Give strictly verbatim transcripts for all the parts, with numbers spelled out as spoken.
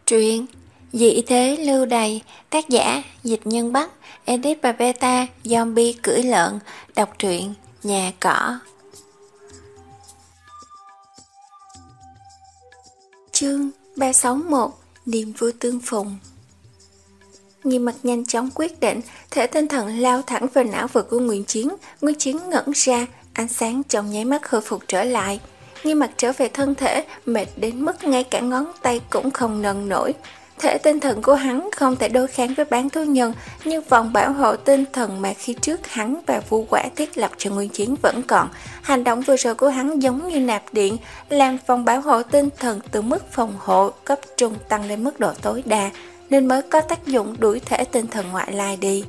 Truyện Dị thế lưu đày, tác giả Dịch Nhân Bắc, edit và beta Zombie cưỡi lợn. Đọc truyện Nhà Cỏ. Chương ba sáu một. Niềm vui tương phùng. Nghiêm Mặt nhanh chóng quyết định, thể tinh thần lao thẳng vào não vực của Nguyên Chiến. Nguyên Chiến ngẩn ra, ánh sáng trong nháy mắt khôi phục trở lại. Nghiêm Mặt trở về thân thể, mệt đến mức ngay cả ngón tay cũng không nâng nổi. Thể tinh thần của hắn không thể đối kháng với bán thú nhân, nhưng vòng bảo hộ tinh thần mà khi trước hắn và Vu Quả thiết lập cho Nguyên Chiến vẫn còn. Hành động vừa rồi của hắn giống như nạp điện, làm vòng bảo hộ tinh thần từ mức phòng hộ cấp trung tăng lên mức độ tối đa, nên mới có tác dụng đuổi thể tinh thần ngoại lai đi.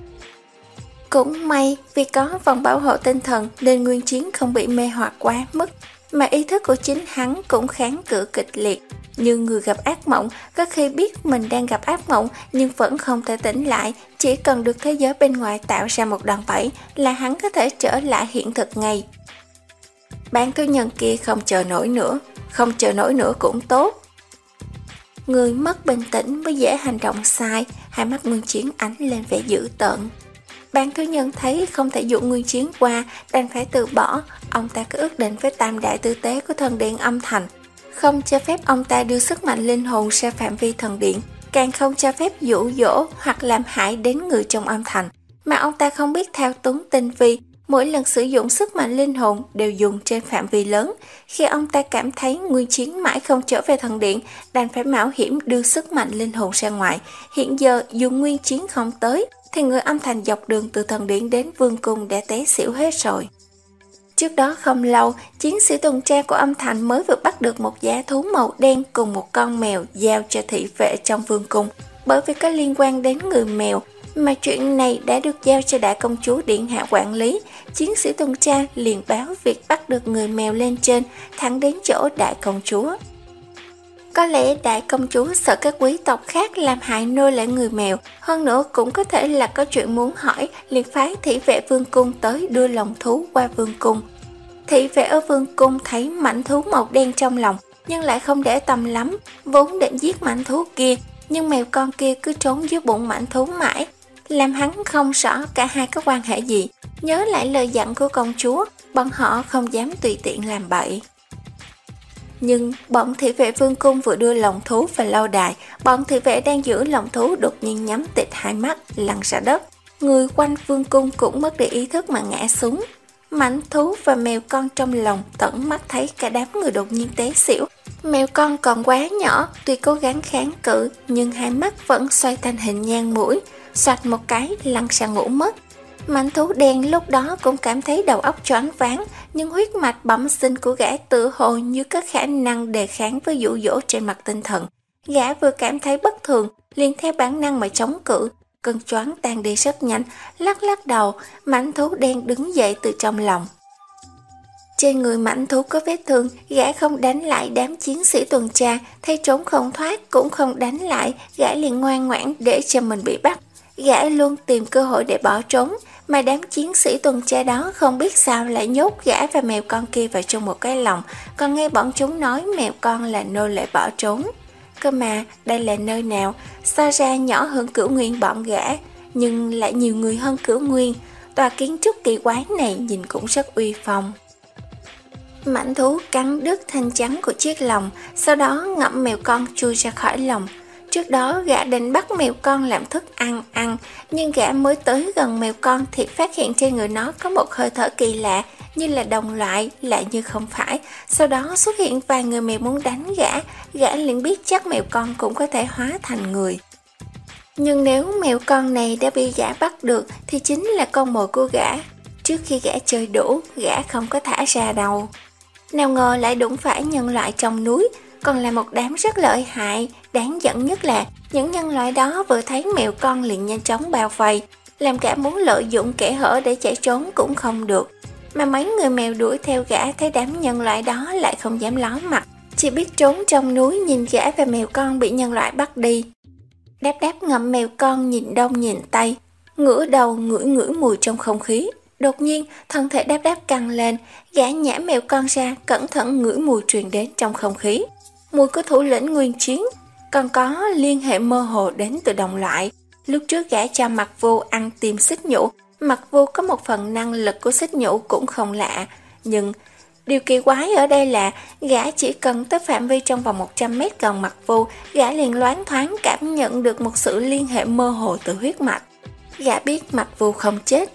Cũng may vì có vòng bảo hộ tinh thần nên Nguyên Chiến không bị mê hoặc quá mức, mà ý thức của chính hắn cũng kháng cự kịch liệt. Như người gặp ác mộng, có khi biết mình đang gặp ác mộng nhưng vẫn không thể tỉnh lại, chỉ cần được thế giới bên ngoài tạo ra một đòn bẩy là hắn có thể trở lại hiện thực ngay. Bán thú nhân kia không chờ nổi nữa, không chờ nổi nữa cũng tốt. Người mất bình tĩnh mới dễ hành động sai, hai mắt Nguyên Chiến ánh lên vẻ dữ tợn. Bán thú nhân thấy không thể dụ Nguyên Chiến qua, đành phải từ bỏ. Ông ta có ước định với tam đại tư tế của thần điện âm thành, không cho phép ông ta đưa sức mạnh linh hồn ra phạm vi thần điện, càng không cho phép dụ dỗ hoặc làm hại đến người trong âm thành. Mà ông ta không biết thao túng tinh vi, mỗi lần sử dụng sức mạnh linh hồn đều dùng trên phạm vi lớn. Khi ông ta cảm thấy Nguyên Chiến mãi không trở về thần điện, đành phải mạo hiểm đưa sức mạnh linh hồn ra ngoài. Hiện giờ dù Nguyên Chiến không tới, thì người âm thành dọc đường từ thần điện đến vương cung đã té xỉu hết rồi. Trước đó không lâu, chiến sĩ tuần tra của âm thành mới vừa bắt được một dã thú màu đen cùng một con mèo giao cho thị vệ trong vương cung. Bởi vì có liên quan đến người mèo, mà chuyện này đã được giao cho đại công chúa điện hạ quản lý. Chiến sĩ tuần tra liền báo việc bắt được người mèo lên trên, thẳng đến chỗ đại công chúa. Có lẽ đại công chúa sợ các quý tộc khác làm hại nô lệ người mèo, hơn nữa cũng có thể là có chuyện muốn hỏi, liền phái thị vệ vương cung tới đưa lòng thú qua vương cung. Thị vệ ở vương cung thấy mảnh thú màu đen trong lòng, nhưng lại không để tâm lắm, vốn định giết mảnh thú kia, nhưng mèo con kia cứ trốn dưới bụng mảnh thú mãi, làm hắn không rõ cả hai có quan hệ gì. Nhớ lại lời dặn của công chúa, bọn họ không dám tùy tiện làm bậy. Nhưng bọn thị vệ vương cung vừa đưa lòng thú vào lâu đài, bọn thị vệ đang giữ lòng thú đột nhiên nhắm tịt hai mắt, lăn ra đất. Người quanh vương cung cũng mất đi ý thức mà ngã xuống. Mảnh thú và mèo con trong lòng tận mắt thấy cả đám người đột nhiên té xỉu. Mèo con còn quá nhỏ, tuy cố gắng kháng cự, nhưng hai mắt vẫn xoay thành hình nhang mũi, xoạch một cái lăn ra ngủ mất. Mảnh thú đen lúc đó cũng cảm thấy đầu óc choáng váng, nhưng huyết mạch bẩm sinh của gã tự hồ như có khả năng đề kháng với dụ dỗ trên mặt tinh thần. Gã vừa cảm thấy bất thường, liền theo bản năng mà chống cự, cơn choáng tan đi rất nhanh, lắc lắc đầu, mảnh thú đen đứng dậy từ trong lòng. Trên người mảnh thú có vết thương, gã không đánh lại đám chiến sĩ tuần tra, thấy trốn không thoát cũng không đánh lại, gã liền ngoan ngoãn để cho mình bị bắt. Gã luôn tìm cơ hội để bỏ trốn, mà đám chiến sĩ tuần tra đó không biết sao lại nhốt gã và mèo con kia vào trong một cái lồng, còn nghe bọn chúng nói mèo con là nô lệ bỏ trốn. Cơ mà đây là nơi nào, so ra nhỏ hơn Cửu Nguyên bọn gã, nhưng lại nhiều người hơn Cửu Nguyên. Tòa kiến trúc kỳ quái này nhìn cũng rất uy phong. Mảnh thú cắn đứt thanh trắng của chiếc lồng, sau đó ngậm mèo con chui ra khỏi lồng. Trước đó gã định bắt mèo con làm thức ăn ăn, nhưng gã mới tới gần mèo con thì phát hiện trên người nó có một hơi thở kỳ lạ, như là đồng loại, lại như không phải. Sau đó xuất hiện vài người mèo muốn đánh gã, gã liền biết chắc mèo con cũng có thể hóa thành người. Nhưng nếu mèo con này đã bị gã bắt được thì chính là con mồi của gã. Trước khi gã chơi đủ, gã không có thả ra đâu. Nào ngờ lại đụng phải nhân loại trong núi, còn là một đám rất lợi hại. Đáng giận nhất là những nhân loại đó vừa thấy mèo con liền nhanh chóng bao vây, làm gã muốn lợi dụng kẽ hở để chạy trốn cũng không được. Mà mấy người mèo đuổi theo gã thấy đám nhân loại đó lại không dám ló mặt, chỉ biết trốn trong núi nhìn gã và mèo con bị nhân loại bắt đi. Đáp đáp ngậm mèo con nhìn đông nhìn tây, ngửa đầu ngửi ngửi mùi trong không khí. Đột nhiên thân thể đáp đáp căng lên, gã nhả mèo con ra, cẩn thận ngửi mùi truyền đến trong không khí. Mùi của thủ lĩnh Nguyên Chiến. còn có liên hệ mơ hồ đến từ đồng loại. Lúc trước gã cho Mặc Vô ăn tim xích nhũ, Mặc Vô có một phần năng lực của xích nhũ cũng không lạ, nhưng điều kỳ quái ở đây là gã chỉ cần tới phạm vi trong vòng một trăm mét gần Mặc Vô, gã liền loáng thoáng cảm nhận được một sự liên hệ mơ hồ từ huyết mạch. Gã biết Mặc Vô không chết.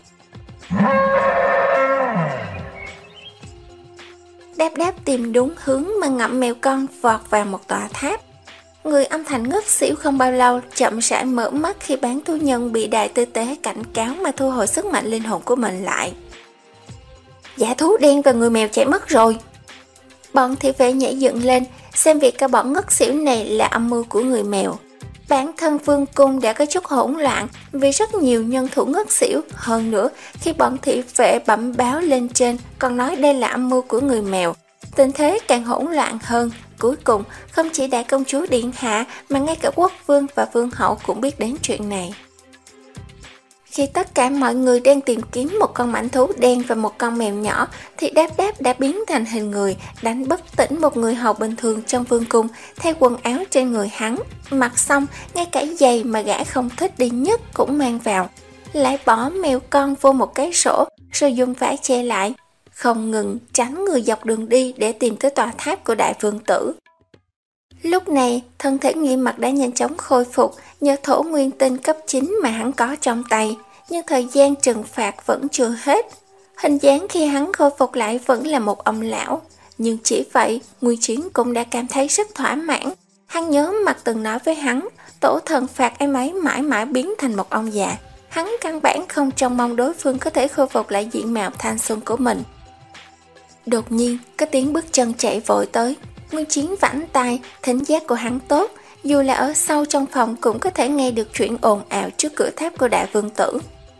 Đáp Đáp tìm đúng hướng mà ngậm mèo con vọt vào một tòa tháp. Người âm thanh ngất xỉu không bao lâu, chậm rãi mở mắt khi bán thú nhân bị Đại Tư Tế cảnh cáo mà thu hồi sức mạnh linh hồn của mình lại. Giả thú đen và người mèo chạy mất rồi. Bọn thị vệ nhảy dựng lên, xem việc cả bọn ngất xỉu này là âm mưu của người mèo. Bản thân vương cung đã có chút hỗn loạn vì rất nhiều nhân thủ ngất xỉu. Hơn nữa, khi bọn thị vệ bẩm báo lên trên còn nói đây là âm mưu của người mèo, tình thế càng hỗn loạn hơn. Cuối cùng, không chỉ đại công chúa điện hạ mà ngay cả quốc vương và vương hậu cũng biết đến chuyện này. Khi tất cả mọi người đang tìm kiếm một con mãnh thú đen và một con mèo nhỏ, thì Đáp Đáp đã biến thành hình người, đánh bất tỉnh một người hầu bình thường trong vương cung, thay quần áo trên người hắn. Mặc xong, ngay cả giày mà gã không thích đi nhất cũng mang vào, lại bỏ mèo con vô một cái sổ, rồi dùng vải che lại, không ngừng tránh người dọc đường đi để tìm tới tòa tháp của đại vương tử. Lúc này, thân thể Nghiêm Mặc đã nhanh chóng khôi phục nhờ thổ nguyên tinh cấp chín mà hắn có trong tay, nhưng thời gian trừng phạt vẫn chưa hết. Hình dáng khi hắn khôi phục lại vẫn là một ông lão, nhưng chỉ vậy, Nguyên Chiến cũng đã cảm thấy rất thỏa mãn. Hắn nhớ Mặc từng nói với hắn, tổ thần phạt em ấy mãi mãi biến thành một ông già. Hắn căn bản không trông mong đối phương có thể khôi phục lại diện mạo thanh xuân của mình. Đột nhiên, có tiếng bước chân chạy vội tới. Nguyên Chiến vãnh tai, thính giác của hắn tốt, dù là ở sâu trong phòng cũng có thể nghe được chuyện ồn ào trước cửa tháp của đại vương tử.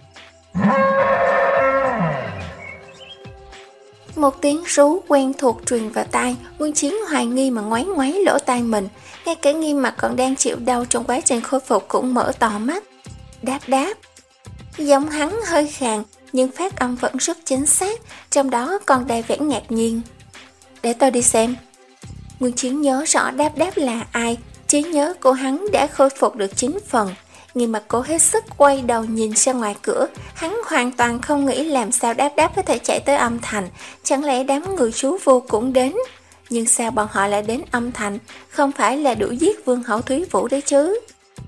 Một tiếng rú quen thuộc truyền vào tai, Nguyên Chiến hoài nghi mà ngoáy ngoáy lỗ tai mình, ngay cả Nghiêm Mặc còn đang chịu đau trong quá trình khôi phục cũng mở to mắt. Đáp Đáp. Giọng hắn hơi khàn, nhưng phát âm vẫn rất chính xác, trong đó còn đầy vẻ ngạc nhiên. Để tôi đi xem. Nguyên Chiến nhớ rõ Đáp Đáp là ai, trí nhớ của hắn đã khôi phục được chín phần. Nhưng mà cố hết sức quay đầu nhìn ra ngoài cửa, hắn hoàn toàn không nghĩ làm sao Đáp Đáp có thể chạy tới âm thành, chẳng lẽ đám người chú vô cũng đến. Nhưng sao bọn họ lại đến âm thành, không phải là đuổi giết vương hậu Thúy Vũ đấy chứ.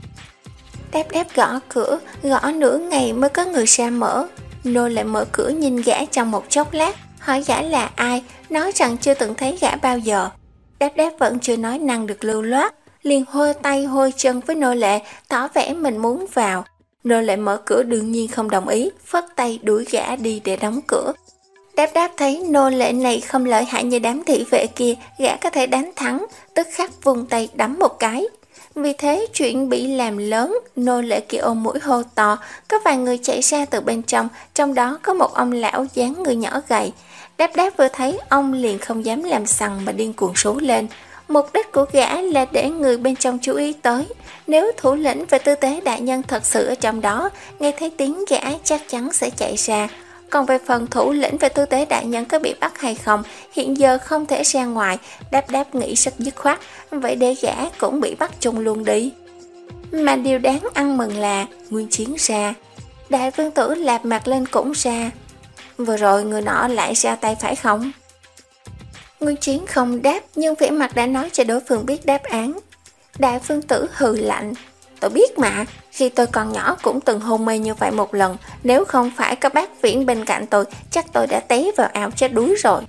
Đáp Đáp gõ cửa, gõ nửa ngày mới có người ra mở. Nô lại mở cửa nhìn gã trong một chốc lát, hỏi gã là ai, nói rằng chưa từng thấy gã bao giờ. Đáp Đáp vẫn chưa nói năng được lưu loát, liền hôi tay hôi chân với nô lệ, tỏ vẻ mình muốn vào. Nô lệ mở cửa đương nhiên không đồng ý, phất tay đuổi gã đi để đóng cửa. Đáp Đáp thấy nô lệ này không lợi hại như đám thị vệ kia, gã có thể đánh thắng, tức khắc vung tay đấm một cái. Vì thế chuyện bị làm lớn, nô lệ kia ôm mũi hô to, có vài người chạy ra từ bên trong, trong đó có một ông lão dáng người nhỏ gầy. Đáp Đáp vừa thấy ông liền không dám làm sằng mà điên cuồng rú lên. Mục đích của gã là để người bên trong chú ý tới. Nếu thủ lĩnh và tư tế đại nhân thật sự ở trong đó, nghe thấy tiếng gã chắc chắn sẽ chạy ra. Còn về phần thủ lĩnh và tư tế đại nhân có bị bắt hay không, hiện giờ không thể ra ngoài. Đáp Đáp nghĩ rất dứt khoát, vậy để gã cũng bị bắt chung luôn đi. Mà điều đáng ăn mừng là Nguyên Chiến ra, đại vương tử lạp mặt lên cũng ra. Vừa rồi người nọ lại ra tay phải không? Nguyên Chiến không đáp, nhưng vẻ mặt đã nói cho đối phương biết đáp án. Đại vương tử hừ lạnh. Tôi biết mà, khi tôi còn nhỏ cũng từng hôn mê như vậy một lần. Nếu không phải có bác Viễn bên cạnh tôi, chắc tôi đã té vào ao chết đuối rồi.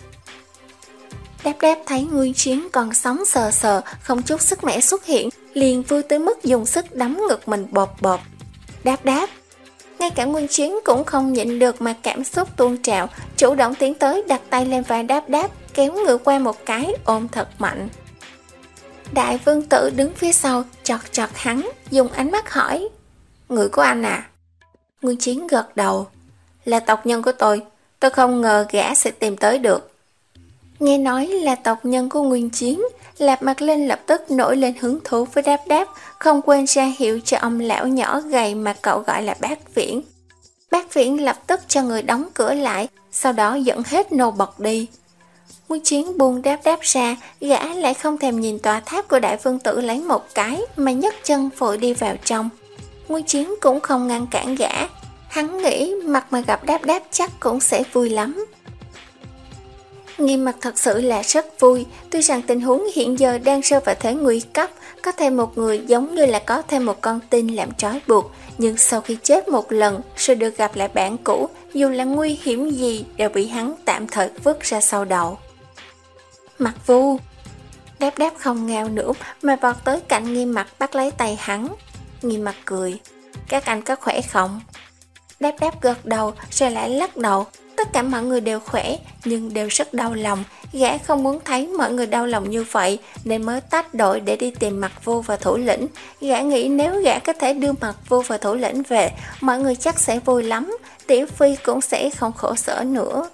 Đáp Đáp thấy Nguyên Chiến còn sống sờ sờ, không chút sức mẻ xuất hiện, liền vui tới mức dùng sức đấm ngực mình bột bột. Đáp Đáp. Ngay cả Nguyên Chiến cũng không nhịn được mà cảm xúc tuôn trào, chủ động tiến tới đặt tay lên vai Đáp Đáp, kéo ngựa qua một cái, ôm thật mạnh. Đại vương tử đứng phía sau, chọt chọt hắn, dùng ánh mắt hỏi, người của anh à? Nguyên Chiến gật đầu, là tộc nhân của tôi, tôi không ngờ gã sẽ tìm tới được. Nghe nói là tộc nhân của Nguyên Chiến, Lạp Mặt Linh lập tức nổi lên hứng thú với Đáp Đáp, không quên ra hiệu cho ông lão nhỏ gầy mà cậu gọi là Bác Viễn. Bác Viễn lập tức cho người đóng cửa lại, sau đó dẫn hết nô bộc đi. Nguyên Chiến buông Đáp Đáp ra, gã lại không thèm nhìn tòa tháp của Đại Vương Tử lấy một cái mà nhấc chân vội đi vào trong. Nguyên Chiến cũng không ngăn cản gã, hắn nghĩ mặt mà gặp Đáp Đáp chắc cũng sẽ vui lắm. Nghiêm Mặt thật sự là rất vui, tuy rằng tình huống hiện giờ đang rơi vào thế nguy cấp, có thêm một người giống như là có thêm một con tin làm trói buộc, nhưng sau khi chết một lần rồi được gặp lại bạn cũ, dù là nguy hiểm gì đều bị hắn tạm thời vứt ra sau đầu. Mặt Vu. Đáp Đáp không ngao nữa mà vọt tới cạnh Nghiêm Mặt bắt lấy tay hắn. Nghiêm Mặt cười, các anh có khỏe không? Đáp Đáp gật đầu rồi lại lắc đầu. Tất cả mọi người đều khỏe nhưng đều rất đau lòng. Gã không muốn thấy mọi người đau lòng như vậy nên mới tách đội để đi tìm Mặt Vu và thủ lĩnh. Gã nghĩ nếu gã có thể đưa Mặt Vu và thủ lĩnh về, mọi người chắc sẽ vui lắm, Tiểu Phi cũng sẽ không khổ sở nữa.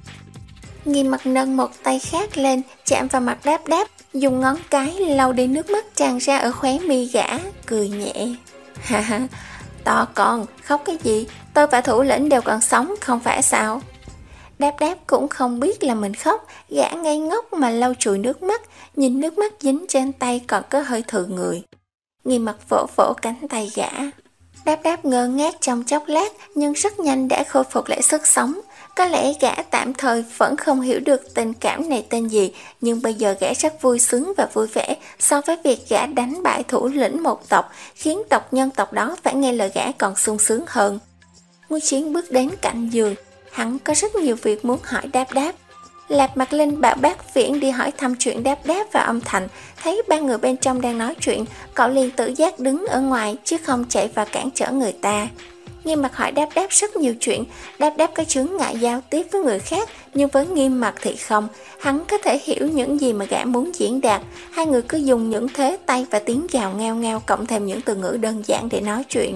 Nghiêm Mặt nâng một tay khác lên, chạm vào mặt Đáp Đáp, dùng ngón cái lau đi nước mắt tràn ra ở khóe mi gã, cười nhẹ. Ha ha, to con, khóc cái gì, tôi và thủ lĩnh đều còn sống, không phải sao? Đáp Đáp cũng không biết là mình khóc, gã ngây ngốc mà lau chùi nước mắt, nhìn nước mắt dính trên tay còn có hơi thừa người. Nghiêm Mặt vỗ vỗ cánh tay gã. Đáp Đáp ngơ ngác trong chốc lát nhưng rất nhanh đã khôi phục lại sức sống. Có lẽ gã tạm thời vẫn không hiểu được tình cảm này tên gì, nhưng bây giờ gã rất vui sướng và vui vẻ so với việc gã đánh bại thủ lĩnh một tộc, khiến tộc nhân tộc đó phải nghe lời gã còn sung sướng hơn. Nguyên Chiến bước đến cạnh giường, hắn có rất nhiều việc muốn hỏi Đáp Đáp. Lạp Mặt Linh bảo Bác Viễn đi hỏi thăm chuyện Đáp Đáp và âm Thành, thấy ba người bên trong đang nói chuyện, cậu liền tự giác đứng ở ngoài chứ không chạy vào cản trở người ta. Nghiêm Mặt hỏi Đáp Đáp rất nhiều chuyện, Đáp Đáp có chướng ngại giao tiếp với người khác, nhưng với Nghiêm Mặt thì không, hắn có thể hiểu những gì mà gã muốn diễn đạt. Hai người cứ dùng những thế tay và tiếng gào ngao ngao cộng thêm những từ ngữ đơn giản để nói chuyện.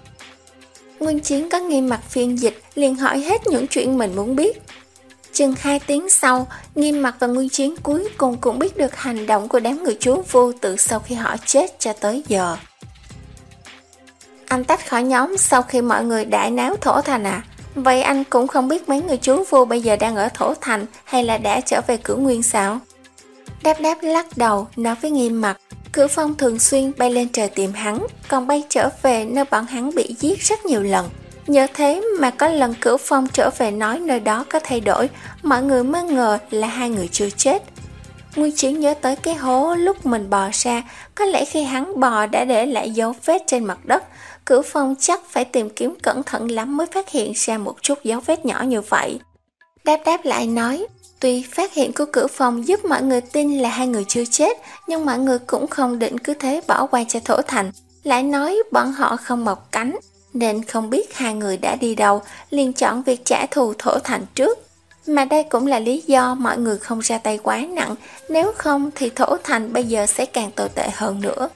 Nguyên Chiến có Nghiêm Mặt phiên dịch, liền hỏi hết những chuyện mình muốn biết. Chừng hai tiếng sau, Nghiêm Mặt và Nguyên Chiến cuối cùng cũng biết được hành động của đám người chú Vu từ sau khi họ chết cho tới giờ. Anh tách khỏi nhóm sau khi mọi người đại náo Thổ Thành à? Vậy anh cũng không biết mấy người chú Vu bây giờ đang ở Thổ Thành hay là đã trở về Cửu Nguyên sao? Đáp Đáp lắc đầu, nói với Nghiêm Mặt, Cửu Phong thường xuyên bay lên trời tìm hắn, còn bay trở về nơi bọn hắn bị giết rất nhiều lần. Nhờ thế mà có lần Cửu Phong trở về nói nơi đó có thay đổi, mọi người mới ngờ là hai người chưa chết. Nguyên Chiến nhớ tới cái hố lúc mình bò ra, có lẽ khi hắn bò đã để lại dấu vết trên mặt đất. Cửu Phong chắc phải tìm kiếm cẩn thận lắm mới phát hiện ra một chút dấu vết nhỏ như vậy. Đáp Đáp lại nói, tuy phát hiện của Cửu Phong giúp mọi người tin là hai người chưa chết, nhưng mọi người cũng không định cứ thế bỏ qua cho Thổ Thành. Lại nói bọn họ không mọc cánh, nên không biết hai người đã đi đâu, liền chọn việc trả thù Thổ Thành trước. Mà đây cũng là lý do mọi người không ra tay quá nặng, nếu không thì Thổ Thành bây giờ sẽ càng tồi tệ hơn nữa.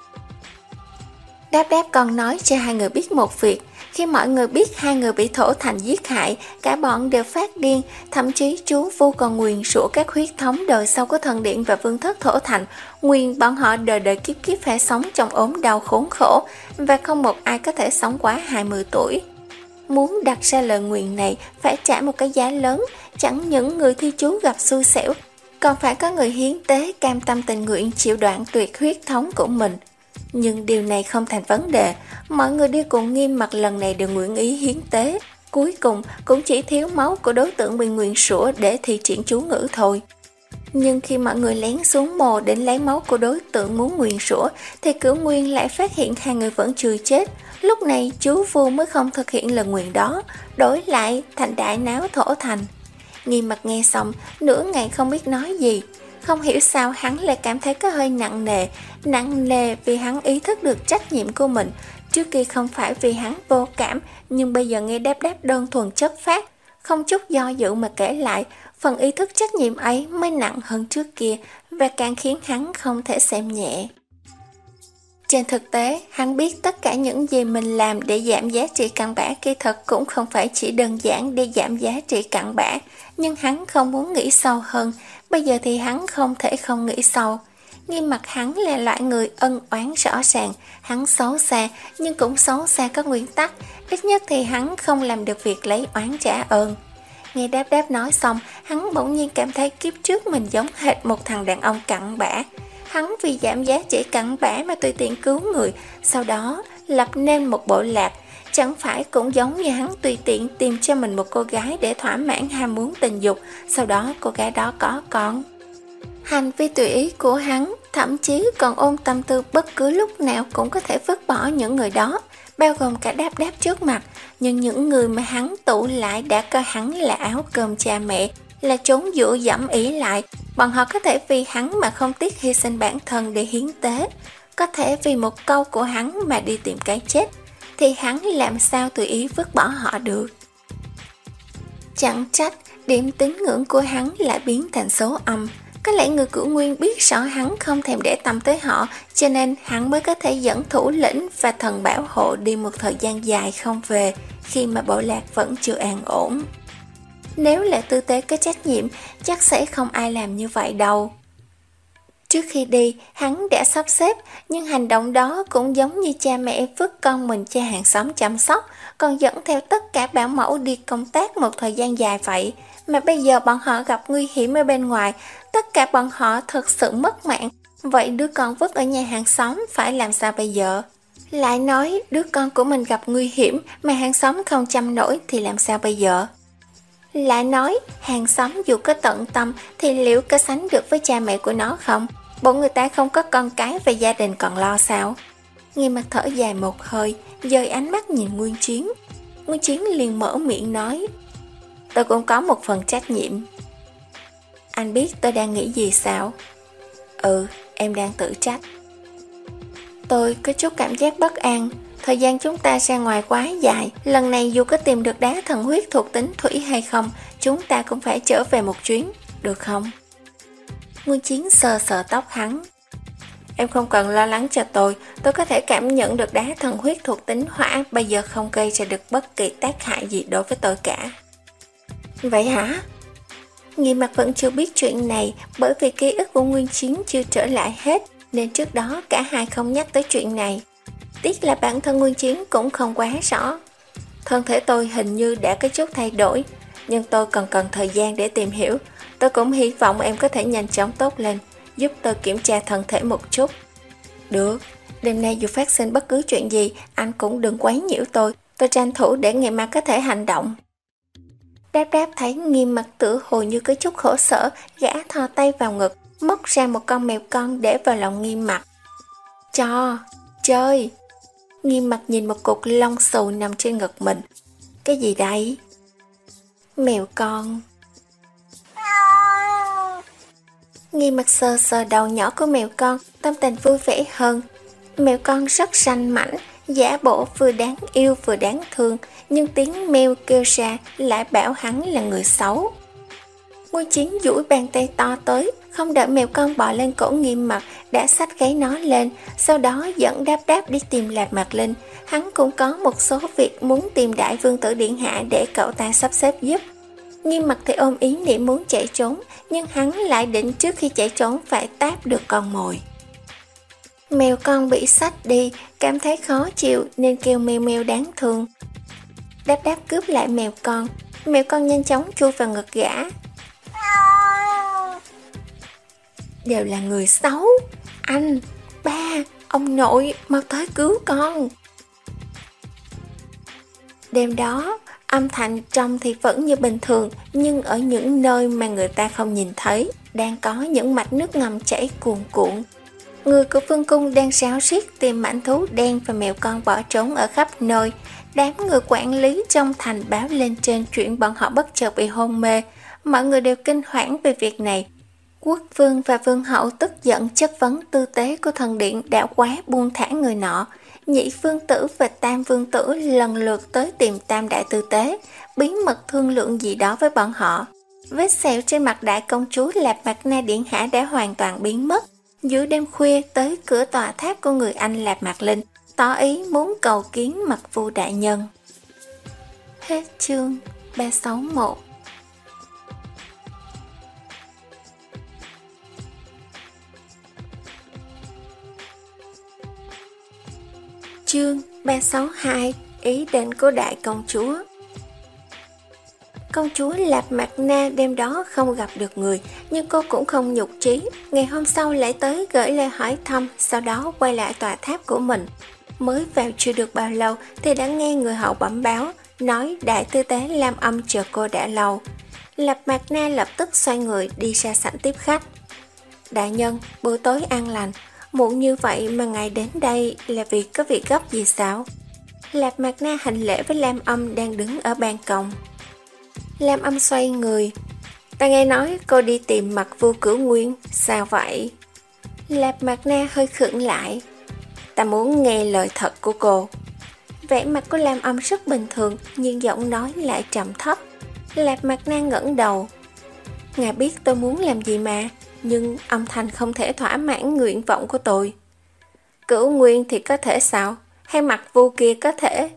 Đáp Đáp còn nói cho hai người biết một việc, khi mọi người biết hai người bị Thổ Thành giết hại, cả bọn đều phát điên, thậm chí chú Vu còn nguyền rủa các huyết thống đời sau của thần điện và vương thất Thổ Thành, nguyền bọn họ đời đời kiếp kiếp phải sống trong ốm đau khốn khổ, và không một ai có thể sống quá hai mươi tuổi. Muốn đặt ra lời nguyền này phải trả một cái giá lớn, chẳng những người thi chú gặp xui xẻo, còn phải có người hiến tế cam tâm tình nguyện chịu đoạn tuyệt huyết thống của mình. Nhưng điều này không thành vấn đề, mọi người đi cùng Nghiêm Mặt lần này đều nguyện ý hiến tế, cuối cùng cũng chỉ thiếu máu của đối tượng bị nguyền rủa để thi triển chú ngữ thôi. Nhưng khi mọi người lén xuống mồ đến lấy máu của đối tượng muốn nguyền rủa, thì Cửu Nguyên lại phát hiện hai người vẫn chưa chết. Lúc này chú Vu mới không thực hiện lời nguyền đó, đổi lại thành đại náo Thổ Thành. Nghiêm Mặt nghe xong, nửa ngày không biết nói gì. Không hiểu sao hắn lại cảm thấy có hơi nặng nề, nặng nề vì hắn ý thức được trách nhiệm của mình. Trước kia không phải vì hắn vô cảm, nhưng bây giờ nghe Đáp Đáp đơn thuần chất phát, không chút do dự mà kể lại, phần ý thức trách nhiệm ấy mới nặng hơn trước kia và càng khiến hắn không thể xem nhẹ. Trên thực tế, hắn biết tất cả những gì mình làm để giảm giá trị cặn bã kỳ thực cũng không phải chỉ đơn giản để giảm giá trị cặn bã, nhưng hắn không muốn nghĩ sâu hơn, bây giờ thì hắn không thể không nghĩ sâu. Nghiêm Mặt hắn là loại người ân oán rõ ràng, hắn xấu xa nhưng cũng xấu xa có nguyên tắc, ít nhất thì hắn không làm được việc lấy oán trả ơn. Nghe Đáp Đáp nói xong, hắn bỗng nhiên cảm thấy kiếp trước mình giống hệt một thằng đàn ông cặn bã. Hắn vì giảm giá chỉ cặn bã mà tùy tiện cứu người, sau đó lập nên một bộ lạc. Chẳng phải cũng giống như hắn tùy tiện tìm cho mình một cô gái để thỏa mãn ham muốn tình dục, sau đó cô gái đó có con. Hành vi tùy ý của hắn thậm chí còn ôm tâm tư bất cứ lúc nào cũng có thể vứt bỏ những người đó, bao gồm cả Đáp Đáp trước mặt. Nhưng những người mà hắn tụ lại đã coi hắn là áo cơm cha mẹ, là trốn dựa dẫm ỷ lại. Bọn họ có thể vì hắn mà không tiếc hy sinh bản thân để hiến tế, có thể vì một câu của hắn mà đi tìm cái chết, thì hắn làm sao tùy ý vứt bỏ họ được. Chẳng trách điểm tín ngưỡng của hắn lại biến thành số âm. Có lẽ người Cửu Nguyên biết rõ hắn không thèm để tâm tới họ, cho nên hắn mới có thể dẫn thủ lĩnh và thần bảo hộ đi một thời gian dài không về, khi mà bộ lạc vẫn chưa an ổn. Nếu là tư tế có trách nhiệm, chắc sẽ không ai làm như vậy đâu. Trước khi đi, hắn đã sắp xếp, nhưng hành động đó cũng giống như cha mẹ vứt con mình cho hàng xóm chăm sóc, còn dẫn theo tất cả bảo mẫu đi công tác một thời gian dài vậy. Mà bây giờ bọn họ gặp nguy hiểm ở bên ngoài, tất cả bọn họ thật sự mất mạng. Vậy đứa con vứt ở nhà hàng xóm phải làm sao bây giờ? Lại nói đứa con của mình gặp nguy hiểm mà hàng xóm không chăm nổi thì làm sao bây giờ? Lại nói hàng xóm dù có tận tâm thì liệu có sánh được với cha mẹ của nó không? Bộ người ta không có con cái và gia đình còn lo sao? Nghiêm Mặt thở dài một hơi, dời ánh mắt nhìn Nguyên Chiến. Nguyên Chiến liền mở miệng nói: Tôi cũng có một phần trách nhiệm. Anh biết tôi đang nghĩ gì sao? Ừ, em đang tự trách. Tôi có chút cảm giác bất an. Thời gian chúng ta ra ngoài quá dài, lần này dù có tìm được đá thần huyết thuộc tính thủy hay không, chúng ta cũng phải trở về một chuyến, được không? Nguyên Chiến sờ sờ tóc hắn. Em không cần lo lắng cho tôi, tôi có thể cảm nhận được đá thần huyết thuộc tính hỏa bây giờ không gây ra được bất kỳ tác hại gì đối với tôi cả. Vậy hả? Nghiêm Mặt vẫn chưa biết chuyện này, bởi vì ký ức của Nguyên Chiến chưa trở lại hết, nên trước đó cả hai không nhắc tới chuyện này. Tiếc là bản thân Nguyên Chiến cũng không quá rõ. Thân thể tôi hình như đã có chút thay đổi, nhưng tôi còn cần thời gian để tìm hiểu. Tôi cũng hy vọng em có thể nhanh chóng tốt lên, giúp tôi kiểm tra thân thể một chút. Được, đêm nay dù phát sinh bất cứ chuyện gì, anh cũng đừng quấy nhiễu tôi. Tôi tranh thủ để ngày mai có thể hành động. Đáp Đáp thấy Nghiêm Mặt tựa hồ như có chút khổ sở, gã thò tay vào ngực, móc ra một con mèo con để vào lòng Nghiêm Mặt. Cho, chơi. Nghiêm Mặt nhìn một cục lông xù nằm trên ngực mình. Cái gì đây? Mèo con. Nghiêm Mặt sờ sờ đầu nhỏ của mèo con, tâm tình vui vẻ hơn. Mèo con rất ranh mảnh, giả bộ vừa đáng yêu vừa đáng thương, nhưng tiếng meo kêu ra lại bảo hắn là người xấu. Nguyên Chiến duỗi bàn tay to tới, không đợi mèo con bò lên cổ Nghiêm Mặt, đã xách gáy nó lên, sau đó dẫn Đáp Đáp đi tìm Lạp Mạc Linh. Hắn cũng có một số việc muốn tìm Đại Vương Tử Điện Hạ để cậu ta sắp xếp giúp. Nghiêm Mặt thì ôm ý niệm muốn chạy trốn, nhưng hắn lại định trước khi chạy trốn phải táp được con mồi. Mèo con bị xách đi, cảm thấy khó chịu nên kêu meo meo đáng thương. Đáp Đáp cướp lại mèo con, mèo con nhanh chóng chui vào ngực gã. Đều là người xấu. Anh, ba, ông nội, mau tới cứu con. Đêm đó, âm thanh trong thì vẫn như bình thường, nhưng ở những nơi mà người ta không nhìn thấy, đang có những mạch nước ngầm chảy cuồn cuộn. Người của Vương Cung đang ráo riết tìm mảnh thú đen và mèo con bỏ trốn ở khắp nơi. Đám người quản lý trong thành báo lên trên chuyện bọn họ bất chợt bị hôn mê. Mọi người đều kinh hoảng về việc này. Quốc vương và vương hậu tức giận chất vấn tư tế của thần điện đã quá buông thả người nọ. Nhị vương tử và tam vương tử lần lượt tới tìm tam đại tư tế, bí mật thương lượng gì đó với bọn họ. Vết sẹo trên mặt đại công chúa Lạp Mạc Na Điện Hạ đã hoàn toàn biến mất. Giữa đêm khuya tới cửa tòa tháp của người Anh Lạp Mạc Linh, tỏ ý muốn cầu kiến Mật Vu đại nhân. Hết chương ba sáu mốt. Chương ba sáu hai. Ý định của đại công chúa. Công chúa Lạp Mạc Na đêm đó không gặp được người, nhưng cô cũng không nhục chí. Ngày hôm sau lại tới gửi lời hỏi thăm, sau đó quay lại tòa tháp của mình. Mới vào chưa được bao lâu thì đã nghe người hậu bẩm báo, nói đại tư tế Lam Âm chờ cô đã lâu. Lạp Mạc Na lập tức xoay người đi ra sảnh tiếp khách. Đại nhân, bữa tối an lành, muộn như vậy mà ngài đến đây là vì có việc gấp gì sao? Lạp Mạc Na hành lễ với Lam Âm đang đứng ở ban công. Lam Âm xoay người. Ta nghe nói cô đi tìm Mặt Vua Cửu Nguyên, sao vậy? Lạp Mạc Na hơi khựng lại. Ta muốn nghe lời thật của cô. Vẻ mặt của Lam Âm rất bình thường, nhưng giọng nói lại trầm thấp. Lạp Mạc Na ngẩng đầu. Ngài biết tôi muốn làm gì mà, nhưng âm thanh không thể thỏa mãn nguyện vọng của tôi. Cửu Nguyên thì có thể sao? Hay Mặt Vua kia có thể?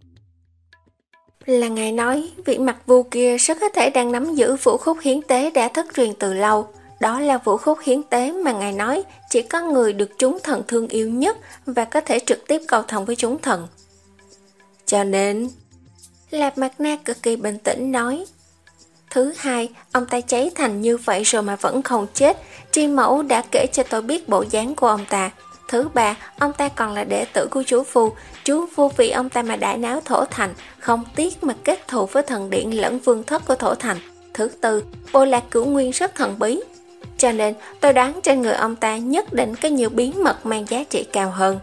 Là ngài nói vị Mặt Vua kia rất có thể đang nắm giữ vũ khúc hiến tế đã thất truyền từ lâu. Đó là vũ khúc hiến tế mà ngài nói chỉ có người được chúng thần thương yêu nhất và có thể trực tiếp cầu thông với chúng thần. Cho nên... Lạp Mạc Na cực kỳ bình tĩnh nói. Thứ hai, ông ta cháy thành như vậy rồi mà vẫn không chết. Tri Mẫu đã kể cho tôi biết bộ dáng của ông ta. Thứ ba, ông ta còn là đệ tử của chú Phu. Chú Phu vì ông ta mà đại náo Thổ Thành, không tiếc mà kết thù với thần điện lẫn vương thất của Thổ Thành. Thứ tư, bộ lạc Cửu Nguyên rất thần bí. Cho nên tôi đoán trên người ông ta nhất định có nhiều bí mật mang giá trị cao hơn.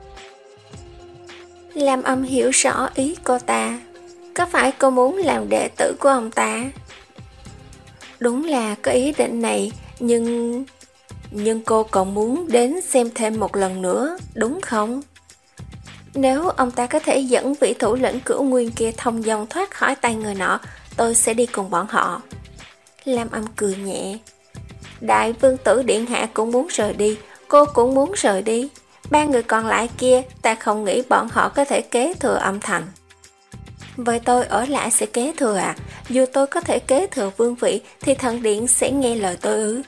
Lam Âm hiểu rõ ý cô ta. Có phải cô muốn làm đệ tử của ông ta? Đúng là có ý định này, nhưng... Nhưng cô còn muốn đến xem thêm một lần nữa, đúng không? Nếu ông ta có thể dẫn vị thủ lĩnh Cửu Nguyên kia thông dong thoát khỏi tay người nọ, tôi sẽ đi cùng bọn họ. Lam Âm cười nhẹ. Đại vương tử điện hạ cũng muốn rời đi, cô cũng muốn rời đi. Ba người còn lại kia, ta không nghĩ bọn họ có thể kế thừa âm thành. Với tôi ở lại sẽ kế thừa à? Dù tôi có thể kế thừa vương vị thì thần điện sẽ nghe lời tôi ư?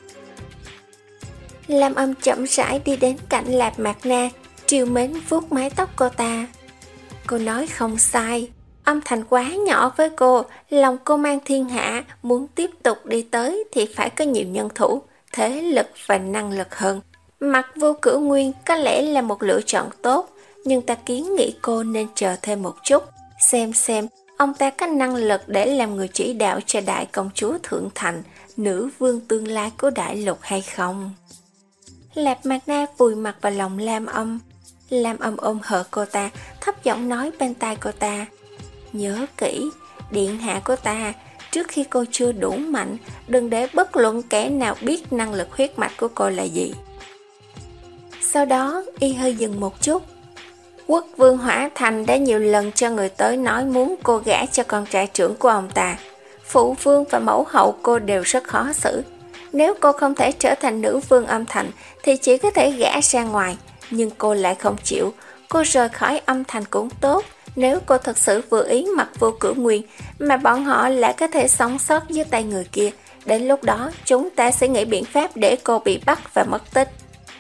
Lam Âm chậm rãi đi đến cạnh Lạp Mạc Na, trìu mến vuốt mái tóc cô ta. Cô nói không sai, âm thành quá nhỏ với cô, lòng cô mang thiên hạ, muốn tiếp tục đi tới thì phải có nhiều nhân thủ, thế lực và năng lực hơn. Mặt Vua Cửu Nguyên có lẽ là một lựa chọn tốt, nhưng ta kiến nghị cô nên chờ thêm một chút, xem xem ông ta có năng lực để làm người chỉ đạo cho đại công chúa Thượng Thành, nữ vương tương lai của đại lục hay không. Lạp Mạc Na vùi mặt vào lòng Lam Âm. Lam Âm ôm hở cô ta, thấp giọng nói bên tai cô ta. Nhớ kỹ, điện hạ của ta, trước khi cô chưa đủ mạnh, đừng để bất luận kẻ nào biết năng lực huyết mạch của cô là gì. Sau đó, y hơi dừng một chút. Quốc vương Hỏa Thành đã nhiều lần cho người tới nói muốn cô gả cho con trai trưởng của ông ta. Phụ vương và mẫu hậu cô đều rất khó xử. Nếu cô không thể trở thành nữ vương âm thành thì chỉ có thể gả ra ngoài, nhưng cô lại không chịu. Cô rời khỏi âm thành cũng tốt. Nếu cô thật sự vừa ý Mặt Vua Cửu Nguyên mà bọn họ lại có thể sống sót dưới tay người kia, đến lúc đó chúng ta sẽ nghĩ biện pháp để cô bị bắt và mất tích.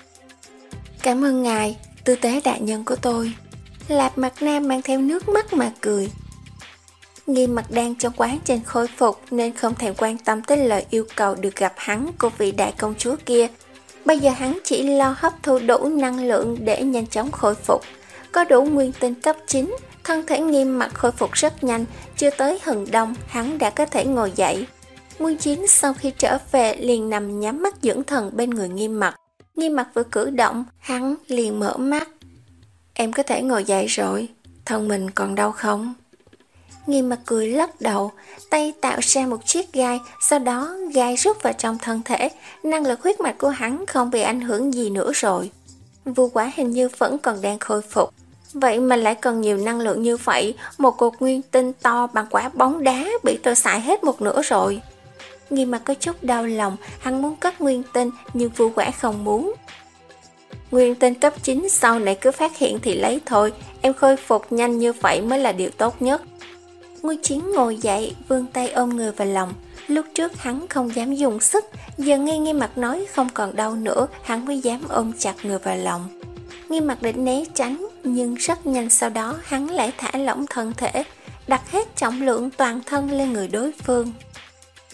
Cảm ơn ngài, tư tế đại nhân của tôi. Lạp Mạc Na mang theo nước mắt mà cười. Nghiêm Mặt đang trong quá trình khôi phục nên không thèm quan tâm tới lời yêu cầu được gặp hắn của vị đại công chúa kia. Bây giờ hắn chỉ lo hấp thu đủ năng lượng để nhanh chóng khôi phục. Có đủ nguyên tinh cấp chín, thân thể Nghiêm Mặt khôi phục rất nhanh, chưa tới hừng đông hắn đã có thể ngồi dậy. Nguyên Chiến sau khi trở về liền nằm nhắm mắt dưỡng thần bên người Nghiêm Mặt. Nghiêm Mặt vừa cử động, hắn liền mở mắt. Em có thể ngồi dậy rồi, thân mình còn đau không? Nghiêm Mặt cười lắc đầu, tay tạo ra một chiếc gai, sau đó gai rút vào trong thân thể, năng lực huyết mạch của hắn không bị ảnh hưởng gì nữa rồi. Vu Quả hình như vẫn còn đang khôi phục, vậy mà lại còn nhiều năng lượng như vậy, một cột nguyên tinh to bằng quả bóng đá bị tôi xài hết một nửa rồi. Nghiêm Mặt có chút đau lòng, hắn muốn cất nguyên tinh nhưng Vu Quả không muốn. Nguyên tinh cấp chín sau này cứ phát hiện thì lấy thôi, em khôi phục nhanh như vậy mới là điều tốt nhất. Nguyên Chiến ngồi dậy, vươn tay ôm người vào lòng. Lúc trước hắn không dám dùng sức, giờ nghe Nghiêm Mặt nói không còn đau nữa, hắn mới dám ôm chặt người vào lòng. Nghiêm Mặt định né tránh, nhưng rất nhanh sau đó hắn lại thả lỏng thân thể, đặt hết trọng lượng toàn thân lên người đối phương.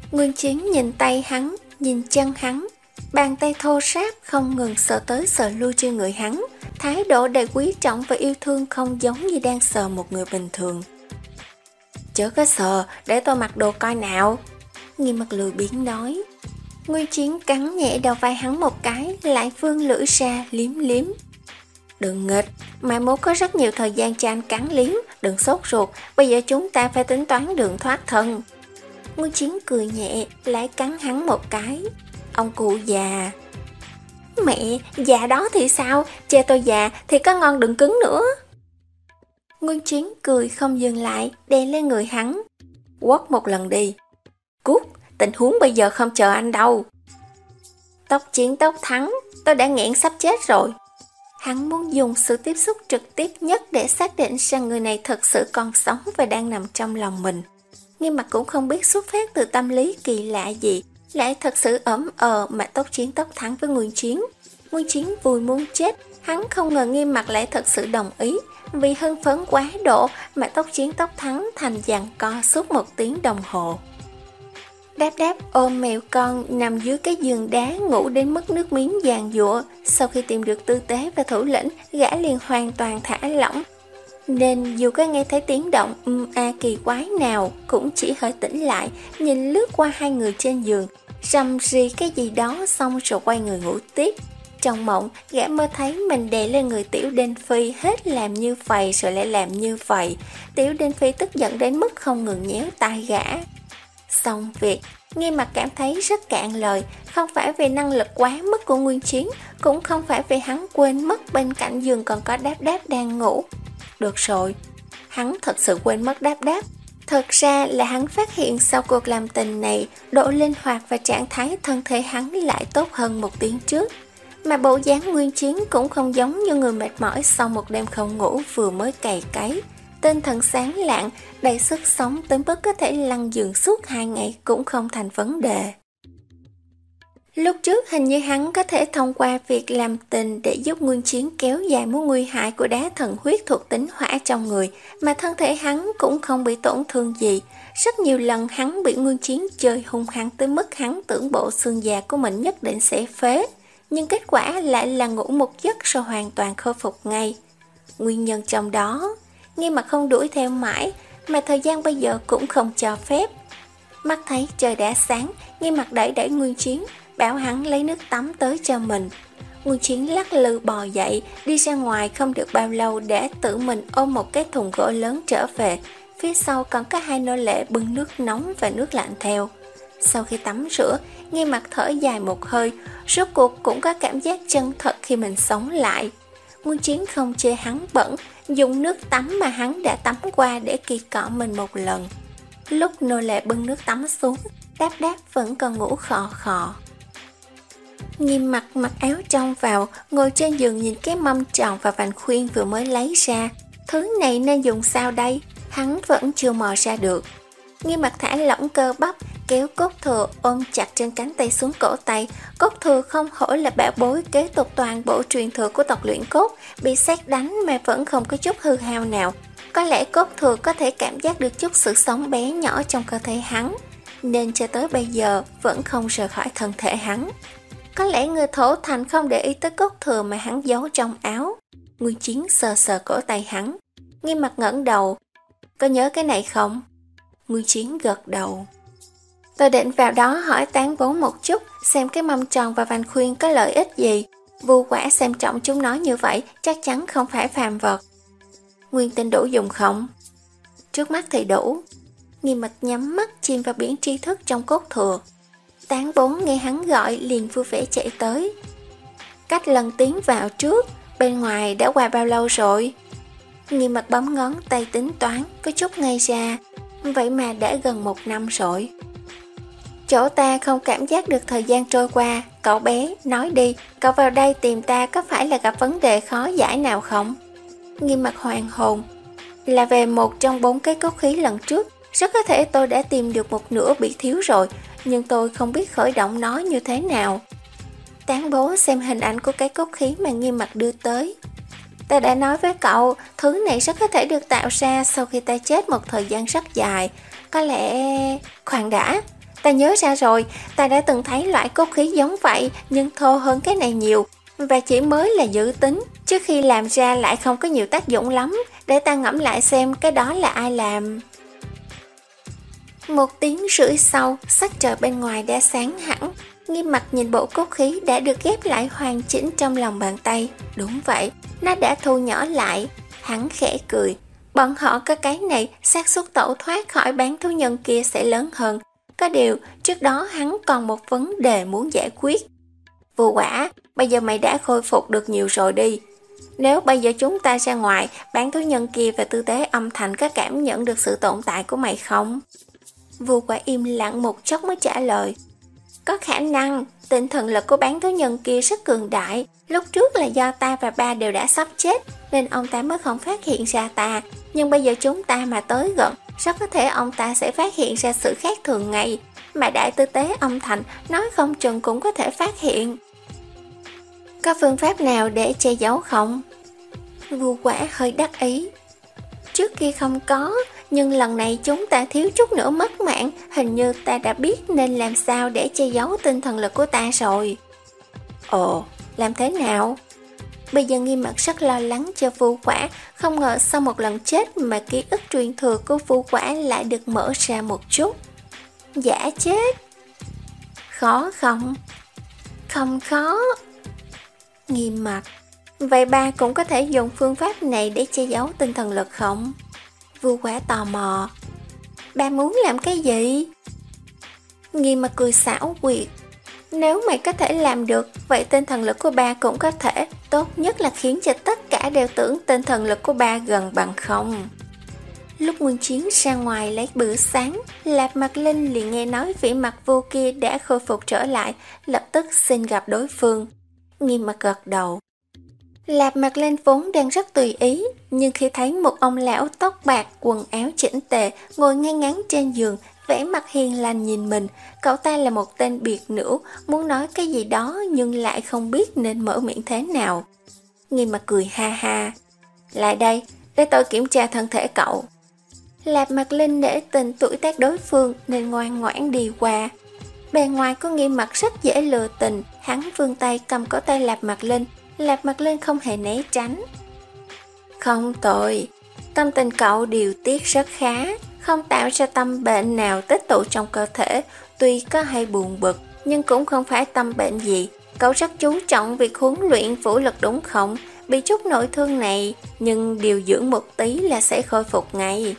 Nguyên Chiến nhìn tay hắn, nhìn chân hắn, bàn tay thô ráp không ngừng sờ tới sờ lui trên người hắn, thái độ đầy quý trọng và yêu thương không giống như đang sờ một người bình thường. Chớ có sờ, để tôi mặc đồ coi nào. Nghiêm Mặt lười biếng nói. Nguyên Chiến cắn nhẹ đầu vai hắn một cái, lại vươn lưỡi ra liếm liếm. Đừng nghịch, mai mốt có rất nhiều thời gian cho anh cắn liếm, đừng sốt ruột, bây giờ chúng ta phải tính toán đường thoát thân. Nguyên Chiến cười nhẹ, lại cắn hắn một cái. Ông cụ già. Mẹ, già đó thì sao, chê tôi già thì có ngon đừng cứng nữa. Nguyên Chiến cười không dừng lại, đè lên người hắn. Quất một lần đi. Cút, tình huống bây giờ không chờ anh đâu. Tốc chiến tốc thắng, tôi đã nghẹn sắp chết rồi. Hắn muốn dùng sự tiếp xúc trực tiếp nhất để xác định rằng người này thật sự còn sống và đang nằm trong lòng mình. Nghiêm Mặt cũng không biết xuất phát từ tâm lý kỳ lạ gì, lại thật sự ấm ờ mà tốc chiến tốc thắng với Nguyên Chiến. Nguyên Chiến vui muốn chết, hắn không ngờ Nghiêm Mặt lại thật sự đồng ý, vì hưng phấn quá độ mà tốc chiến tốc thắng thành giằng co suốt một tiếng đồng hồ. Đáp Đáp ôm mèo con nằm dưới cái giường đá ngủ đến mức nước miếng giàn giụa. Sau khi tìm được tư tế và thủ lĩnh, gã liền hoàn toàn thả lỏng, nên dù có nghe thấy tiếng động um a kỳ quái nào cũng chỉ hơi tỉnh lại, nhìn lướt qua hai người trên giường, rầm rì cái gì đó xong rồi quay người ngủ tiếp. Trong mộng, gã mơ thấy mình đè lên người Tiểu Đinh Phi, hết làm như vậy rồi lại làm như vậy. Tiểu Đinh Phi tức giận đến mức không ngừng nhéo tai gã. Xong việc, Nghiêm Mặt cảm thấy rất cạn lời, không phải vì năng lực quá mức của Nguyên Chiến, cũng không phải vì hắn quên mất bên cạnh giường còn có Đáp Đáp đang ngủ. Được rồi, hắn thật sự quên mất Đáp Đáp. Thật ra là hắn phát hiện sau cuộc làm tình này, độ linh hoạt và trạng thái thân thể hắn lại tốt hơn một tiếng trước. Mà bộ dáng Nguyên Chiến cũng không giống như người mệt mỏi sau một đêm không ngủ vừa mới cày cấy. Tinh thần sáng lạng, đầy sức sống tới mức có thể lăn giường suốt hai ngày cũng không thành vấn đề. Lúc trước hình như hắn có thể thông qua việc làm tình để giúp Nguyên Chiến kéo dài mối nguy hại của đá thần huyết thuộc tính hỏa trong người, mà thân thể hắn cũng không bị tổn thương gì. Rất nhiều lần hắn bị Nguyên Chiến chơi hung hăng tới mức hắn tưởng bộ xương già của mình nhất định sẽ phế, nhưng kết quả lại là ngủ một giấc rồi hoàn toàn khôi phục ngay. Nguyên nhân trong đó, Nghiêm Mặt không đuổi theo mãi, mà thời gian bây giờ cũng không cho phép. Mắt thấy trời đã sáng, Nghiêm Mặt đẩy đẩy Nguyên Chiến, bảo hắn lấy nước tắm tới cho mình. Nguyên Chiến lắc lư bò dậy, đi ra ngoài không được bao lâu để tự mình ôm một cái thùng gỗ lớn trở về. Phía sau còn có hai nô lệ bưng nước nóng và nước lạnh theo. Sau khi tắm rửa, Nghiêm Mặt thở dài một hơi, rốt cuộc cũng có cảm giác chân thật khi mình sống lại. Nguyên Chiến không chê hắn bẩn, dùng nước tắm mà hắn đã tắm qua để kỳ cọ mình một lần. Lúc nô lệ bưng nước tắm xuống, Đáp Đáp vẫn còn ngủ khò khò. Nghiêm Mặt mặc áo trong vào, ngồi trên giường nhìn cái mâm tròn và vành khuyên vừa mới lấy ra. Thứ này nên dùng sao đây? Hắn vẫn chưa mò ra được. Nghiêm Mặt thả lỏng cơ bắp, kéo Cốt Thừa ôm chặt trên cánh tay xuống cổ tay. Cốt Thừa không hổ là bảo bối kế tục toàn bộ truyền thừa của tộc Luyện Cốt, bị sét đánh mà vẫn không có chút hư hao nào. Có lẽ Cốt Thừa có thể cảm giác được chút sự sống bé nhỏ trong cơ thể hắn, nên cho tới bây giờ vẫn không rời khỏi thân thể hắn. Có lẽ người Thổ Thành không để ý tới Cốt Thừa mà hắn giấu trong áo. Nguyên Chiến sờ sờ cổ tay hắn. Nghiêm Mặt ngẩng đầu. Có nhớ cái này không? Nguyên Chiến gật đầu. Tôi định vào đó hỏi Tán Bố một chút, xem cái mâm tròn và vành khuyên có lợi ích gì. Vu Quả xem trọng chúng nói như vậy, chắc chắn không phải phàm vật. Nguyên tinh đủ dùng không? Trước mắt thì đủ. Nghiêm Mặt nhắm mắt chìm vào biển tri thức trong Cốt Thừa. Tán Bố nghe hắn gọi liền vui vẻ chạy tới. Cách lần tiến vào trước, bên ngoài đã qua bao lâu rồi? Nghiêm Mặt bấm ngón tay tính toán, có chút ngây ra. Vậy mà đã gần một năm rồi. Chỗ ta không cảm giác được thời gian trôi qua. Cậu bé, nói đi, cậu vào đây tìm ta có phải là gặp vấn đề khó giải nào không? Nghiêm Mặt hoàn hồn. Là về một trong bốn cái cốt khí lần trước. Rất có thể tôi đã tìm được một nửa bị thiếu rồi, nhưng tôi không biết khởi động nó như thế nào. Tán Bố xem hình ảnh của cái cốt khí mà Nghiêm Mặt đưa tới. Ta đã nói với cậu, thứ này rất có thể được tạo ra sau khi ta chết một thời gian rất dài. Có lẽ... Khoan đã, ta nhớ ra rồi, ta đã từng thấy loại cốt khí giống vậy, nhưng thô hơn cái này nhiều, và chỉ mới là dự tính, trước khi làm ra lại không có nhiều tác dụng lắm, để ta ngẫm lại xem cái đó là ai làm. Một tiếng rưỡi sau, sắc trời bên ngoài đã sáng hẳn. Nghiêm Mặc nhìn bộ cốt khí đã được ghép lại hoàn chỉnh trong lòng bàn tay. Đúng vậy, nó đã thu nhỏ lại. Hắn khẽ cười. Bọn họ có cái này, xác suất tẩu thoát khỏi bán thú nhân kia sẽ lớn hơn. Có điều, trước đó hắn còn một vấn đề muốn giải quyết. Vô Quả, bây giờ mày đã khôi phục được nhiều rồi đi. Nếu bây giờ chúng ta ra ngoài, bán thú nhân kia và tư tế âm thành có cảm nhận được sự tồn tại của mày không? Vô Quả im lặng một chốc mới trả lời. Có khả năng, tinh thần lực của bán thú nhân kia rất cường đại. Lúc trước là do ta và ba đều đã sắp chết, nên ông ta mới không phát hiện ra ta. Nhưng bây giờ chúng ta mà tới gần, rất có thể ông ta sẽ phát hiện ra sự khác thường ngay. Mà đại tư tế âm thành nói không chừng cũng có thể phát hiện. Có phương pháp nào để che giấu không? Vô Quả hơi đắc ý. Trước kia không có, nhưng lần này chúng ta thiếu chút nữa mất mạng. Hình như ta đã biết nên làm sao để che giấu tinh thần lực của ta rồi. Ồ, làm thế nào? Bây giờ Nghiêm Mặc rất lo lắng cho Vô Quả. Không ngờ sau một lần chết mà ký ức truyền thừa của Vô Quả lại được mở ra một chút. Giả chết. Khó không? Không khó. Nghiêm Mặc, vậy ba cũng có thể dùng phương pháp này để che giấu tinh thần lực không? Vô Quả tò mò. Ba muốn làm cái gì? Nghiêm Mặc cười xảo quyệt. Nếu mày có thể làm được, vậy tinh thần lực của ba cũng có thể. Tốt nhất là khiến cho tất cả đều tưởng tinh thần lực của ba gần bằng không. Lúc Nguyên Chiến ra ngoài lấy bữa sáng, Lạp Mạc Linh liền nghe nói Vĩ Mặc Vô kia đã khôi phục trở lại, lập tức xin gặp đối phương. Nghiêm Mặc gật đầu. Lạp Mạc Linh vốn đang rất tùy ý, nhưng khi thấy một ông lão tóc bạc, quần áo chỉnh tề, ngồi ngay ngắn trên giường, vẻ mặt hiền lành nhìn mình, cậu ta là một tên biệt nữ, muốn nói cái gì đó nhưng lại không biết nên mở miệng thế nào. Nghiêm Mặc cười ha ha. Lại đây, để tôi kiểm tra thân thể cậu. Lạp Mạc Linh nể tình tuổi tác đối phương nên ngoan ngoãn đi qua. Bề ngoài của Nghiêm Mặc rất dễ lừa tình, hắn vươn tay cầm cổ tay Lạp Mạc Linh, Lạp Mạc Linh không hề né tránh. Không tồi, tâm tình cậu điều tiết rất khá, không tạo ra tâm bệnh nào tích tụ trong cơ thể, tuy có hay buồn bực nhưng cũng không phải tâm bệnh gì. Cậu rất chú trọng việc huấn luyện vũ lực đúng không? Bị chút nội thương này, nhưng điều dưỡng một tí là sẽ khôi phục ngay.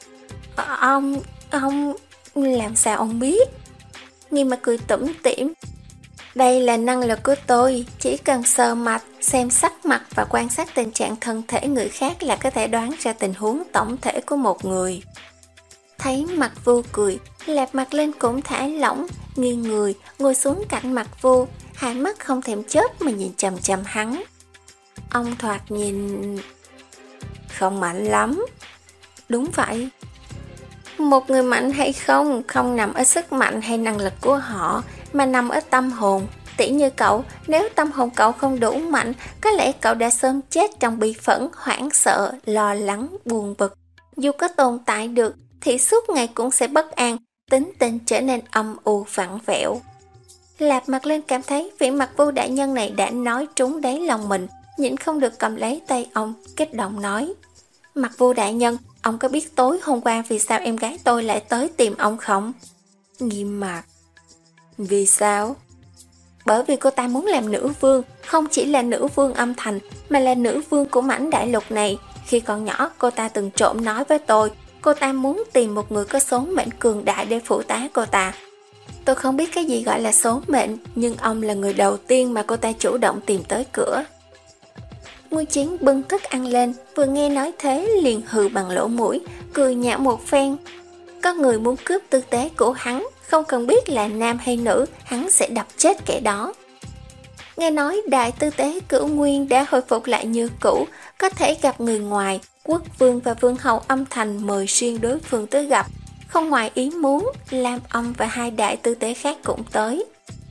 Ông, ông, làm sao ông biết? Nghiêm Mặc cười tủm tỉm. Đây là năng lực của tôi, chỉ cần sờ mặt, xem sắc mặt và quan sát tình trạng thân thể người khác là có thể đoán ra tình huống tổng thể của một người. Thấy Mặc Vô cười, Lạp Mạc Linh cũng thả lỏng, nghiêng người, ngồi xuống cạnh Mặc Vô, hai mắt không thèm chớp mà nhìn chằm chằm hắn. Ông thoạt nhìn không mạnh lắm. Đúng vậy. Một người mạnh hay không, không nằm ở sức mạnh hay năng lực của họ, mà nằm ở tâm hồn. Tỉ như cậu, nếu tâm hồn cậu không đủ mạnh, có lẽ cậu đã sớm chết trong bi phẫn, hoảng sợ, lo lắng, buồn bực. Dù có tồn tại được, thì suốt ngày cũng sẽ bất an, tính tình trở nên âm u vặn vẹo. Lạp Mạc Linh cảm thấy vị Mặc Vô đại nhân này đã nói trúng đáy lòng mình, nhịn không được cầm lấy tay ông, kích động nói. Mặc Vô đại nhân, ông có biết tối hôm qua vì sao em gái tôi lại tới tìm ông không? Nghiêm Mặc. Vì sao? Bởi vì cô ta muốn làm nữ vương, không chỉ là nữ vương âm thành, mà là nữ vương của mảnh đại lục này. Khi còn nhỏ, cô ta từng trộm nói với tôi, cô ta muốn tìm một người có số mệnh cường đại để phụ tá cô ta. Tôi không biết cái gì gọi là số mệnh, nhưng ông là người đầu tiên mà cô ta chủ động tìm tới cửa. Nguyên Chiến bưng thức ăn lên, vừa nghe nói thế liền hừ bằng lỗ mũi, cười nhạo một phen. Có người muốn cướp tư tế của hắn, không cần biết là nam hay nữ, hắn sẽ đập chết kẻ đó. Nghe nói đại tư tế Cửu Nguyên đã hồi phục lại như cũ, có thể gặp người ngoài, quốc vương và vương hậu âm thành mời riêng đối phương tới gặp. Không ngoài ý muốn, Lam Âm và hai đại tư tế khác cũng tới.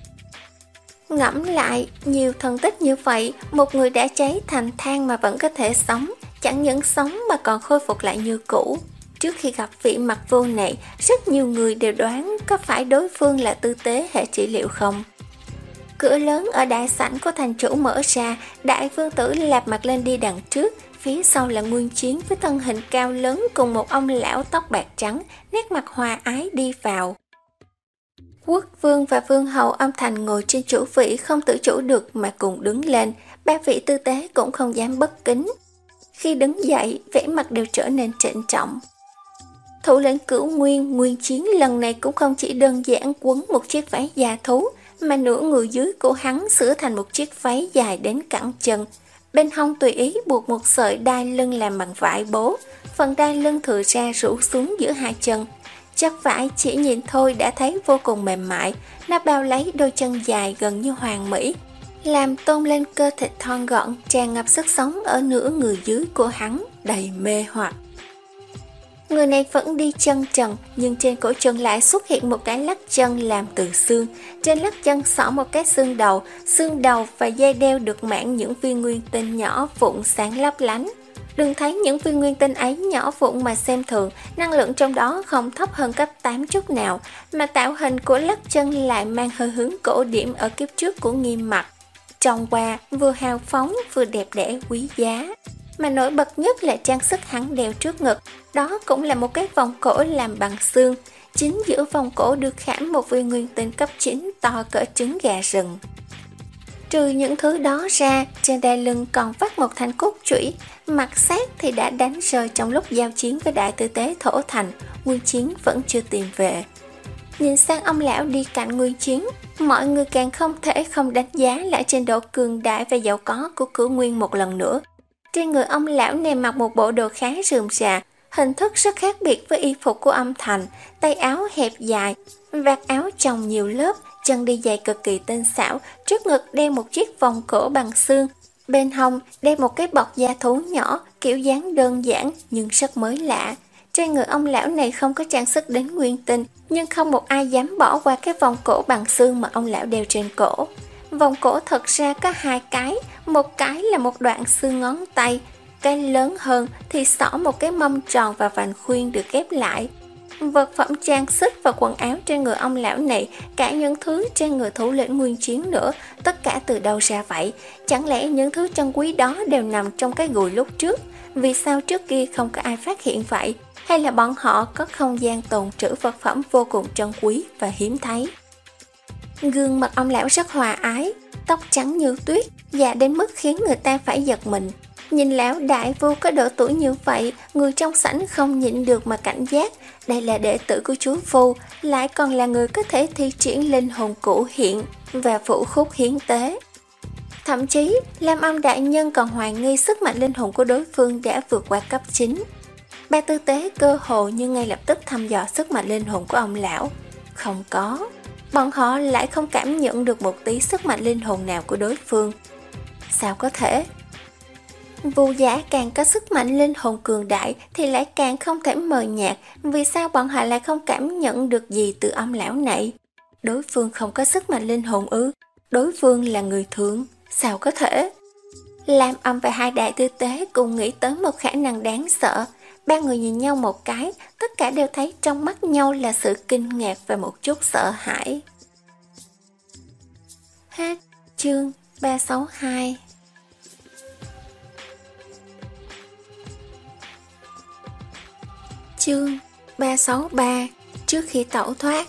Ngẫm lại, nhiều thần tích như vậy, một người đã cháy thành than mà vẫn có thể sống, chẳng những sống mà còn khôi phục lại như cũ. Trước khi gặp vị mặt vô nệ, rất nhiều người đều đoán có phải đối phương là tư tế hệ trị liệu không. Cửa lớn ở đại sảnh của thành chủ mở ra, đại vương tử lạp mặt lên đi đằng trước, phía sau là Nguyên Chiến với thân hình cao lớn cùng một ông lão tóc bạc trắng, nét mặt hòa ái đi vào. Quốc vương và vương hậu âm thành ngồi trên chủ vị không tự chủ được mà cùng đứng lên, ba vị tư tế cũng không dám bất kính. Khi đứng dậy, vẻ mặt đều trở nên trịnh trọng. Thủ lĩnh Cửu Nguyên, Nguyên Chiến lần này cũng không chỉ đơn giản quấn một chiếc váy da thú, mà nửa người dưới của hắn sửa thành một chiếc váy dài đến cẳng chân. Bên hông tùy ý buộc một sợi đai lưng làm bằng vải bố, phần đai lưng thừa ra rủ xuống giữa hai chân. Chất vải chỉ nhìn thôi đã thấy vô cùng mềm mại, nó bao lấy đôi chân dài gần như hoàn mỹ, làm tôn lên cơ thịt thon gọn tràn ngập sức sống ở nửa người dưới của hắn, đầy mê hoặc. Người này vẫn đi chân trần, nhưng trên cổ chân lại xuất hiện một cái lắc chân làm từ xương. Trên lắc chân xỏ một cái xương đầu, xương đầu và dây đeo được mảng những viên nguyên tinh nhỏ vụn sáng lấp lánh. Đừng thấy những viên nguyên tinh ấy nhỏ vụn mà xem thường, năng lượng trong đó không thấp hơn cấp tám chút nào, mà tạo hình của lắc chân lại mang hơi hướng cổ điển ở kiếp trước của Nghiêm Mặc. Trông qua vừa hào phóng vừa đẹp đẽ quý giá. Mà nổi bật nhất là trang sức hắn đeo trước ngực, đó cũng là một cái vòng cổ làm bằng xương. Chính giữa vòng cổ được khảm một viên nguyên tinh cấp chín to cỡ trứng gà rừng. Trừ những thứ đó ra, trên đai lưng còn vắt một thanh cốt chủy, mặt sát thì đã đánh rơi trong lúc giao chiến với đại tư tế Thổ Thành. Nguyên Chiến vẫn chưa tìm về. Nhìn sang ông lão đi cạnh Nguyên Chiến, mọi người càng không thể không đánh giá lại trình độ cường đại và giàu có của Cửu Nguyên một lần nữa. Trên người ông lão này mặc một bộ đồ khá rườm rà, hình thức rất khác biệt với y phục của âm thành, tay áo hẹp dài, vạt áo chồng nhiều lớp, chân đi giày cực kỳ tinh xảo, trước ngực đeo một chiếc vòng cổ bằng xương, bên hông đeo một cái bọc da thú nhỏ, kiểu dáng đơn giản nhưng rất mới lạ. Trên người ông lão này không có trang sức đến nguyên tinh, nhưng không một ai dám bỏ qua cái vòng cổ bằng xương mà ông lão đeo trên cổ. Vòng cổ thật ra có hai cái, một cái là một đoạn xương ngón tay, cái lớn hơn thì xỏ một cái mâm tròn và vành khuyên được ghép lại. Vật phẩm trang sức và quần áo trên người ông lão này, cả những thứ trên người thủ lĩnh Nguyên Chiến nữa, tất cả từ đâu ra vậy? Chẳng lẽ những thứ chân quý đó đều nằm trong cái gùi lúc trước? Vì sao trước kia không có ai phát hiện vậy? Hay là bọn họ có không gian tồn trữ vật phẩm vô cùng trân quý và hiếm thấy? Gương mặt ông lão rất hòa ái, tóc trắng như tuyết, già đến mức khiến người ta phải giật mình. Nhìn lão đại vu có độ tuổi như vậy, người trong sảnh không nhịn được mà cảnh giác. Đây là đệ tử của chú Phu, lại còn là người có thể thi triển linh hồn cũ hiện và vũ khúc hiến tế. Thậm chí, Lam Âm đại nhân còn hoài nghi sức mạnh linh hồn của đối phương đã vượt qua cấp chín. Ba tư tế cơ hồ như ngay lập tức thăm dò sức mạnh linh hồn của ông lão. Không có, bọn họ lại không cảm nhận được một tí sức mạnh linh hồn nào của đối phương. Sao có thể? Vu giả càng có sức mạnh linh hồn cường đại thì lại càng không thể mờ nhạt, vì sao bọn họ lại không cảm nhận được gì từ ông lão này? Đối phương không có sức mạnh linh hồn ư? Đối phương là người thường, sao có thể? Lam Âm và hai đại tư tế cùng nghĩ tới một khả năng đáng sợ. Ba người nhìn nhau một cái, tất cả đều thấy trong mắt nhau là sự kinh ngạc và một chút sợ hãi. Hết chương ba sáu hai. Chương ba sáu ba. Trước khi tẩu thoát.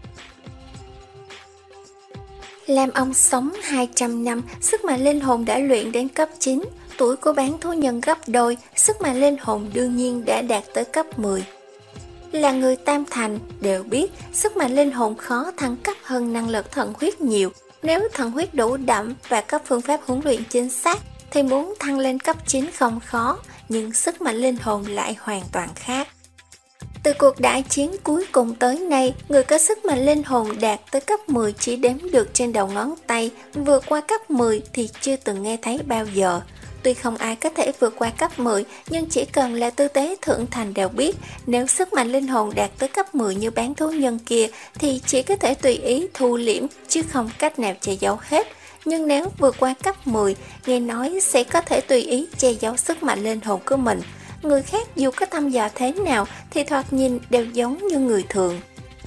Lam Ông sống hai trăm năm, sức mạnh linh hồn đã luyện đến cấp chín, tuổi của bán thú nhân gấp đôi, sức mạnh linh hồn đương nhiên đã đạt tới cấp mười. Là người tam thành đều biết sức mạnh linh hồn khó thăng cấp hơn năng lực thần huyết nhiều. Nếu thần huyết đủ đậm và có phương pháp huấn luyện chính xác thì muốn thăng lên cấp chín không khó, nhưng sức mạnh linh hồn lại hoàn toàn khác. Từ cuộc đại chiến cuối cùng tới nay, người có sức mạnh linh hồn đạt tới cấp mười chỉ đếm được trên đầu ngón tay, vượt qua cấp mười thì chưa từng nghe thấy bao giờ. Tuy không ai có thể vượt qua cấp mười, nhưng chỉ cần là tư tế thượng thành đều biết, nếu sức mạnh linh hồn đạt tới cấp mười như bán thú nhân kia thì chỉ có thể tùy ý thu liễm chứ không cách nào che giấu hết. Nhưng nếu vượt qua cấp mười, nghe nói sẽ có thể tùy ý che giấu sức mạnh linh hồn của mình. người khác dù có thăm dò thế nào thì thoạt nhìn đều giống như người thường.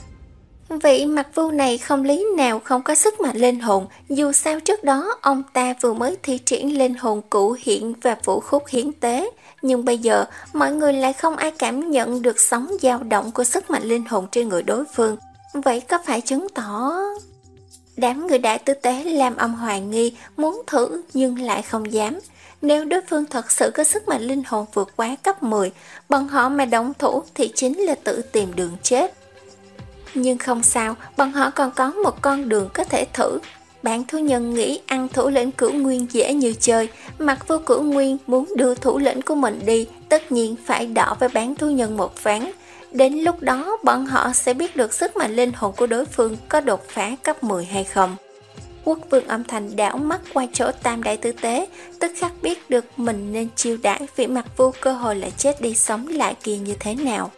Vị Mặc Vu này không lý nào không có sức mạnh linh hồn, dù sao trước đó ông ta vừa mới thi triển linh hồn cụ hiện và vũ khúc hiến tế, nhưng bây giờ mọi người lại không ai cảm nhận được sóng dao động của sức mạnh linh hồn trên người đối phương. Vậy có phải chứng tỏ... Đám người đại tư tế làm ông hoài nghi, muốn thử nhưng lại không dám. Nếu đối phương thật sự có sức mạnh linh hồn vượt quá cấp mười, bọn họ mà động thủ thì chính là tự tìm đường chết. Nhưng không sao, bọn họ còn có một con đường có thể thử. Bạn thú nhân nghĩ ăn thủ lĩnh Cửu Nguyên dễ như chơi, Mặc Vu Cửu Nguyên muốn đưa thủ lĩnh của mình đi, tất nhiên phải đọ với bán thú nhân một ván. Đến lúc đó bọn họ sẽ biết được sức mạnh linh hồn của đối phương có đột phá cấp mười hay không. Quốc vương âm thành đảo mắt qua chỗ tam đại tư tế, tức khắc biết được mình nên chiêu đãi vị Mặc Vu cơ hội là chết đi sống lại kia như thế nào.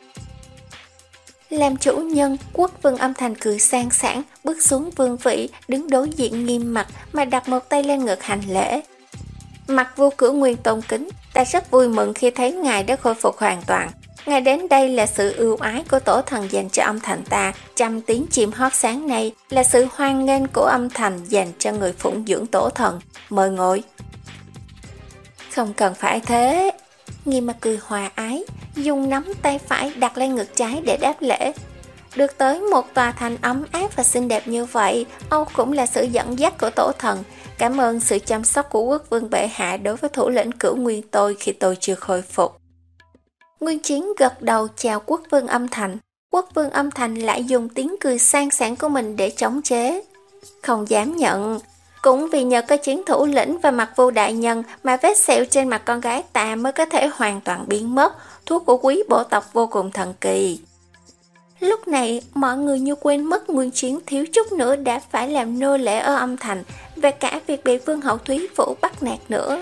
Làm chủ nhân, quốc vương âm thành cười sang sảng, bước xuống vương vị, đứng đối diện nghiêm mặt mà đặt một tay lên ngực hành lễ. Mặc Vu Cửu Nguyên tôn kính, ta rất vui mừng khi thấy ngài đã khôi phục hoàn toàn. Ngài đến đây là sự ưu ái của tổ thần dành cho âm thành ta, trăm tiếng chim hót sáng nay là sự hoan nghênh của âm thành dành cho người phụng dưỡng tổ thần. Mời ngồi. Không cần phải thế. Nghiêm mặt cười hòa ái, dùng nắm tay phải đặt lên ngực trái để đáp lễ. Được tới một tòa thành ấm áp và xinh đẹp như vậy, Âu cũng là sự dẫn dắt của tổ thần. Cảm ơn sự chăm sóc của quốc vương bệ hạ đối với thủ lĩnh Cửu Nguyên tôi khi tôi chưa khôi phục. Nguyên Chiến gật đầu chào quốc vương âm thành. Quốc vương âm thành lại dùng tiếng cười sang sảng của mình để chống chế. Không dám nhận. Cũng vì nhờ có chiến thủ lĩnh và Mặc Vu đại nhân mà vết sẹo trên mặt con gái ta mới có thể hoàn toàn biến mất. Thuốc của quý bộ tộc vô cùng thần kỳ. Lúc này mọi người như quên mất Nguyên Chiến thiếu chút nữa đã phải làm nô lệ ở âm thành, và cả việc bị vương hậu Thúy Vũ bắt nạt nữa.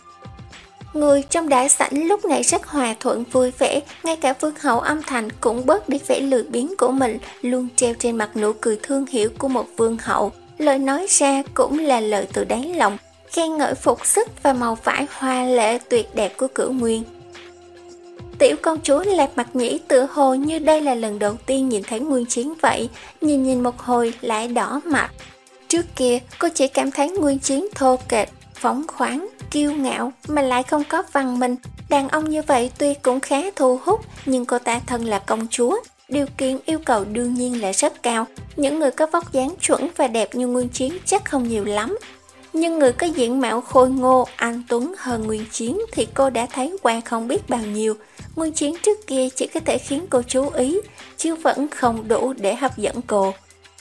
Người trong đại sảnh lúc này rất hòa thuận vui vẻ, ngay cả vương hậu âm thành cũng bớt đi vẻ lười biếng của mình, luôn treo trên mặt nụ cười thương hiểu của một vương hậu. Lời nói ra cũng là lời từ đáy lòng, khen ngợi phục sức và màu vải hoa lệ tuyệt đẹp của Cửu Nguyên. Tiểu công chúa Lạp Mặc Nhĩ tựa hồ như đây là lần đầu tiên nhìn thấy Nguyên Chiến vậy, nhìn nhìn một hồi lại đỏ mặt. Trước kia cô chỉ cảm thấy Nguyên Chiến thô kệch, phóng khoáng, kiêu ngạo mà lại không có văn minh. Đàn ông như vậy tuy cũng khá thu hút, nhưng cô ta thân là công chúa, điều kiện yêu cầu đương nhiên là rất cao. Những người có vóc dáng chuẩn và đẹp như Nguyên Chiến chắc không nhiều lắm, nhưng người có diện mạo khôi ngô, anh tuấn hơn Nguyên Chiến thì cô đã thấy qua không biết bao nhiêu. Nguyên Chiến trước kia chỉ có thể khiến cô chú ý, chứ vẫn không đủ để hấp dẫn cô.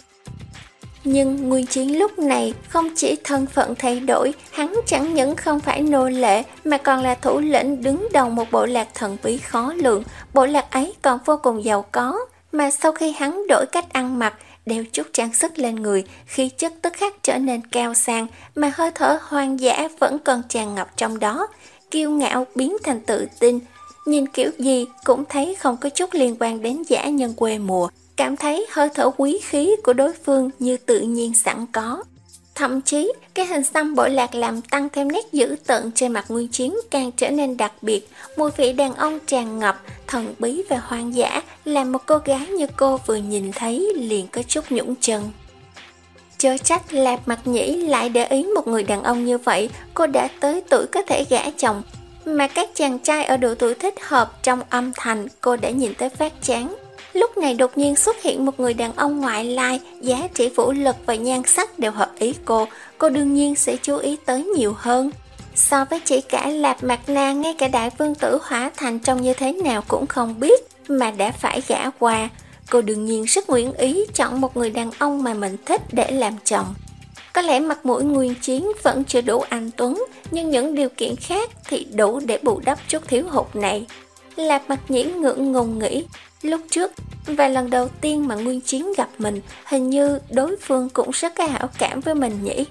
Nhưng Nguyên Chiến lúc này không chỉ thân phận thay đổi, hắn chẳng những không phải nô lệ mà còn là thủ lĩnh đứng đầu một bộ lạc thần bí khó lường. Bộ lạc ấy còn vô cùng giàu có, mà sau khi hắn đổi cách ăn mặc, đeo chút trang sức lên người, khí chất tức khắc trở nên cao sang, mà hơi thở hoang dã vẫn còn tràn ngập trong đó, kiêu ngạo biến thành tự tin. Nhìn kiểu gì cũng thấy không có chút liên quan đến dã nhân quê mùa, cảm thấy hơi thở quý khí của đối phương như tự nhiên sẵn có. Thậm chí, cái hình xăm bộ lạc làm tăng thêm nét dữ tợn trên mặt Nguyên Chiến càng trở nên đặc biệt, mùi vị đàn ông tràn ngập, thần bí và hoang dã, làm một cô gái như cô vừa nhìn thấy liền có chút nhũn chân. Chớ trách Lạp Mặc Nhĩ lại để ý một người đàn ông như vậy, cô đã tới tuổi có thể gả chồng, mà các chàng trai ở độ tuổi thích hợp trong âm thành cô đã nhìn tới phát chán. Lúc này đột nhiên xuất hiện một người đàn ông ngoại lai, giá trị vũ lực và nhan sắc đều hợp ý cô, cô đương nhiên sẽ chú ý tới nhiều hơn. So với chỉ cả Lạp Mạc Na, ngay cả đại vương tử Hỏa Thành trông như thế nào cũng không biết mà đã phải gả qua. Cô đương nhiên rất nguyện ý chọn một người đàn ông mà mình thích để làm chồng. Có lẽ mặt mũi Nguyên Chiến vẫn chưa đủ anh tuấn, nhưng những điều kiện khác thì đủ để bù đắp chút thiếu hụt này. Lạp Mặc Nhĩ ngượng ngùng nghĩ, lúc trước và lần đầu tiên mà Nguyên Chiến gặp mình, hình như đối phương cũng rất có hảo cảm với mình nhỉ.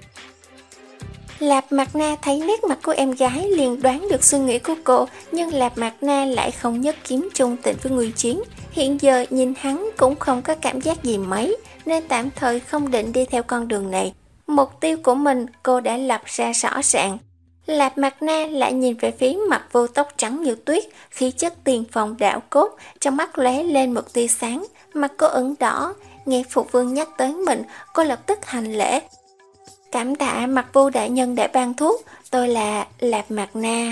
Lạp Mạc Na thấy nét mặt của em gái liền đoán được suy nghĩ của cô, nhưng Lạp Mạc Na lại không nhất kiếm chung tình với Nguyên Chiến. Hiện giờ nhìn hắn cũng không có cảm giác gì mấy, nên tạm thời không định đi theo con đường này. Mục tiêu của mình cô đã lập ra rõ ràng. Lạp Mạc Na lại nhìn về phía Mặc Vô tóc trắng như tuyết, khí chất tiền phong đạo cốt, trong mắt lóe lên một tia sáng, mặt cô ửng đỏ. Nghe phụ vương nhắc tới mình, cô lập tức hành lễ. Cảm tạ Mặc Vô đại nhân đã ban thuốc, tôi là Lạp Mạc Na.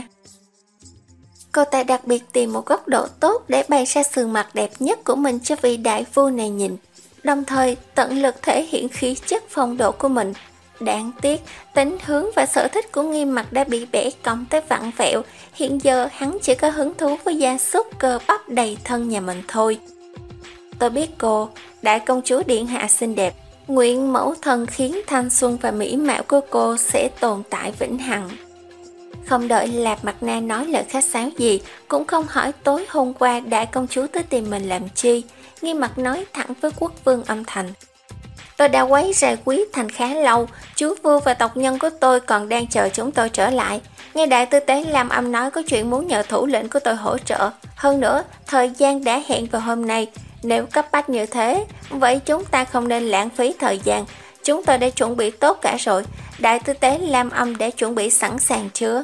Cô ta đặc biệt tìm một góc độ tốt để bày ra sườn mặt đẹp nhất của mình cho vị đại phu này nhìn, đồng thời tận lực thể hiện khí chất phong độ của mình. Đáng tiếc, tính hướng và sở thích của Nghiêm Mặc đã bị bẻ cong tới vặn vẹo, hiện giờ hắn chỉ có hứng thú với gia súc cơ bắp đầy thân nhà mình thôi. Tôi biết cô, đại công chúa điện hạ xinh đẹp, nguyện mẫu thần khiến thanh xuân và mỹ mạo của cô sẽ tồn tại vĩnh hằng. Không đợi Lạp Mạc Na nói lời khách sáo gì, cũng không hỏi tối hôm qua đại công chúa tới tìm mình làm chi, Nghiêm Mặc nói thẳng với quốc vương âm thành. Tôi đã quấy rầy quý thành khá lâu, chúa vua và tộc nhân của tôi còn đang chờ chúng tôi trở lại. Nghe đại tư tế Lam Âm nói có chuyện muốn nhờ thủ lĩnh của tôi hỗ trợ. Hơn nữa, thời gian đã hẹn vào hôm nay. Nếu cấp bách như thế, vậy chúng ta không nên lãng phí thời gian. Chúng tôi đã chuẩn bị tốt cả rồi. Đại tư tế Lam Âm đã chuẩn bị sẵn sàng chưa?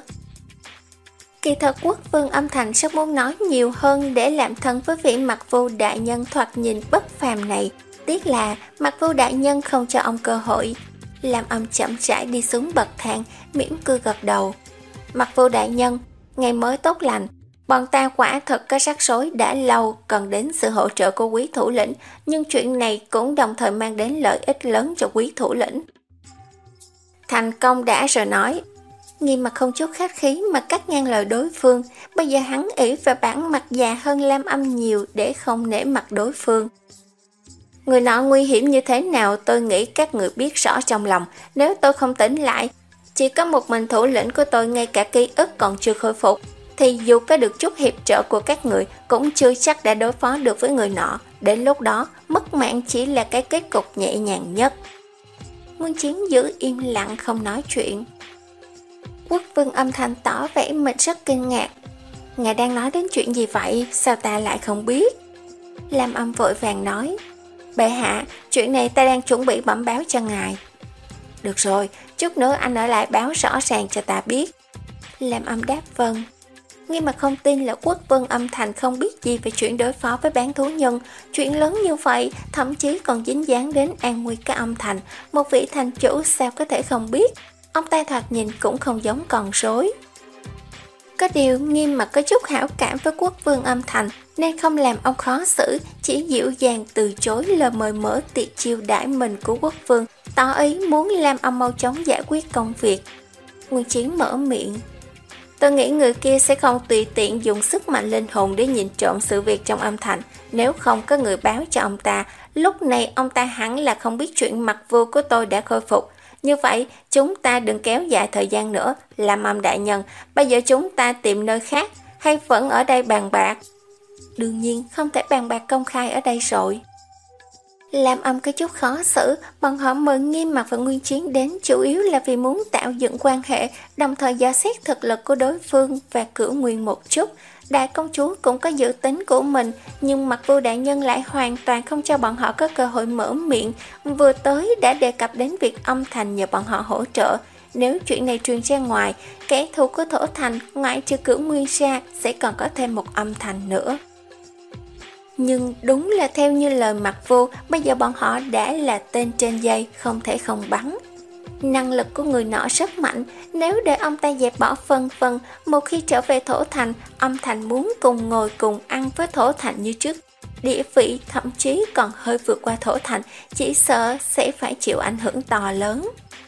Kỳ thật quốc vương âm thành rất muốn nói nhiều hơn để làm thân với vị Mặc Vô đại nhân thoạt nhìn bất phàm này. Tiếc là Mặc Vô đại nhân không cho ông cơ hội. Lam Âm chậm rãi đi xuống bậc thang, mỉm cười gật đầu. Mặc Vô đại nhân, ngày mới tốt lành. Bọn ta quả thật có rắc rối đã lâu, cần đến sự hỗ trợ của quý thủ lĩnh, nhưng chuyện này cũng đồng thời mang đến lợi ích lớn cho quý thủ lĩnh. Thành công đã rồi nói. Nghiêm Mặc không chút khách khí mà cắt ngang lời đối phương. Bây giờ hắn ỷ và bản mặt già hơn Lam Âm nhiều để không nể mặt đối phương. Người nọ nguy hiểm như thế nào tôi nghĩ các người biết rõ trong lòng. Nếu tôi không tỉnh lại, chỉ có một mình thủ lĩnh của tôi ngay cả ký ức còn chưa khôi phục, thì dù có được chút hiệp trợ của các người cũng chưa chắc đã đối phó được với người nọ. Đến lúc đó, mất mạng chỉ là cái kết cục nhẹ nhàng nhất. Nguyên Chiến giữ im lặng không nói chuyện. Quốc vương âm thanh tỏ vẻ mình rất kinh ngạc. Ngài đang nói đến chuyện gì vậy? Sao ta lại không biết? Lam Âm vội vàng nói. Bệ hạ, chuyện này ta đang chuẩn bị bẩm báo cho ngài. Được rồi, chút nữa anh ở lại báo rõ ràng cho ta biết. Lam Âm đáp vâng. Nhưng mà không tin là quốc vương âm thành không biết gì về chuyện đối phó với bán thú nhân. Chuyện lớn như vậy, thậm chí còn dính dáng đến an nguy cái âm thành. Một vị thành chủ sao có thể không biết? Ông ta thoạt nhìn cũng không giống con rối. Có điều Nghiêm Mặc có chút hảo cảm với quốc vương âm thành, nên không làm ông khó xử, chỉ dịu dàng từ chối lời mời mở tiệc chiêu đãi mình của quốc vương, tỏ ý muốn làm ông mau chóng giải quyết công việc. Nguyên Chiến mở miệng. Tôi nghĩ người kia sẽ không tùy tiện dùng sức mạnh linh hồn để nhìn trộm sự việc trong âm thành. Nếu không có người báo cho ông ta, lúc này ông ta hẳn là không biết chuyện Mặc Vô của tôi đã khôi phục. Như vậy, chúng ta đừng kéo dài thời gian nữa. Lam Âm đại nhân, bây giờ chúng ta tìm nơi khác hay vẫn ở đây bàn bạc? Đương nhiên không thể bàn bạc công khai ở đây rồi. Lam Âm có chút khó xử, bọn họ mời Nghiêm Mặc và Nguyên Chiến đến chủ yếu là vì muốn tạo dựng quan hệ, đồng thời dò xét thực lực của đối phương và Cửu Nguyên một chút. Đại công chúa cũng có dự tính của mình, nhưng Mặc Vô đại nhân lại hoàn toàn không cho bọn họ có cơ hội mở miệng, vừa tới đã đề cập đến việc âm thành nhờ bọn họ hỗ trợ. Nếu chuyện này truyền ra ngoài, kẻ thù của Thổ Thành ngoại trừ Cửu Nguyên ra sẽ còn có thêm một âm thành nữa. Nhưng đúng là theo như lời Mặc Vô, bây giờ bọn họ đã là tên trên dây, không thể không bắn. Năng lực của người nọ rất mạnh, nếu để ông ta dẹp bỏ phân phân, một khi trở về Thổ Thành, âm thành muốn cùng ngồi cùng ăn với Thổ Thành như trước. Địa vị thậm chí còn hơi vượt qua Thổ Thành, chỉ sợ sẽ phải chịu ảnh hưởng to lớn.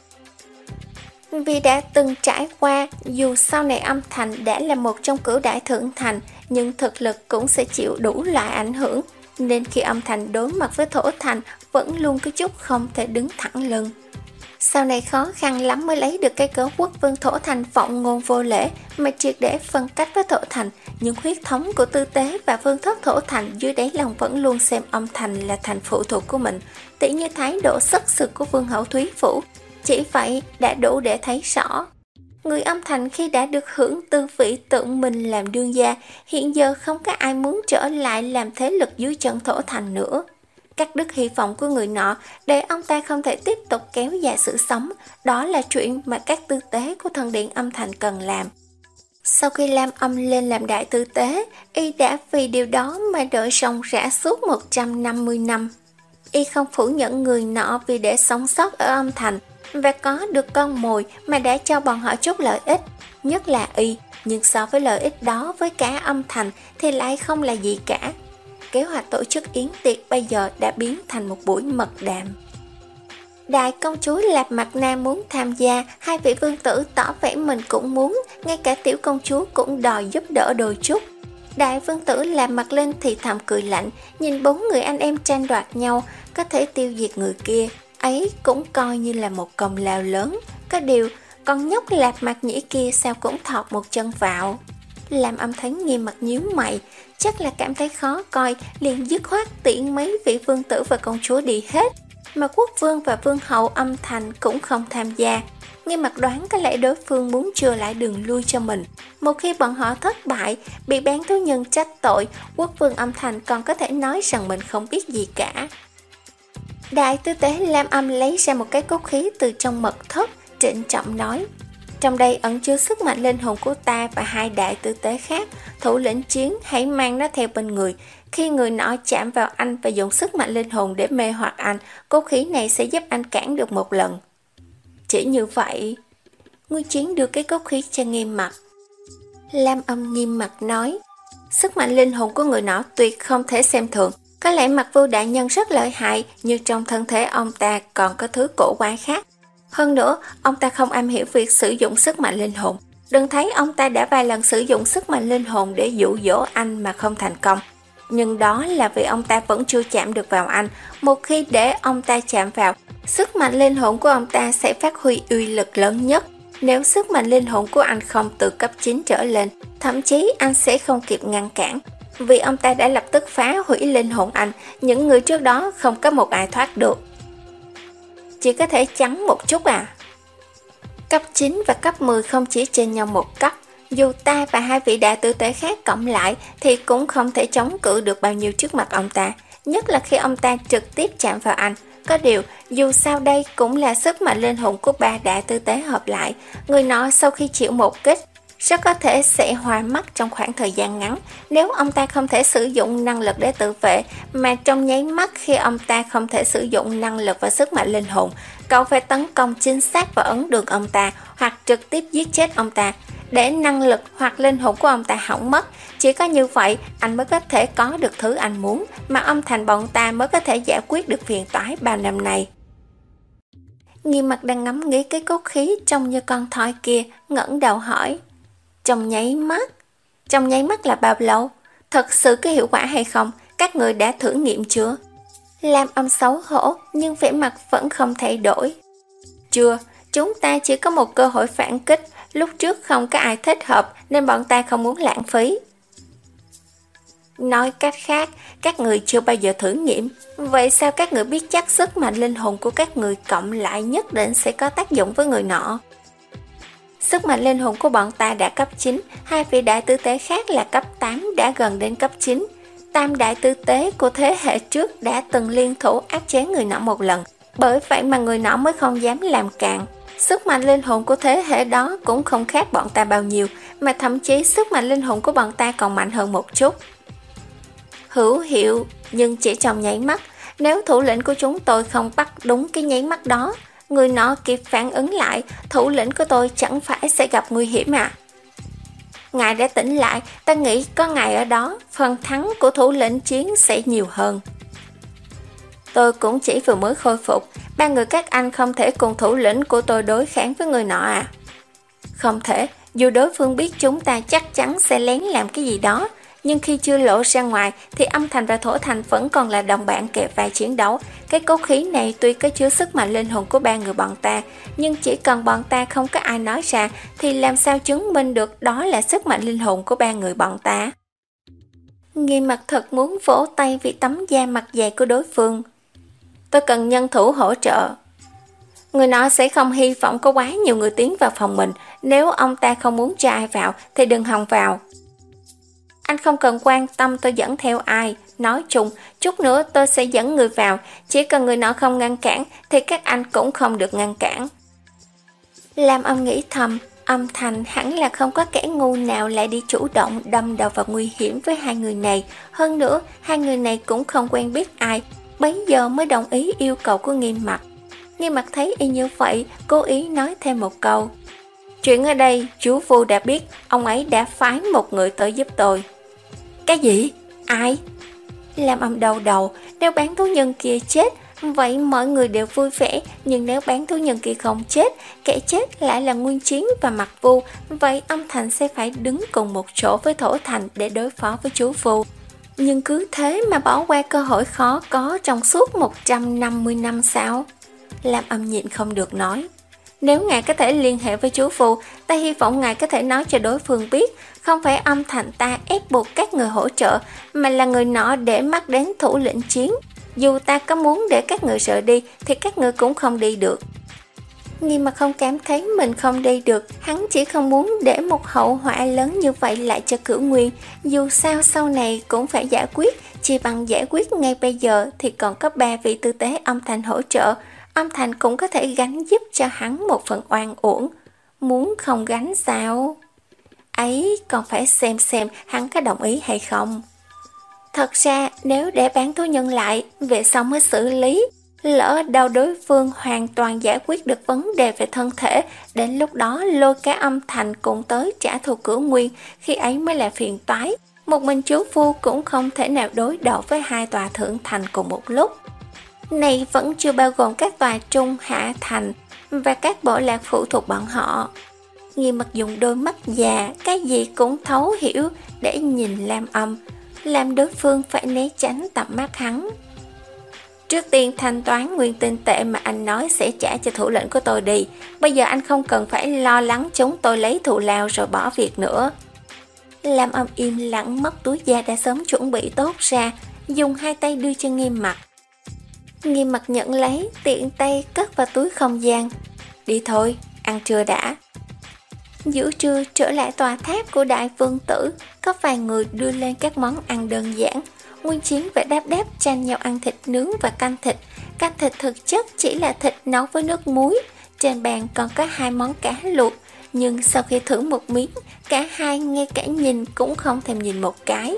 Vì đã từng trải qua, dù sau này âm thành đã là một trong cửu đại thượng thành, nhưng thực lực cũng sẽ chịu đủ loại ảnh hưởng, nên khi âm thành đối mặt với Thổ Thành vẫn luôn có chút không thể đứng thẳng lưng. Sau này khó khăn lắm mới lấy được cái cớ quốc vương Thổ Thành vọng ngôn vô lễ mà triệt để phân cách với Thổ Thành, nhưng huyết thống của Tư Tế và vương thất Thổ Thành dưới đáy lòng vẫn luôn xem âm thành là thành phụ thuộc của mình, tỉ như thái độ sắc sực của vương hậu Thúy Phủ. Chỉ vậy đã đủ để thấy rõ. Người âm thành khi đã được hưởng tư vị tự mình làm đương gia, hiện giờ không có ai muốn trở lại làm thế lực dưới chân Thổ Thành nữa. cắt đứt hy vọng của người nọ để ông ta không thể tiếp tục kéo dài sự sống. Đó là chuyện mà các tư tế của thần điện âm thành cần làm. Sau khi Lam Âm lên làm đại tư tế, y đã vì điều đó mà đợi ròng rã suốt một trăm năm mươi năm. Y không phủ nhận người nọ vì để sống sót ở âm thành và có được con mồi mà đã cho bọn họ chút lợi ích, nhất là y, nhưng so với lợi ích đó với cả âm thành thì lại không là gì cả. Kế hoạch tổ chức yến tiệc bây giờ đã biến thành một buổi mật đàm. Đại công chúa Lạp Mặt Na muốn tham gia, hai vị vương tử tỏ vẻ mình cũng muốn, ngay cả tiểu công chúa cũng đòi giúp đỡ đôi chút. Đại vương tử làm mặt lên thì thầm cười lạnh, nhìn bốn người anh em tranh đoạt nhau, có thể tiêu diệt người kia, ấy cũng coi như là một công lao lớn. Có điều, con nhóc Lạp Mặt Nhĩ kia sao cũng thọt một chân vào. Làm Âm thấy Nghiêm Mặt nhíu mày, chắc là cảm thấy khó coi, liền dứt khoát tiễn mấy vị vương tử và công chúa đi hết. Mà quốc vương và vương hậu âm thành cũng không tham gia. Nghiêm Mặt đoán có lẽ đối phương muốn chừa lại đường lui cho mình. Một khi bọn họ thất bại, bị bán thú nhân trách tội, quốc vương âm thành còn có thể nói rằng mình không biết gì cả. Đại tư tế Lam Âm lấy ra một cái cốt khí từ trong mật thất, trịnh trọng nói: trong đây ẩn chứa sức mạnh linh hồn của ta và hai đại tư tế khác. Thủ lĩnh chiến, hãy mang nó theo bên người. Khi người nọ chạm vào anh và dùng sức mạnh linh hồn để mê hoặc anh, cốt khí này sẽ giúp anh cản được một lần. Chỉ như vậy. Nguyên Chiến đưa cái cốt khí cho Nghiêm Mặt. Lam Âm nghiêm mặt nói: sức mạnh linh hồn của người nọ tuyệt không thể xem thường. Có lẽ Mặc Vu đại nhân rất lợi hại, nhưng trong thân thể ông ta còn có thứ cổ quái khác. Hơn nữa, ông ta không am hiểu việc sử dụng sức mạnh linh hồn. Đừng thấy ông ta đã vài lần sử dụng sức mạnh linh hồn để dụ dỗ anh mà không thành công. Nhưng đó là vì ông ta vẫn chưa chạm được vào anh. Một khi để ông ta chạm vào, sức mạnh linh hồn của ông ta sẽ phát huy uy lực lớn nhất. Nếu sức mạnh linh hồn của anh không từ cấp chín trở lên, thậm chí anh sẽ không kịp ngăn cản. Vì ông ta đã lập tức phá hủy linh hồn anh, những người trước đó không có một ai thoát được. Chỉ có thể chắn một chút à? Cấp chín và cấp mười không chỉ trên nhau một cấp. Dù ta và hai vị đại tử tế khác cộng lại thì cũng không thể chống cự được bao nhiêu trước mặt ông ta, nhất là khi ông ta trực tiếp chạm vào anh. Có điều, dù sao đây cũng là sức mạnh linh hồn của ba đại tư tế hợp lại. Người nọ sau khi chịu một kích, rất có thể sẽ hoa mắt trong khoảng thời gian ngắn. Nếu ông ta không thể sử dụng năng lực để tự vệ, mà trong nháy mắt khi ông ta không thể sử dụng năng lực và sức mạnh linh hồn, cậu phải tấn công chính xác vào ấn đường ông ta, hoặc trực tiếp giết chết ông ta, để năng lực hoặc linh hồn của ông ta hỏng mất. Chỉ có như vậy, anh mới có thể có được thứ anh muốn, mà âm thành bọn ta mới có thể giải quyết được phiền toái bao năm nay. Nghiêm Mặt đang ngắm nghĩ cái cốt khí trông như con thoi kia, ngẩng đầu hỏi: trong nháy mắt? Trong nháy mắt là bao lâu? Thật sự có hiệu quả hay không? Các người đã thử nghiệm chưa? Lam Âm xấu hổ, nhưng vẻ mặt vẫn không thay đổi. Chưa, chúng ta chỉ có một cơ hội phản kích. Lúc trước không có ai thích hợp nên bọn ta không muốn lãng phí. Nói cách khác, các người chưa bao giờ thử nghiệm. Vậy sao các người biết chắc sức mạnh linh hồn của các người cộng lại nhất định sẽ có tác dụng với người nọ? Sức mạnh linh hồn của bọn ta đã cấp chín, hai vị đại tư tế khác là cấp tám đã gần đến cấp chín. Tam đại tư tế của thế hệ trước đã từng liên thủ áp chế người nọ một lần, bởi vậy mà người nọ mới không dám làm càn. Sức mạnh linh hồn của thế hệ đó cũng không khác bọn ta bao nhiêu, mà thậm chí sức mạnh linh hồn của bọn ta còn mạnh hơn một chút. Hữu hiệu, nhưng chỉ trong nháy mắt. Nếu thủ lĩnh của chúng tôi không bắt đúng cái nháy mắt đó, người nọ kịp phản ứng lại, thủ lĩnh của tôi chẳng phải sẽ gặp nguy hiểm à? Ngài đã tỉnh lại, ta nghĩ có ngài ở đó, phần thắng của thủ lĩnh chiến sẽ nhiều hơn. Tôi cũng chỉ vừa mới khôi phục, ba người các anh không thể cùng thủ lĩnh của tôi đối kháng với người nọ à? Không thể, dù đối phương biết chúng ta chắc chắn sẽ lén làm cái gì đó, nhưng khi chưa lộ ra ngoài thì âm thành và thổ thành vẫn còn là đồng bạn kề vai chiến đấu. Cái cốt khí này tuy có chứa sức mạnh linh hồn của ba người bọn ta, nhưng chỉ cần bọn ta không có ai nói ra thì làm sao chứng minh được đó là sức mạnh linh hồn của ba người bọn ta? Nghiêm Mặt thật muốn vỗ tay vì tấm da mặt dày của đối phương. Tôi cần nhân thủ hỗ trợ. Người nọ sẽ không hy vọng có quá nhiều người tiến vào phòng mình. Nếu ông ta không muốn cho ai vào thì đừng hòng vào. Anh không cần quan tâm tôi dẫn theo ai, nói chung, chút nữa tôi sẽ dẫn người vào, chỉ cần người nọ không ngăn cản thì các anh cũng không được ngăn cản. Lam Âm nghĩ thầm, âm Thành hẳn là không có kẻ ngu nào lại đi chủ động đâm đầu vào nguy hiểm với hai người này. Hơn nữa, hai người này cũng không quen biết ai, bấy giờ mới đồng ý yêu cầu của Nghiêm Mặc. Nghiêm Mặc thấy y như vậy, cố ý nói thêm một câu. Chuyện ở đây, chú Phu đã biết, ông ấy đã phái một người tới giúp tôi. Cái gì? Ai? Lam Âm đau đầu, nếu bán thú nhân kia chết, vậy mọi người đều vui vẻ, nhưng nếu bán thú nhân kia không chết, kẻ chết lại là Nguyên Chiến và Mặc Vu, vậy âm Thành sẽ phải đứng cùng một chỗ với Thổ Thành để đối phó với chú Phu. Nhưng cứ thế mà bỏ qua cơ hội khó có trong suốt một trăm năm mươi năm sao? Lam Âm nhịn không được nói. Nếu ngài có thể liên hệ với chú Phu, ta hy vọng ngài có thể nói cho đối phương biết, không phải âm Thành ta ép buộc các người hỗ trợ, mà là người nọ để mắt đến thủ lĩnh Chiến. Dù ta có muốn để các người rời đi thì các người cũng không đi được. Nghiêm Mặc không cảm thấy mình không đi được, hắn chỉ không muốn để một hậu họa lớn như vậy lại cho Cửu Nguyên. Dù sao sau này cũng phải giải quyết, chỉ bằng giải quyết ngay bây giờ thì còn có ba vị tư tế âm Thành hỗ trợ. Âm Thành cũng có thể gánh giúp cho hắn một phần oan uổng. Muốn không gánh sao? Ấy còn phải xem xem hắn có đồng ý hay không. Thật ra nếu để bán thú nhân lại, về sau mới xử lý, lỡ đâu đối phương hoàn toàn giải quyết được vấn đề về thân thể, đến lúc đó lôi cả âm Thành cùng tới trả thù Cửu Nguyên, khi ấy mới là phiền toái. Một mình chú Phu cũng không thể nào đối đầu với hai tòa thượng thành cùng một lúc. Này vẫn chưa bao gồm các tòa trung hạ thành và các bộ lạc phụ thuộc bọn họ. Nghiêm Mặc dùng đôi mắt già, cái gì cũng thấu hiểu để nhìn Lam Âm, làm đối phương phải né tránh tầm mắt hắn. Trước tiên thanh toán nguyên tinh tệ mà anh nói sẽ trả cho thủ lĩnh của tôi đi. Bây giờ anh không cần phải lo lắng chúng tôi lấy thù lao rồi bỏ việc nữa. Lam Âm im lặng móc túi da đã sớm chuẩn bị tốt ra, dùng hai tay đưa cho Nghiêm Mặc. Nghiêm Mặc nhận lấy, tiện tay cất vào túi không gian. Đi thôi, ăn trưa đã. Giữa trưa trở lại tòa tháp của Đại Vương Tử, có vài người đưa lên các món ăn đơn giản. Nguyên Chiến và Đáp Đáp tranh nhau ăn thịt nướng và canh thịt. Canh thịt thực chất chỉ là thịt nấu với nước muối. Trên bàn còn có hai món cá luộc, nhưng sau khi thử một miếng, cả hai ngay cả nhìn cũng không thèm nhìn một cái.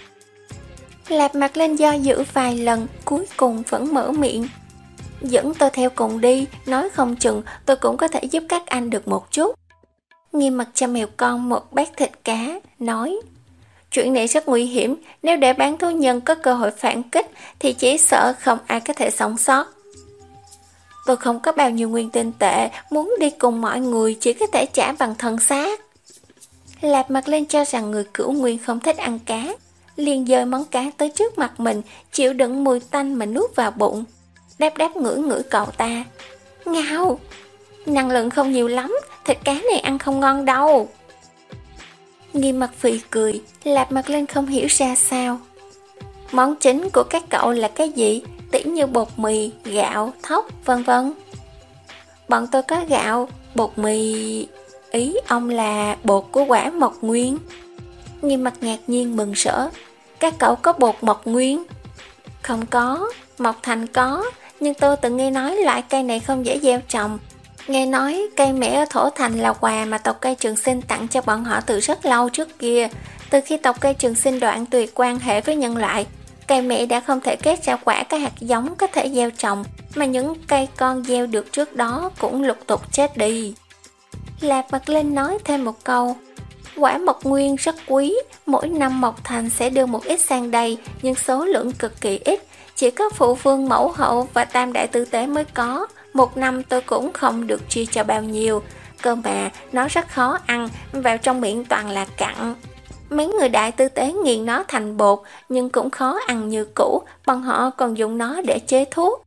Lạp mặt lên do dự vài lần, cuối cùng vẫn mở miệng. Dẫn tôi theo cùng đi, nói không chừng tôi cũng có thể giúp các anh được một chút. Nghiêm Mặc cho mèo con một bát thịt cá, nói. Chuyện này rất nguy hiểm, nếu để bán thú nhân có cơ hội phản kích thì chỉ sợ không ai có thể sống sót. Tôi không có bao nhiêu nguyên tinh tệ, muốn đi cùng mọi người chỉ có thể trả bằng thân xác. Lạp mặt lên cho rằng người Cửu Nguyên không thích ăn cá, liền dời món cá tới trước mặt mình, chịu đựng mùi tanh mà nuốt vào bụng. Đáp Đáp ngửi ngửi cậu ta. Ngao, năng lượng không nhiều lắm, thịt cá này ăn không ngon đâu. Nghiêm Mặc phì cười, Lạp mặt lên không hiểu ra sao. Món chính của các cậu là cái gì? Tỉ như bột mì, gạo, thóc, vân vân. Bọn tôi có gạo, bột mì... Ý ông là bột của quả mộc nguyên. Nghiêm Mặc ngạc nhiên mừng rỡ. Các cậu có bột mộc nguyên? Không có, Mộc Thành có, nhưng tôi từng nghe nói loại cây này không dễ gieo trồng. Nghe nói cây mẹ ở Thổ Thành là quà mà tộc cây Trường Sinh tặng cho bọn họ từ rất lâu trước kia. Từ khi tộc cây Trường Sinh đoạn tuyệt quan hệ với nhân loại, cây mẹ đã không thể kết ra quả các hạt giống có thể gieo trồng, mà những cây con gieo được trước đó cũng lục tục chết đi. Lạc Mặt Linh nói thêm một câu. Quả mộc nguyên rất quý, mỗi năm Mộc Thành sẽ đưa một ít sang đây, nhưng số lượng cực kỳ ít, chỉ có phụ vương mẫu hậu và tam đại tư tế mới có. Một năm tôi cũng không được chia cho bao nhiêu, cơ mà nó rất khó ăn, vào trong miệng toàn là cặn. Mấy người đại tư tế nghiền nó thành bột, nhưng cũng khó ăn như cũ, bọn họ còn dùng nó để chế thuốc.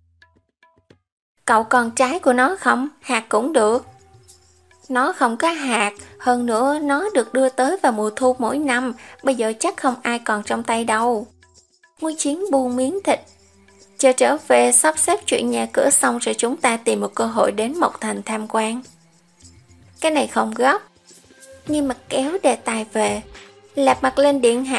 Cậu còn trái của nó không? Hạt cũng được. Nó không có hạt, hơn nữa nó được đưa tới vào mùa thu mỗi năm, bây giờ chắc không ai còn trong tay đâu. Nguyên Chiến buông miếng thịt. Chờ trở về sắp xếp chuyện nhà cửa xong rồi chúng ta tìm một cơ hội đến Mộc Thành tham quan. Cái này không gấp. Nghiêm Mặt kéo đề tài về. Lạp Mặt lên điện hạ,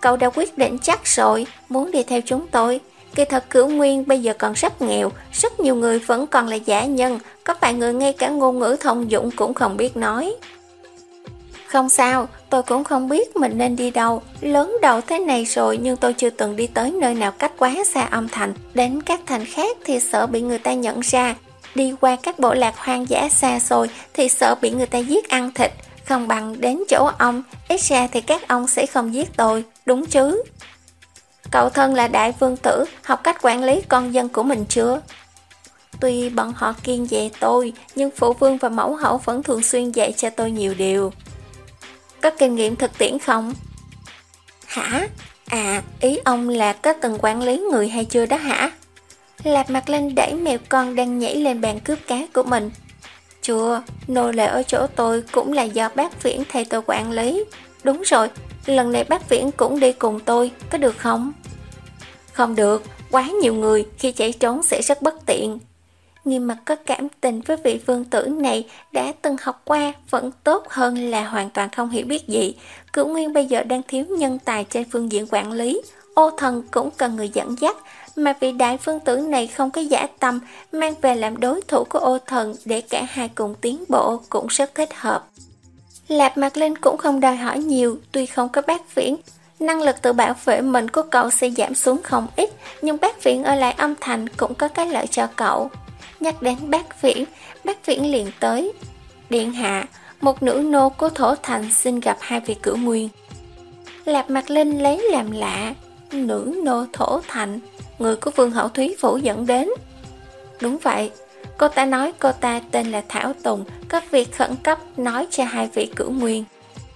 cậu đã quyết định chắc rồi, muốn đi theo chúng tôi. Kỳ thật Cửu Nguyên bây giờ còn rất nghèo, rất nhiều người vẫn còn là giả nhân, có vài người ngay cả ngôn ngữ thông dụng cũng không biết nói. Không sao, tôi cũng không biết mình nên đi đâu, lớn đầu thế này rồi nhưng tôi chưa từng đi tới nơi nào cách quá xa âm thành, đến các thành khác thì sợ bị người ta nhận ra, đi qua các bộ lạc hoang dã xa xôi thì sợ bị người ta giết ăn thịt, không bằng đến chỗ ông, ít ra thì các ông sẽ không giết tôi, đúng chứ? Cậu thân là đại vương tử, học cách quản lý con dân của mình chưa? Tuy bọn họ kiêng dè tôi, nhưng phụ vương và mẫu hậu vẫn thường xuyên dạy cho tôi nhiều điều. Có kinh nghiệm thực tiễn không? Hả? À, ý ông là có từng quản lý người hay chưa đó hả? Lạp Mặt Linh đẩy mèo con đang nhảy lên bàn cướp cá của mình. Chưa, nô lệ ở chỗ tôi cũng là do bác Viễn thay tôi quản lý. Đúng rồi, lần này bác Viễn cũng đi cùng tôi, có được không? Không được, quá nhiều người, khi chạy trốn sẽ rất bất tiện. Nghiêm Mặt có cảm tình với vị vương tử này, đã từng học qua vẫn tốt hơn là hoàn toàn không hiểu biết gì. Cửu Nguyên bây giờ đang thiếu nhân tài trên phương diện quản lý, Ô Thần cũng cần người dẫn dắt, mà vị đại vương tử này không có dã tâm, mang về làm đối thủ của Ô Thần để cả hai cùng tiến bộ cũng rất thích hợp. Lạp Mặt Linh cũng không đòi hỏi nhiều, tuy không có bác Viễn, năng lực tự bảo vệ mình của cậu sẽ giảm xuống không ít, nhưng bác Viễn ở lại âm thành cũng có cái lợi cho cậu. Nhắc đến bác Viễn, bác Viễn liền tới. Điện hạ, một nữ nô của Thổ Thành xin gặp hai vị Cửu Nguyên. Lạp Mặt Linh lấy làm lạ. Nữ nô Thổ Thành, người của Vương hậu Thúy Phủ dẫn đến. Đúng vậy, cô ta nói cô ta tên là Thảo Tùng, có việc khẩn cấp nói cho hai vị Cửu Nguyên.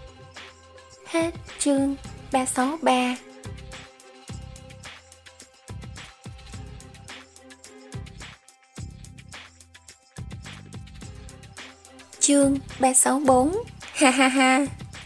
Hết chương ba sáu ba. Chương ba sáu bốn. Ha ha ha.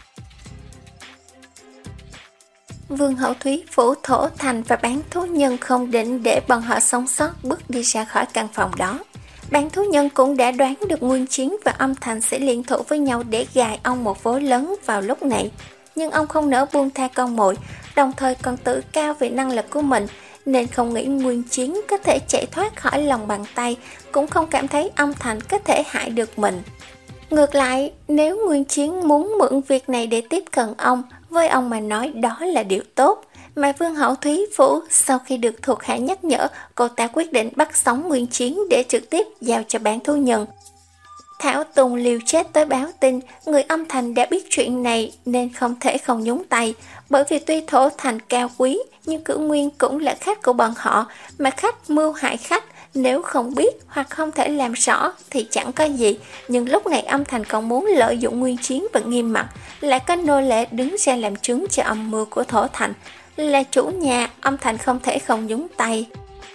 Vương hậu Thúy Phủ Thổ Thành và bán thú nhân không định để bọn họ sống sót bước đi ra khỏi căn phòng đó. Bán thú nhân cũng đã đoán được Nguyên Chiến và âm thành sẽ liên thủ với nhau để gài ông một vố lớn vào lúc này. Nhưng ông không nỡ buông tha con mồi, đồng thời còn tự cao về năng lực của mình, nên không nghĩ Nguyên Chiến có thể chạy thoát khỏi lòng bàn tay, cũng không cảm thấy âm thành có thể hại được mình. Ngược lại, nếu Nguyên Chiến muốn mượn việc này để tiếp cận ông, với ông mà nói đó là điều tốt. Mà Vương hậu Thúy Phủ sau khi được thuộc hạ nhắc nhở, cô ta quyết định bắt sống Nguyên Chiến để trực tiếp giao cho bán thú nhân. Thảo Tùng liều chết tới báo tin, người âm thành đã biết chuyện này nên không thể không nhúng tay, bởi vì tuy Thổ Thành cao quý, nhưng Cửu Nguyên cũng là khách của bọn họ, mà khách mưu hại khách, nếu không biết hoặc không thể làm rõ thì chẳng có gì, nhưng lúc này âm thành còn muốn lợi dụng Nguyên Chiến và Nghiêm Mặt, lại có nô lệ đứng ra làm chứng cho âm mưu của Thổ Thành. Là chủ nhà, âm thành không thể không nhúng tay.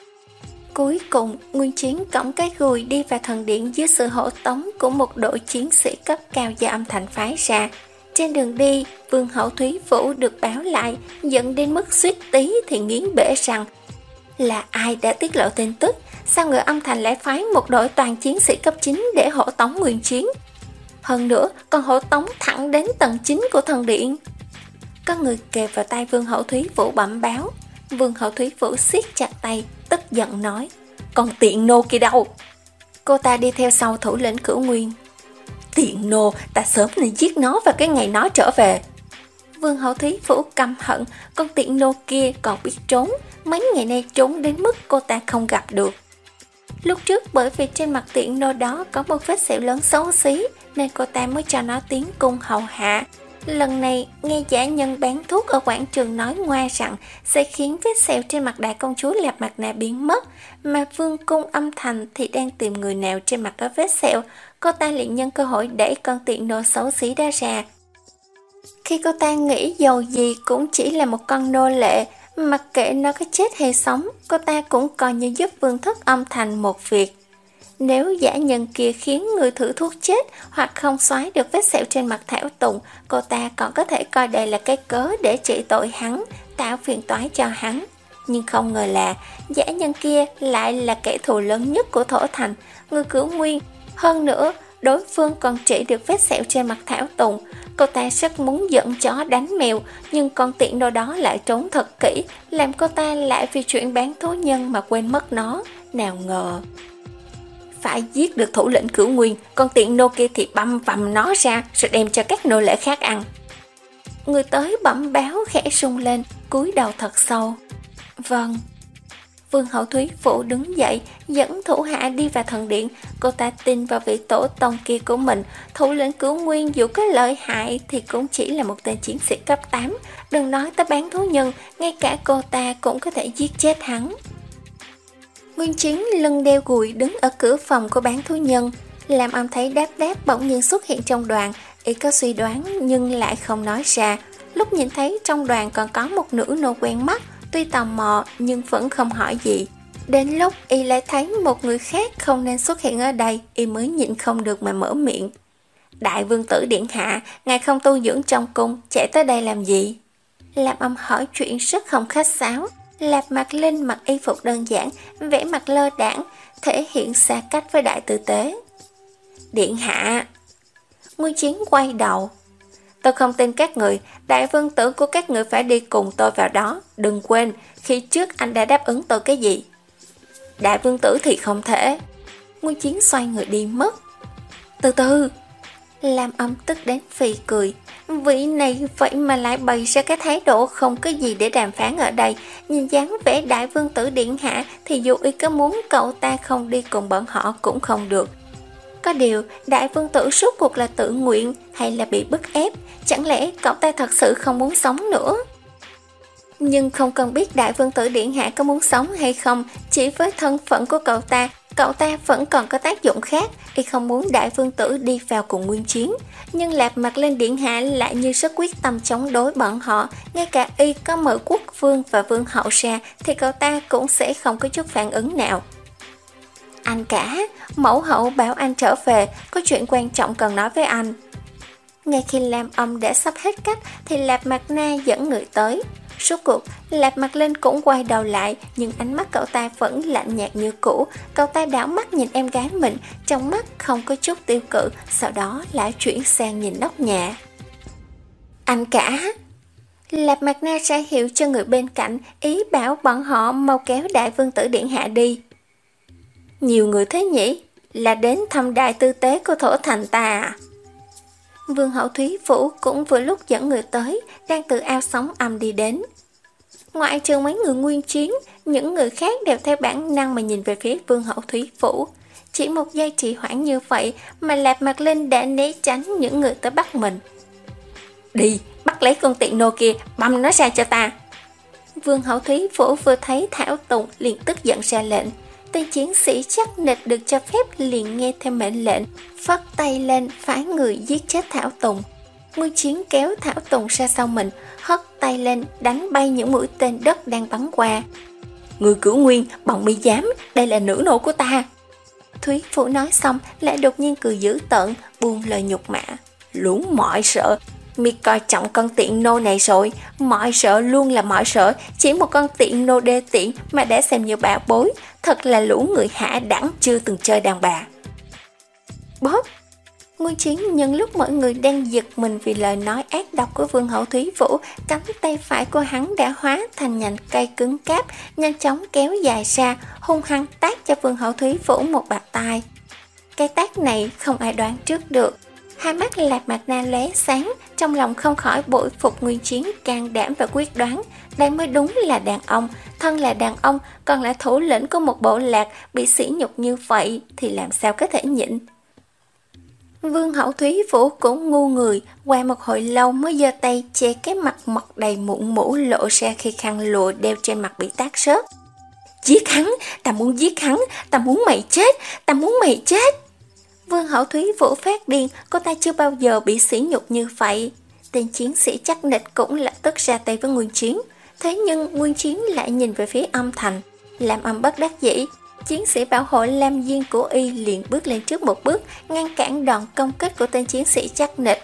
Cuối cùng, Nguyên Chiến cõng cái gùi đi vào thần điện dưới sự hộ tống của một đội chiến sĩ cấp cao do âm thành phái ra. Trên đường đi, Vương hậu Thúy Phủ được báo lại, giận đến mức suýt tí thì nghiến bể rằng là ai đã tiết lộ tin tức, sao người âm thành lại phái một đội toàn chiến sĩ cấp chín để hộ tống Nguyên Chiến. Hơn nữa, còn hộ tống thẳng đến tầng chín của thần điện. Có người kề vào tay Vương hậu Thúy Phủ bẩm báo. Vương hậu Thúy Phủ siết chặt tay, tức giận nói: "Còn tiện nô kia đâu?" Cô ta đi theo sau thủ lĩnh Cửu Nguyên. "Tiện nô, ta sớm nên giết nó vào cái ngày nó trở về." Vương hậu Thúy Phủ căm hận, con tiện nô kia còn biết trốn, mấy ngày nay trốn đến mức cô ta không gặp được. Lúc trước bởi vì trên mặt tiện nô đó có một vết sẹo lớn xấu xí, nên cô ta mới cho nó tiến cung hầu hạ. Lần này, nghe giả nhân bán thuốc ở quảng trường nói ngoa rằng sẽ khiến vết sẹo trên mặt đại công chúa Lạp Mặt Nạ biến mất, mà vương cung âm thành thì đang tìm người nào trên mặt có vết sẹo, cô ta liền nhân cơ hội đẩy con tiện nô xấu xí đó ra. Khi cô ta nghĩ dầu gì cũng chỉ là một con nô lệ, mặc kệ nó có chết hay sống, cô ta cũng coi như giúp vương thất âm thành một việc. Nếu giả nhân kia khiến người thử thuốc chết hoặc không xóa được vết sẹo trên mặt Thảo Tùng, cô ta còn có thể coi đây là cái cớ để trị tội hắn, tạo phiền toái cho hắn. Nhưng không ngờ là giả nhân kia lại là kẻ thù lớn nhất của Thổ Thành, người Cửu Nguyên. Hơn nữa, đối phương còn trị được vết sẹo trên mặt Thảo Tùng. Cô ta rất muốn giận chó đánh mèo, nhưng con tiện đồ đó lại trốn thật kỹ, làm cô ta lại vì chuyện bán thú nhân mà quên mất nó. Nào ngờ phải giết được thủ lĩnh Cửu Nguyên, con tiện nô kia thì băm vằm nó ra rồi đem cho các nô lệ khác ăn. Người tới bẩm báo khẽ rung lên, cúi đầu thật sâu. Vâng. Vương hậu Thúy Phủ đứng dậy, dẫn thủ hạ đi vào thần điện. Cô ta tin vào vị tổ tông kia của mình. Thủ lĩnh Cửu Nguyên dù có lợi hại thì cũng chỉ là một tên chiến sĩ cấp tám. Đừng nói tới bán thú nhân, ngay cả cô ta cũng có thể giết chết hắn. Nguyên Chiến lưng đeo gùi đứng ở cửa phòng của bán thú nhân. Làm Âm thấy đáp đáp bỗng nhiên xuất hiện trong đoàn. Y có suy đoán nhưng lại không nói ra. Lúc nhìn thấy trong đoàn còn có một nữ nô quen mắt, tuy tò mò nhưng vẫn không hỏi gì. Đến lúc Y lại thấy một người khác không nên xuất hiện ở đây, Y mới nhịn không được mà mở miệng. Đại vương tử điện hạ, ngài không tu dưỡng trong cung, chạy tới đây làm gì? Làm Âm hỏi chuyện rất không khách sáo. Lạp Mạc Linh mặc y phục đơn giản, vẻ mặt lơ đãng, thể hiện xa cách với đại tư tế. Điện hạ. Nguyên Chiến quay đầu. Tôi không tin các người, đại vương tử của các người phải đi cùng tôi vào đó. Đừng quên, khi trước anh đã đáp ứng tôi cái gì? Đại vương tử thì không thể. Nguyên Chiến xoay người đi mất. Từ từ. Làm Âm tức đến phì cười. Vị này vậy mà lại bày ra cái thái độ không có gì để đàm phán ở đây. Nhìn dáng vẻ đại vương tử điện hạ thì dù Y có muốn cậu ta không đi cùng bọn họ cũng không được. Có điều đại vương tử suốt cuộc là tự nguyện hay là bị bức ép? Chẳng lẽ cậu ta thật sự không muốn sống nữa? Nhưng không cần biết đại vương tử điện hạ có muốn sống hay không, chỉ với thân phận của cậu ta, cậu ta vẫn còn có tác dụng khác. Y không muốn đại vương tử đi vào cùng Nguyên Chiến, nhưng Lạp Mạc Linh điện hạ lại như rất quyết tâm chống đối bọn họ. Ngay cả Y có mở quốc vương và vương hậu ra thì cậu ta cũng sẽ không có chút phản ứng nào. Anh cả, mẫu hậu bảo anh trở về, có chuyện quan trọng cần nói với anh. Ngay khi Lam Âm đã sắp hết cách thì Lạp Mạc Na dẫn người tới. Suốt cuộc, Lạp Mạc Linh cũng quay đầu lại, nhưng ánh mắt cậu ta vẫn lạnh nhạt như cũ. Cậu ta đảo mắt nhìn em gái mình, trong mắt không có chút tiêu cự, sau đó lại chuyển sang nhìn nóc nhà. Anh cả. Lạp Mạc Na ra hiệu cho người bên cạnh, ý bảo bọn họ mau kéo đại vương tử điện hạ đi. Nhiều người thế nhỉ? Là đến thăm đại tư tế của thổ thành ta à? Vương hậu Thúy Phủ cũng vừa lúc dẫn người tới, đang từ ao sóng âm đi đến. Ngoại trừ mấy người Nguyên Chiến, những người khác đều theo bản năng mà nhìn về phía Vương hậu Thúy Phủ. Chỉ một giây trì hoãn như vậy mà Lạp Mạc Linh đã né tránh những người tới bắt mình. Đi, bắt lấy con tiện nô kia, băm nó ra cho ta. Vương hậu Thúy Phủ vừa thấy Thảo Tùng liền tức giận ra lệnh. Tên chiến sĩ chắc nịch được cho phép liền nghe theo mệnh lệnh, phất tay lên phái người giết chết Thảo Tùng. Nguyên Chiến kéo Thảo Tùng ra sau mình, hất tay lên đánh bay những mũi tên đất đang bắn qua. Người Cửu Nguyên, bọn mi dám, đây là nữ nô của ta. Thúy Phủ nói xong lại đột nhiên cười dữ tợn, buông lời nhục mạ. Lũ mọi sợ, mi coi trọng con tiện nô này rồi, mọi sợ luôn là mọi sợ, chỉ một con tiện nô đê tiện mà đã xem như bảo bối, thật là lũ người hạ đẳng chưa từng chơi đàn bà. Bóp! Nguyên Chiến nhân lúc mọi người đang giật mình vì lời nói ác độc của Vương hậu Thúy Phủ, cánh tay phải của hắn đã hóa thành nhành cây cứng cáp, nhanh chóng kéo dài ra, hung hăng tát cho Vương hậu Thúy Phủ một bạt tai. Cái tát này không ai đoán trước được. Hai mắt Lạp Mạc Na lóe sáng, trong lòng không khỏi bội phục Nguyên Chiến can đảm và quyết đoán. Đây mới đúng là đàn ông, thân là đàn ông, còn là thủ lĩnh của một bộ lạc, bị sỉ nhục như vậy thì làm sao có thể nhịn. Vương hậu Thúy Phủ cũng ngu người, qua một hồi lâu mới giơ tay che cái mặt mọc đầy mụn mũ lộ ra khi khăn lụa đeo trên mặt bị tát rớt. Giết hắn, ta muốn giết hắn, ta muốn mày chết, ta muốn mày chết. Vương hậu Thúy Phủ phát điên, cô ta chưa bao giờ bị sỉ nhục như vậy. Tên chiến sĩ chắc nịch cũng lập tức ra tay với Nguyên Chiến. Thế nhưng Nguyên Chiến lại nhìn về phía Âm Thành, làm Âm bất đắc dĩ. Chiến sĩ bảo hộ Lam Diên của y liền bước lên trước một bước, ngăn cản đòn công kích của tên chiến sĩ chắc nịch.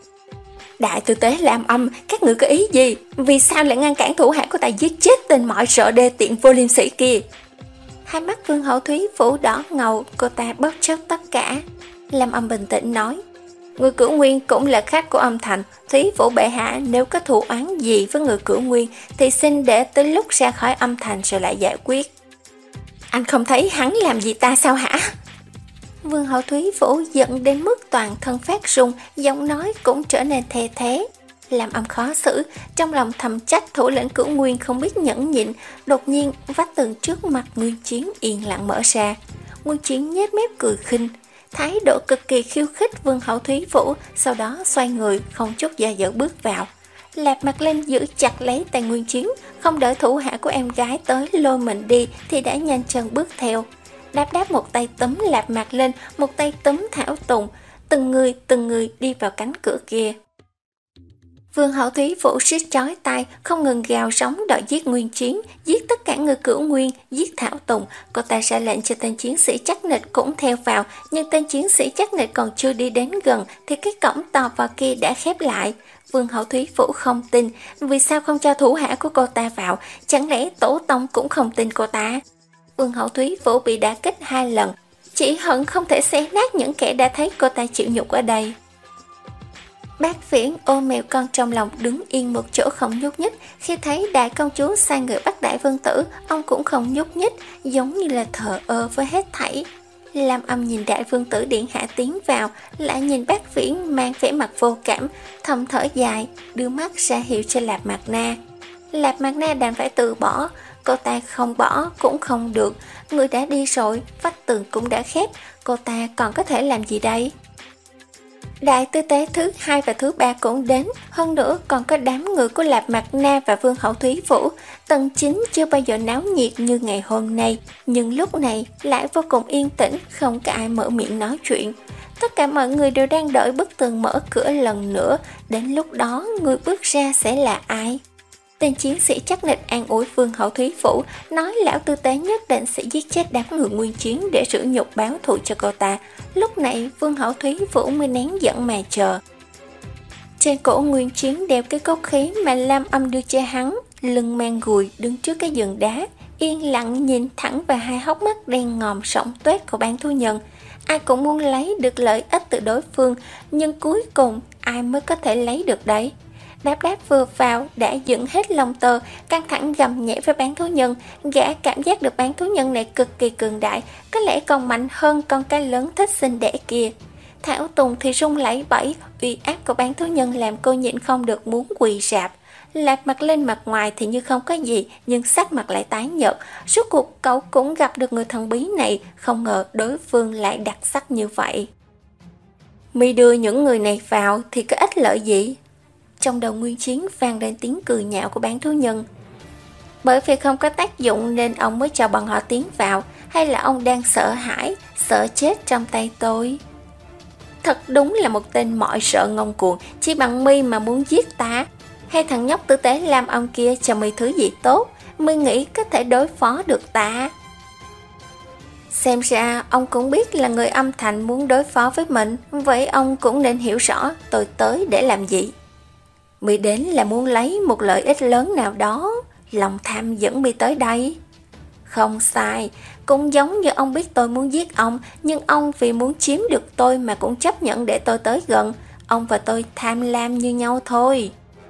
Đại tư tế Lam Âm, các người có ý gì? Vì sao lại ngăn cản thủ hạ của ta giết chết tên mọi sợ đê tiện vô liêm sĩ kia? Hai mắt Vương hậu Thúy Phủ đỏ ngầu, cô ta bất chấp tất cả. Lam Âm bình tĩnh nói, Người Cửu Nguyên cũng là khách của âm Thành, Thúy Vũ bệ hạ nếu có thù oán gì với người Cửu Nguyên thì xin để tới lúc ra khỏi âm Thành rồi lại giải quyết. Anh không thấy hắn làm gì ta sao hả? Vương hậu Thúy Vũ giận đến mức toàn thân phát run, giọng nói cũng trở nên thê thế. Làm âm khó xử, trong lòng thầm trách thủ lĩnh Cửu Nguyên không biết nhẫn nhịn. Đột nhiên vách tường trước mặt Nguyên Chiến yên lặng mở ra. Nguyên Chiến nhếch mép cười khinh, thái độ cực kỳ khiêu khích Vương hậu Thúy Vũ, sau đó xoay người không chút do dự bước vào. Lạp Mặt Linh giữ chặt lấy tay Nguyên Chiến, không đợi thủ hạ của em gái tới lôi mình đi thì đã nhanh chân bước theo. Đáp đáp một tay túm Lạp Mặt Linh, một tay túm Thảo Tùng, từng người từng người đi vào cánh cửa kia. Vương hậu Thúy Vũ siết chói tay, không ngừng gào sống đòi giết Nguyên Chiến, giết tất cả người Cửu Nguyên, giết Thảo Tùng. Cô ta ra lệnh cho tên chiến sĩ chắc nịch cũng theo vào, nhưng tên chiến sĩ chắc nịch còn chưa đi đến gần thì cái cổng tò vào kia đã khép lại. Vương hậu Thúy Vũ không tin, vì sao không cho thủ hạ của cô ta vào, chẳng lẽ tổ tông cũng không tin cô ta? Vương hậu Thúy Vũ bị đả kích hai lần, chỉ hận không thể xé nát những kẻ đã thấy cô ta chịu nhục ở đây. Bác Viễn ôm mèo con trong lòng đứng yên một chỗ không nhúc nhích. Khi thấy đại công chúa sai người bắt Đại Vương Tử, ông cũng không nhúc nhích, giống như là thờ ơ với hết thảy. Lam Âm nhìn Đại Vương Tử điện hạ tiến vào, lại nhìn Bác Viễn mang vẻ mặt vô cảm, thầm thở dài, đưa mắt ra hiệu cho Lạp Mạc Na. Lạp Mạc Na đành phải từ bỏ, cô ta không bỏ cũng không được, người đã đi rồi, vách tường cũng đã khép, cô ta còn có thể làm gì đây? Đại tư tế thứ hai và thứ ba cũng đến, hơn nữa còn có đám người của Lạp Mạc Na và Vương hậu Thúy Vũ. Tầng chín chưa bao giờ náo nhiệt như ngày hôm nay, nhưng lúc này lại vô cùng yên tĩnh, không có ai mở miệng nói chuyện. Tất cả mọi người đều đang đợi bức tường mở cửa lần nữa, đến lúc đó người bước ra sẽ là ai? Tên chiến sĩ chắc nịch an ủi Vương hậu Thúy Vũ, nói lão tư tế nhất định sẽ giết chết đám người Nguyên Chiến để rửa nhục báo thù cho cô ta. Lúc này Vương hậu Thúy Vũ mới nén giận mà chờ. Trên cổ Nguyên Chiến đeo cái cốt khí mà Lam Âm đưa cho hắn, lưng mang gùi đứng trước cái giường đá, yên lặng nhìn thẳng vào hai hốc mắt đen ngòm sổng tuét của bán thú nhân. Ai cũng muốn lấy được lợi ích từ đối phương, nhưng cuối cùng ai mới có thể lấy được đấy? Đáp đáp vừa vào đã dựng hết lông tơ, căng thẳng gầm nhẹ với bán thú nhân. Gã cảm giác được bán thú nhân này cực kỳ cường đại, có lẽ còn mạnh hơn con cá lớn thích sinh đẻ kia. Thảo Tùng thì rung lẩy bẩy, uy áp của bán thú nhân làm cô nhịn không được muốn quỳ rạp. Lạp Mặt lên mặt ngoài thì như không có gì, nhưng sắc mặt lại tái nhợt. Suốt cuộc cậu cũng gặp được người thần bí này, không ngờ đối phương lại đặc sắc như vậy. Mi đưa những người này vào thì có ích lợi gì? Trong đầu Nguyên Chiến vang lên tiếng cười nhạo của bán thú nhân. Bởi vì không có tác dụng nên ông mới cho bọn họ tiến vào, hay là ông đang sợ hãi, sợ chết trong tay tôi? Thật đúng là một tên mọi sợ ngông cuồng, chỉ bằng Mi mà muốn giết ta. Hay thằng nhóc tử tế Lam Âm kia cho Mi thứ gì tốt, Mi nghĩ có thể đối phó được ta? Xem ra ông cũng biết là người âm thành muốn đối phó với mình, vậy ông cũng nên hiểu rõ tôi tới để làm gì. Mi đến là muốn lấy một lợi ích lớn nào đó, lòng tham dẫn Mi tới đây. Không sai, cũng giống như ông biết tôi muốn giết ông, nhưng ông vì muốn chiếm được tôi mà cũng chấp nhận để tôi tới gần. Ông và tôi tham lam như nhau thôi.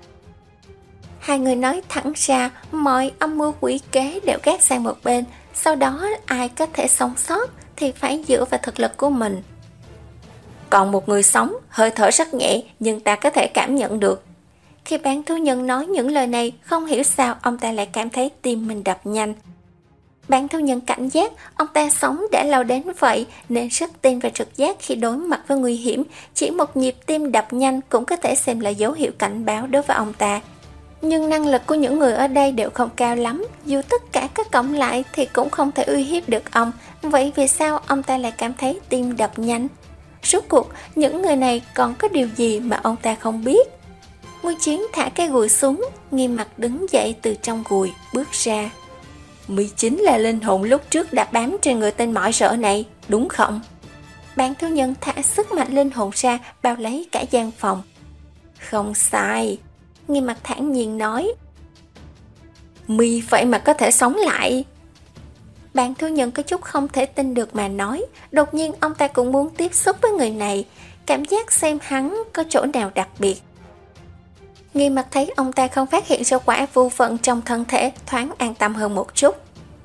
Hai người nói thẳng ra, mọi âm mưu quỷ kế đều gác sang một bên, sau đó ai có thể sống sót thì phải dựa vào thực lực của mình. Còn một người sống, hơi thở rất nhẹ nhưng ta có thể cảm nhận được. Khi bán thú nhân nói những lời này, không hiểu sao ông ta lại cảm thấy tim mình đập nhanh. Bán thú nhân cảnh giác, ông ta sống đã lâu đến vậy nên rất tin vào trực giác khi đối mặt với nguy hiểm. Chỉ một nhịp tim đập nhanh cũng có thể xem là dấu hiệu cảnh báo đối với ông ta. Nhưng năng lực của những người ở đây đều không cao lắm, dù tất cả các cộng lại thì cũng không thể uy hiếp được ông. Vậy vì sao ông ta lại cảm thấy tim đập nhanh? Rốt cuộc, những người này còn có điều gì mà ông ta không biết? Nguyên Chiến thả cái gùi xuống, nghiêm mặt đứng dậy từ trong gùi, bước ra. Mi chính là linh hồn lúc trước đã bám trên người tên mọi sợ này, đúng không? Bán thú nhân thả sức mạnh linh hồn ra, bao lấy cả gian phòng. Không sai, nghiêm mặt thản nhiên nói. Mi vậy mà có thể sống lại. Bán thú nhân có chút không thể tin được mà nói. Đột nhiên ông ta cũng muốn tiếp xúc với người này. cảm giác xem hắn có chỗ nào đặc biệt. Nghi Mặc thấy ông ta không phát hiện ra quả vu vận trong thân thể, thoáng an tâm hơn một chút.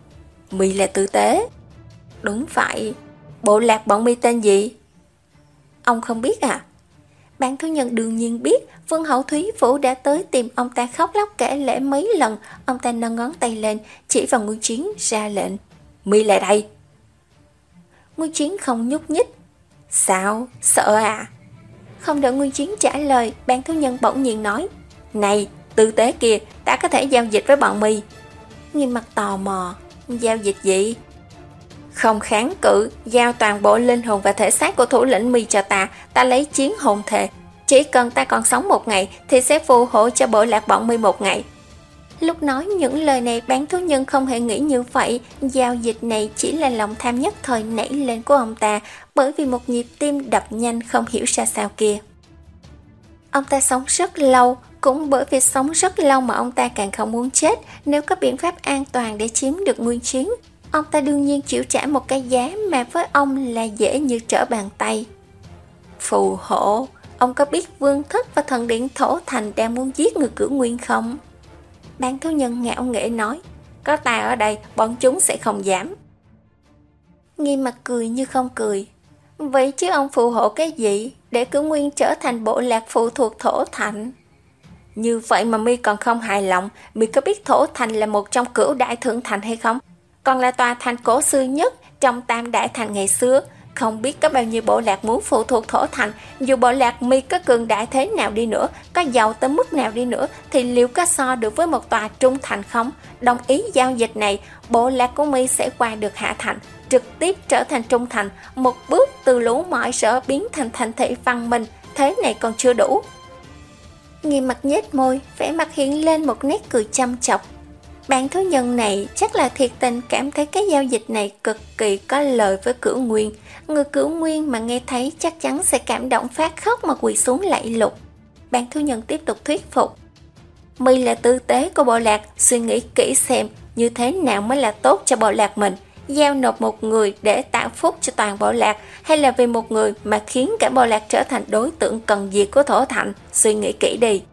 Mi là Tư Tế. Đúng vậy. Bộ lạc bọn mi tên gì? Ông không biết à? Bán thú nhân đương nhiên biết. Vương hậu Thúy Vũ đã tới tìm ông ta khóc lóc kể lể mấy lần. Ông ta nâng ngón tay lên, chỉ vào Nguyên Chiến ra lệnh. Mi lại đây. Nguyên Chiến không nhúc nhích. Sao? Sợ à? Không đợi Nguyên Chiến trả lời, bán thú nhân bỗng nhiên nói. Này, Tư Tế kia, ta có thể giao dịch với bọn mi. Nghi Mặc tò mò. Giao dịch gì? Không kháng cự, giao toàn bộ linh hồn và thể xác của thủ lĩnh mi cho ta. Ta lấy chiến hồn thề. Chỉ cần ta còn sống một ngày thì sẽ phù hộ cho bộ lạc bọn mi một ngày. Lúc nói những lời này, bán thú nhân không hề nghĩ như vậy. Giao dịch này chỉ là lòng tham nhất thời nảy lên của ông ta, bởi vì một nhịp tim đập nhanh không hiểu ra sao kia. Ông ta sống rất lâu, cũng bởi vì sống rất lâu mà ông ta càng không muốn chết. Nếu có biện pháp an toàn để chiếm được Nguyên Chiến, ông ta đương nhiên chịu trả một cái giá mà với ông là dễ như trở bàn tay. Phù hộ. Ông có biết Vương Thất và Thần Điện Thổ Thành đang muốn giết người Cửu Nguyên không? Bán thú nhân ngạo nghễ nói. Có ta ở đây, bọn chúng sẽ không dám. Nghi Mặc cười như không cười. Vậy chứ ông phù hộ cái gì để Cửu Nguyên trở thành bộ lạc phụ thuộc Thổ Thành? Như vậy mà mi còn không hài lòng. Mi có biết Thổ Thành là một trong cửu đại thượng thành hay không? Còn là tòa thành cổ xưa nhất trong tam đại thành ngày xưa. Không biết có bao nhiêu bộ lạc muốn phụ thuộc Thổ Thành. Dù bộ lạc mi có cường đại thế nào đi nữa, có giàu tới mức nào đi nữa, thì liệu có so được với một tòa trung thành không? Đồng ý giao dịch này, bộ lạc của mi sẽ qua được hạ thành, trực tiếp trở thành trung thành, một bước từ lũ mọi sở biến thành thành thị văn minh. Thế này còn chưa đủ. Nghi Mặc nhếch môi, vẻ mặt hiện lên một nét cười chăm chọc. Bạn thú nhân này chắc là thiệt tình cảm thấy cái giao dịch này cực kỳ có lợi với Cửu Nguyên. Người Cửu Nguyên mà nghe thấy chắc chắn sẽ cảm động phát khóc mà quỳ xuống lạy lục. Bạn thú nhân tiếp tục thuyết phục. Mi là Tư Tế của bộ lạc, suy nghĩ kỹ xem như thế nào mới là tốt cho bộ lạc mình. Giao nộp một người để tạo phúc cho toàn bộ lạc, hay là vì một người mà khiến cả bộ lạc trở thành đối tượng cần diệt của Thổ Thành? Suy nghĩ kỹ đi.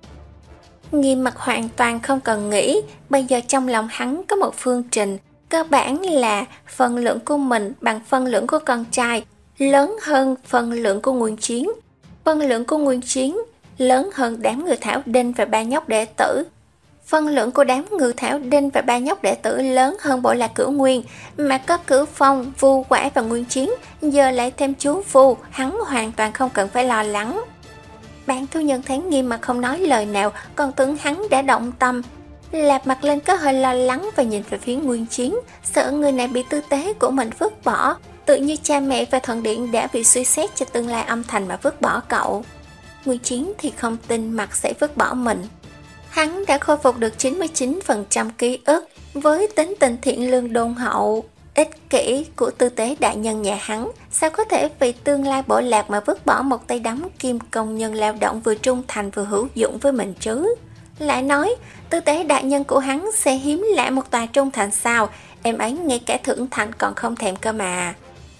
Nghi Mặc hoàn toàn không cần nghĩ. Bây giờ trong lòng hắn có một phương trình. Cơ bản là phần lượng của mình bằng phần lượng của con trai lớn hơn phần lượng của Nguyên Chiến. Phần lượng của Nguyên Chiến lớn hơn đám người Thảo Đinh và ba nhóc đệ tử. Phần lượng của đám người Thảo Đinh và ba nhóc đệ tử lớn hơn bộ lạc Cửu Nguyên. Mà có Cửu Phong, Vu Quả và Nguyên Chiến, giờ lại thêm chú Vu, hắn hoàn toàn không cần phải lo lắng. Bạn thu nhân thấy Nghiêm mà không nói lời nào, còn tưởng hắn đã động tâm. Lạp mặt lên có hơi lo lắng và nhìn về phía Nguyên Chiến, sợ người này bị tư tế của mình vứt bỏ, tự như cha mẹ và thần điện đã bị suy xét cho tương lai âm thành mà vứt bỏ cậu. Nguyên Chiến thì không tin mặt sẽ vứt bỏ mình. Hắn đã khôi phục được chín mươi chín phần trăm ký ức, với tính tình thiện lương đôn hậu, ích kỷ của tư tế đại nhân nhà hắn, sao có thể vì tương lai bộ lạc mà vứt bỏ một tay đấm kim công nhân lao động vừa trung thành vừa hữu dụng với mình chứ? Lại nói, tư tế đại nhân của hắn sẽ hiếm lạ một tòa trung thành sao? Em ấy ngay cả thượng thành còn không thèm cơ mà.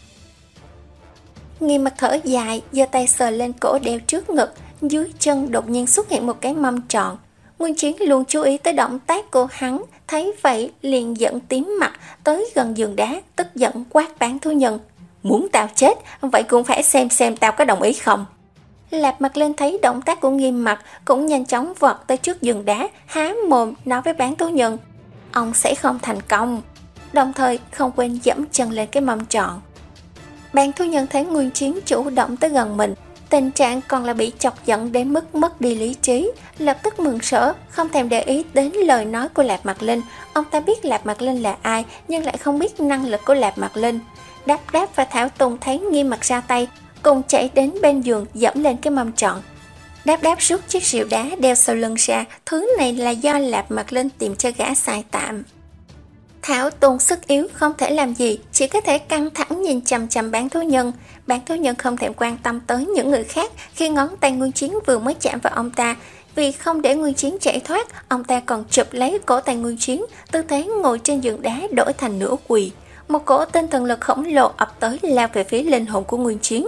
Nghiêm mặt thở dài, giơ tay sờ lên cổ đeo trước ngực, dưới chân đột nhiên xuất hiện một cái mâm tròn. Nguyên Chiến luôn chú ý tới động tác của hắn, thấy vậy liền giận tím mặt, tới gần giường đá, tức giận quát bán thú nhân. Muốn tao chết, vậy cũng phải xem xem tao có đồng ý không. Lạp mặt lên thấy động tác của Nghiêm mặt, cũng nhanh chóng vọt tới trước giường đá, há mồm nói với bán thú nhân. Ông sẽ không thành công, đồng thời không quên dẫm chân lên cái mâm tròn. Bán thú nhân thấy Nguyên Chiến chủ động tới gần mình, tình trạng còn là bị chọc giận đến mức mất đi lý trí, lập tức mừng rỡ, không thèm để ý đến lời nói của Lạp Mặt Linh. Ông ta biết Lạp Mặt Linh là ai, nhưng lại không biết năng lực của Lạp Mặt Linh. Đáp Đáp và Thảo Tùng thấy Nghiêm mặt ra tay, cùng chạy đến bên giường dẫm lên cái mâm tròn. Đáp Đáp rút chiếc rìu đá đeo sau lưng ra, thứ này là do Lạp Mặt Linh tìm cho gã xài tạm. Thảo Tùng sức yếu không thể làm gì, chỉ có thể căng thẳng nhìn chằm chằm bán thú nhân. Bán thú nhân không thèm quan tâm tới những người khác khi ngón tay Nguyên Chiến vừa mới chạm vào ông ta. Vì không để Nguyên Chiến chạy thoát, ông ta còn chụp lấy cổ tay Nguyên Chiến, tư thế ngồi trên giường đá đổi thành nửa quỳ. Một cỗ tinh thần lực khổng lồ ập tới lao về phía linh hồn của Nguyên Chiến.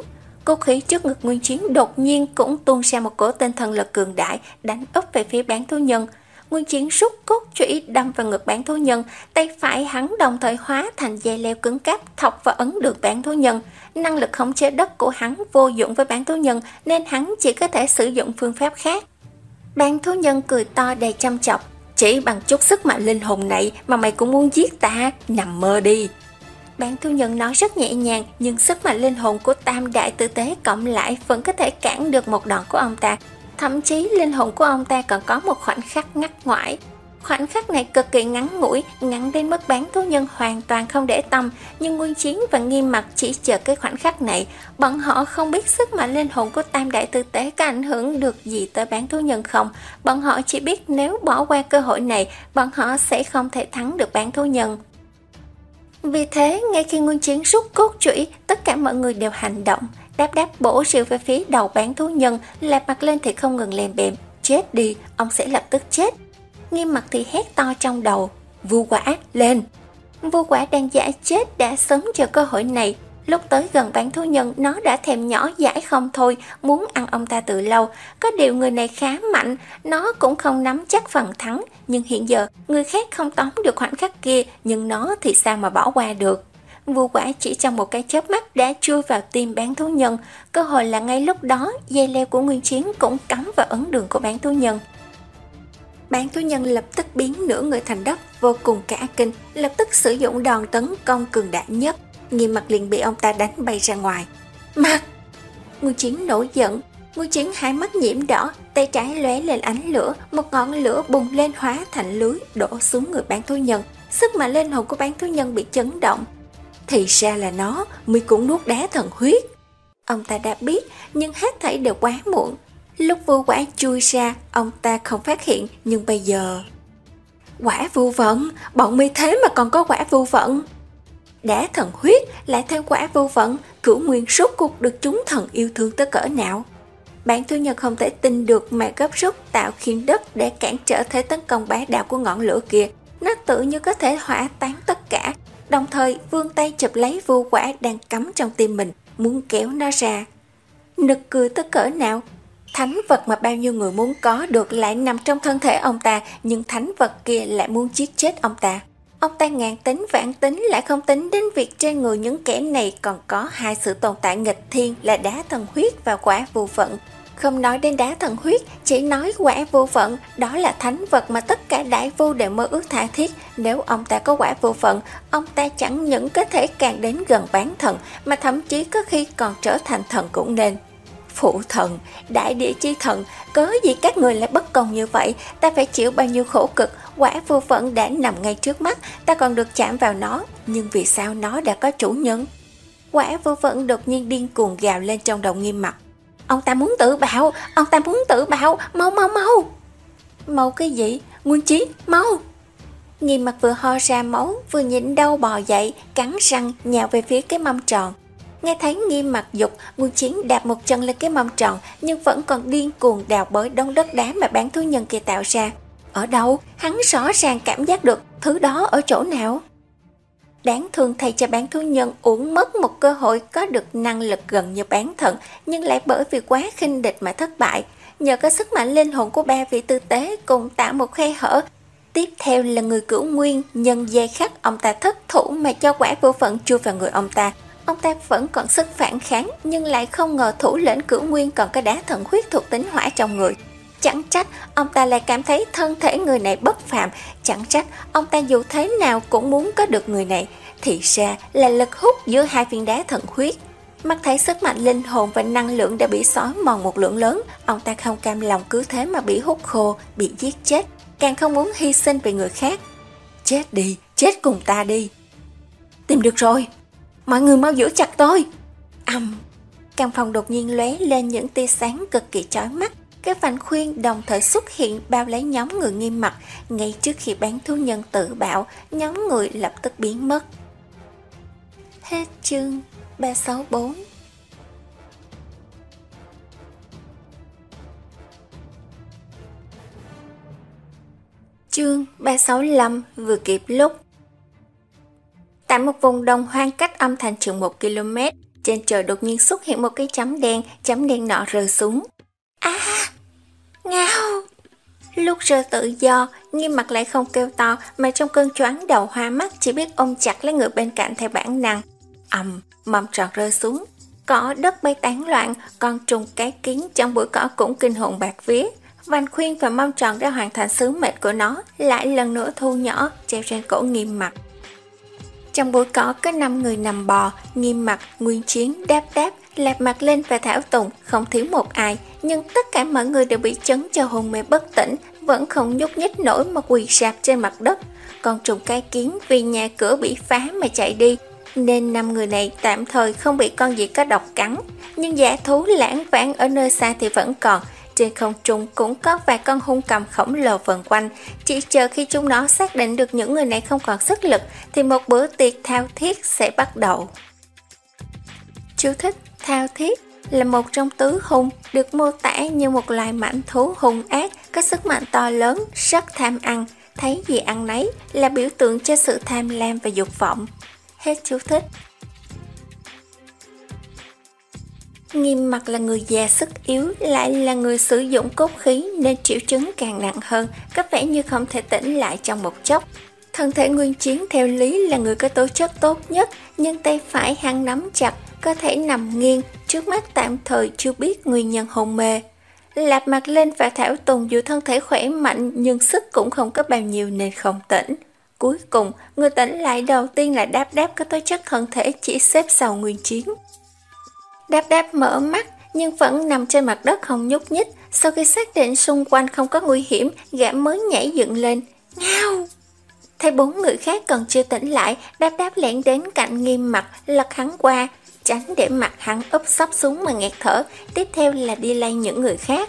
Cốt khí trước ngực Nguyên Chiến đột nhiên cũng tuôn ra một cổ tinh thần lực cường đại, đánh úp về phía Bán thú nhân. Nguyên Chiến rút cốt chủy đâm vào ngực Bán thú nhân, tay phải hắn đồng thời hóa thành dây leo cứng cáp thọc và ấn được Bán thú nhân. Năng lực khống chế đất của hắn vô dụng với Bán thú nhân nên hắn chỉ có thể sử dụng phương pháp khác. Bán thú nhân cười to đầy chăm chọc, chỉ bằng chút sức mạnh linh hồn này mà mày cũng muốn giết ta, nằm mơ đi. Bán thú nhân nói rất nhẹ nhàng, nhưng sức mạnh linh hồn của Tam Đại Tư Tế cộng lại vẫn có thể cản được một đòn của ông ta. Thậm chí linh hồn của ông ta còn có một khoảnh khắc ngắt ngoải. Khoảnh khắc này cực kỳ ngắn ngủi, ngắn đến mức Bán thú nhân hoàn toàn không để tâm, nhưng Nguyên Chiến và Nghiêm Mặc chỉ chờ cái khoảnh khắc này. Bọn họ không biết sức mạnh linh hồn của Tam Đại Tư Tế có ảnh hưởng được gì tới Bán thú nhân không. Bọn họ chỉ biết nếu bỏ qua cơ hội này, bọn họ sẽ không thể thắng được Bán thú nhân. Vì thế, ngay khi Nguyên Chiến rút cốt chủy, tất cả mọi người đều hành động, đáp đáp bổ rìu về phía đầu Bán thú nhân, lạp mặt lên thì không ngừng lèm bèm. Chết đi, ông sẽ lập tức chết. Nghiêm Mặc thì hét to trong đầu, Vu Quả lên. Vu Quả đang giả chết đã sớm chờ cơ hội này. Lúc tới gần Bán thú nhân, nó đã thèm nhỏ dãi không thôi, muốn ăn ông ta từ lâu. Có điều người này khá mạnh, nó cũng không nắm chắc phần thắng. Nhưng hiện giờ, người khác không tóm được khoảnh khắc kia, nhưng nó thì sao mà bỏ qua được. Vu Quả chỉ trong một cái chớp mắt đã chui vào tim Bán thú nhân. Cơ hội là ngay lúc đó, dây leo của Nguyên Chiến cũng cắm vào ấn đường của Bán thú nhân. Bán thú nhân lập tức biến nửa người thành đất, vô cùng cả kinh, lập tức sử dụng đòn tấn công cường đại nhất. Nghiêm Mặc liền bị ông ta đánh bay ra ngoài. Mặt! Nguyên Chiến nổi giận. Nguyên Chiến hai mắt nhiễm đỏ, tay trái lóe lên ánh lửa, một ngọn lửa bùng lên hóa thành lưới đổ xuống người Bán thú nhân. Sức mạnh linh hồn của Bán thú nhân bị chấn động. Thì ra là nó, mi cũng nuốt đá thần huyết. Ông ta đã biết, nhưng hết thảy đều quá muộn. Lúc Vu Quả chui ra, ông ta không phát hiện, nhưng bây giờ... Quả vu vận, bọn mi thế mà còn có quả vu vận. Đá thần huyết, lại thêm quả vu vận, Cửu Nguyên rốt cuộc được chúng thần yêu thương tới cỡ nào. Bán thú nhân không thể tin được mà gấp rút tạo khiên đất để cản trở thế tấn công bá đạo của ngọn lửa kia. Nó tự như có thể hỏa tán tất cả, đồng thời vươn tay chụp lấy Vu Quả đang cắm trong tim mình, muốn kéo nó ra. Nực cười tới cỡ nào. Thánh vật mà bao nhiêu người muốn có được lại nằm trong thân thể ông ta, nhưng thánh vật kia lại muốn giết chết ông ta. Ông ta ngàn tính vạn tính lại không tính đến việc trên người những kẻ này còn có hai sự tồn tại nghịch thiên là đá thần huyết và quả vu vận. Không nói đến đá thần huyết, chỉ nói quả vu vận, đó là thánh vật mà tất cả đại vu đều mơ ước tha thiết. Nếu ông ta có quả vu vận, ông ta chẳng những có thể càng đến gần bán thần, mà thậm chí có khi còn trở thành thần cũng nên. Phụ thần, đại địa chi thần, cớ gì các người lại bất công như vậy? Ta phải chịu bao nhiêu khổ cực, quả vu vận đã nằm ngay trước mắt, ta còn được chạm vào nó, nhưng vì sao nó đã có chủ nhân? Quả vu vận đột nhiên điên cuồng gào lên trong đầu Nghiêm Mặc. Ông ta muốn tự bạo, ông ta muốn tự bạo, mau mau mau. Mau cái gì? Nguyên Chiến, mau. Nghiêm Mặc vừa ho ra máu, vừa nhịn đau bò dậy, cắn răng nhào về phía cái mâm tròn. Nghe thấy Nghiêm Mặc dục, Nguyên Chiến đạp một chân lên cái mâm tròn, nhưng vẫn còn điên cuồng đào bới đống đất đá mà bán thú nhân kia tạo ra. Ở đâu? Hắn rõ ràng cảm giác được thứ đó ở chỗ nào. Đáng thương thay cho bán thú nhân uổng mất một cơ hội có được năng lực gần như bán thần, nhưng lại bởi vì quá khinh địch mà thất bại. Nhờ có sức mạnh linh hồn của ba vị tư tế cùng tạo một khe hở. Tiếp theo là người Cửu Nguyên, nhân dây khắc ông ta thất thủ mà cho quả vô phận chui vào người ông ta. Ông ta vẫn còn sức phản kháng, nhưng lại không ngờ thủ lĩnh Cửu Nguyên còn có đá thần huyết thuộc tính hỏa trong người. Chẳng trách ông ta lại cảm thấy thân thể người này bất phàm, chẳng trách ông ta dù thế nào cũng muốn có được người này. Thì ra là lực hút giữa hai viên đá thần huyết. Mắt thấy sức mạnh linh hồn và năng lượng đã bị xói mòn một lượng lớn, ông ta không cam lòng cứ thế mà bị hút khô, bị giết chết, càng không muốn hy sinh vì người khác. Chết đi, chết cùng ta đi. Tìm được rồi, mọi người mau giữ chặt tôi. Ầm, căn phòng đột nhiên lóe lên những tia sáng cực kỳ chói mắt. Các vành khuyên đồng thời xuất hiện bao lấy nhóm người Nghiêm Mặc. Ngay trước khi bán thú nhân tự bạo, nhóm người lập tức biến mất. Hết chương ba sáu bốn. Chương ba sáu lăm vừa kịp lúc. Tại một vùng đồng hoang cách âm thành chừng một ki lô mét, Trên trời đột nhiên xuất hiện một cái chấm đen, chấm đen nọ rơi xuống. A, à, Ngao! Lúc rơi tự do, Nghiêm Mặc lại không kêu to, mà trong cơn choáng đầu hoa mắt chỉ biết ôm chặt lấy người bên cạnh theo bản năng. Ầm, mâm tròn rơi xuống, cỏ đất bay tán loạn, con trùng cái kiến trong bụi cỏ cũng kinh hồn bạt vía. Vành khuyên và mâm tròn đã hoàn thành sứ mệnh của nó, lại lần nữa thu nhỏ, treo trên cổ Nghiêm Mặc. Trong bụi cỏ có năm người nằm bò, Nghiêm Mặc, Nguyên Chiến, Đáp Đáp, Lạp Mặt Linh và Thảo Tùng, không thiếu một ai, nhưng tất cả mọi người đều bị chấn cho hôn mê bất tỉnh, vẫn không nhúc nhích nổi mà quỳ rạp trên mặt đất. Con trùng cái kiến vì nhà cửa bị phá mà chạy đi, nên năm người này tạm thời không bị con gì có độc cắn, nhưng dã thú lãng vãng ở nơi xa thì vẫn còn. Trên không trung cũng có vài con hung cầm khổng lồ vần quanh, chỉ chờ khi chúng nó xác định được những người này không còn sức lực thì một bữa tiệc thao thiết sẽ bắt đầu. Chú thích: thao thiết là một trong tứ hung, được mô tả như một loài mãnh thú hung ác, có sức mạnh to lớn, rất tham ăn, thấy gì ăn nấy, là biểu tượng cho sự tham lam và dục vọng. Hết chú thích. Nghiêm Mặc là người già sức yếu, lại là người sử dụng cốt khí nên triệu chứng càng nặng hơn, có vẻ như không thể tỉnh lại trong một chốc. Thân thể Nguyên Chiến theo lý là người có tố chất tốt nhất, nhưng tay phải hắn nắm chặt, có thể nằm nghiêng, trước mắt tạm thời chưa biết nguyên nhân hôn mê. Lạp Mặt Linh và Thảo Tùng dù thân thể khỏe mạnh nhưng sức cũng không có bao nhiêu nên không tỉnh. Cuối cùng, người tỉnh lại đầu tiên là Đáp Đáp có tố chất thân thể chỉ xếp sau Nguyên Chiến. Đáp Đáp mở mắt nhưng vẫn nằm trên mặt đất không nhúc nhích. Sau khi xác định xung quanh không có nguy hiểm, gã mới nhảy dựng lên. Ngao! Thấy bốn người khác còn chưa tỉnh lại, Đáp Đáp lẻn đến cạnh Nghiêm Mặc, lật hắn qua, tránh để mặt hắn úp sấp xuống mà nghẹt thở. Tiếp theo là đi lay những người khác.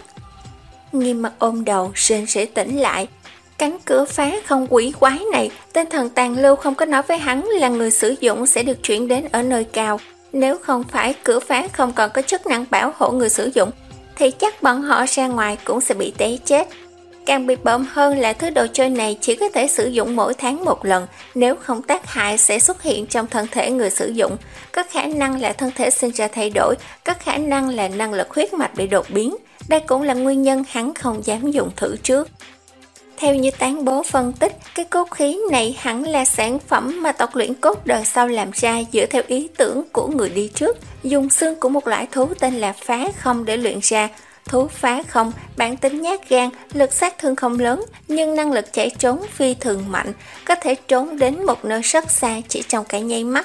Nghiêm Mặc ôm đầu, rên rỉ tỉnh lại. Cánh cửa phá không quỷ quái này, tinh thần tàn lưu không có nói với hắn là người sử dụng sẽ được chuyển đến ở nơi cao. Nếu không phải cửa phá không còn có chức năng bảo hộ người sử dụng, thì chắc bọn họ ra ngoài cũng sẽ bị té chết. Càng bị bợm hơn là thứ đồ chơi này chỉ có thể sử dụng mỗi tháng một lần, nếu không tác hại sẽ xuất hiện trong thân thể người sử dụng. Có khả năng là thân thể sinh ra thay đổi, có khả năng là năng lực huyết mạch bị đột biến. Đây cũng là nguyên nhân hắn không dám dùng thử trước. Theo như tán bố phân tích, cái cốt khí này hẳn là sản phẩm mà tộc luyện cốt đời sau làm ra dựa theo ý tưởng của người đi trước, dùng xương của một loại thú tên là phá không để luyện ra. Thú phá không, bản tính nhát gan, lực sát thương không lớn, nhưng năng lực chạy trốn phi thường mạnh, có thể trốn đến một nơi rất xa chỉ trong cái nháy mắt.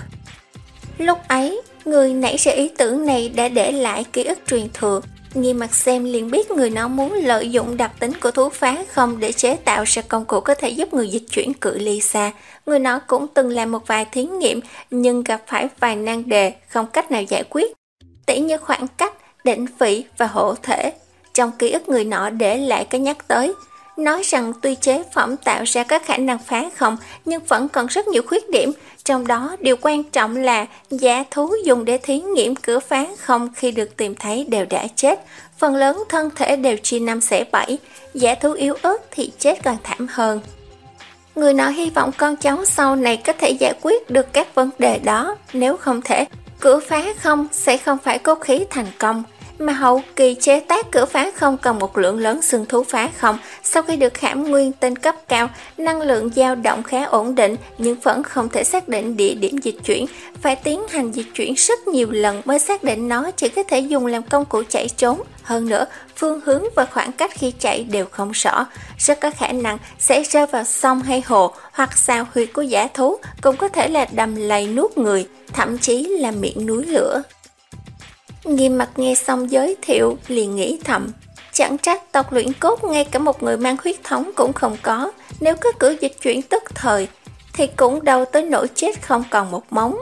Lúc ấy, người nảy ra ý tưởng này đã để lại ký ức truyền thừa. Nghiêm Mặc xem liền biết người nó muốn lợi dụng đặc tính của thú phá không để chế tạo ra công cụ có thể giúp người dịch chuyển cự ly xa. Người nó cũng từng làm một vài thí nghiệm nhưng gặp phải vài nan đề không cách nào giải quyết, tỉ như khoảng cách, định vị và hộ thể. Trong ký ức người nọ để lại có nhắc tới, nói rằng tuy chế phẩm tạo ra có khả năng phá không nhưng vẫn còn rất nhiều khuyết điểm, trong đó điều quan trọng là dã thú dùng để thí nghiệm cửa phá không khi được tìm thấy đều đã chết, phần lớn thân thể đều chia năm xẻ bảy, dã thú yếu ớt thì chết còn thảm hơn. Người nọ hy vọng con cháu sau này có thể giải quyết được các vấn đề đó, nếu không thể, cửa phá không sẽ không phải cốt khí thành công. Mà hậu kỳ chế tác cửa phá không cần một lượng lớn xương thú phá không. Sau khi được khảm nguyên tinh cấp cao, năng lượng dao động khá ổn định nhưng vẫn không thể xác định địa điểm dịch chuyển, phải tiến hành dịch chuyển rất nhiều lần mới xác định nó chỉ có thể dùng làm công cụ chạy trốn. Hơn nữa, phương hướng và khoảng cách khi chạy đều không rõ, rất có khả năng sẽ rơi vào sông hay hồ, hoặc xào huyệt của dã thú, cũng có thể là đầm lầy nuốt người, thậm chí là miệng núi lửa. Nghiêm Mặc nghe xong giới thiệu liền nghĩ thầm, chẳng trách tộc luyện cốt ngay cả một người mang huyết thống cũng không có, nếu có cửa dịch chuyển tức thời thì cũng đâu tới nỗi chết không còn một móng.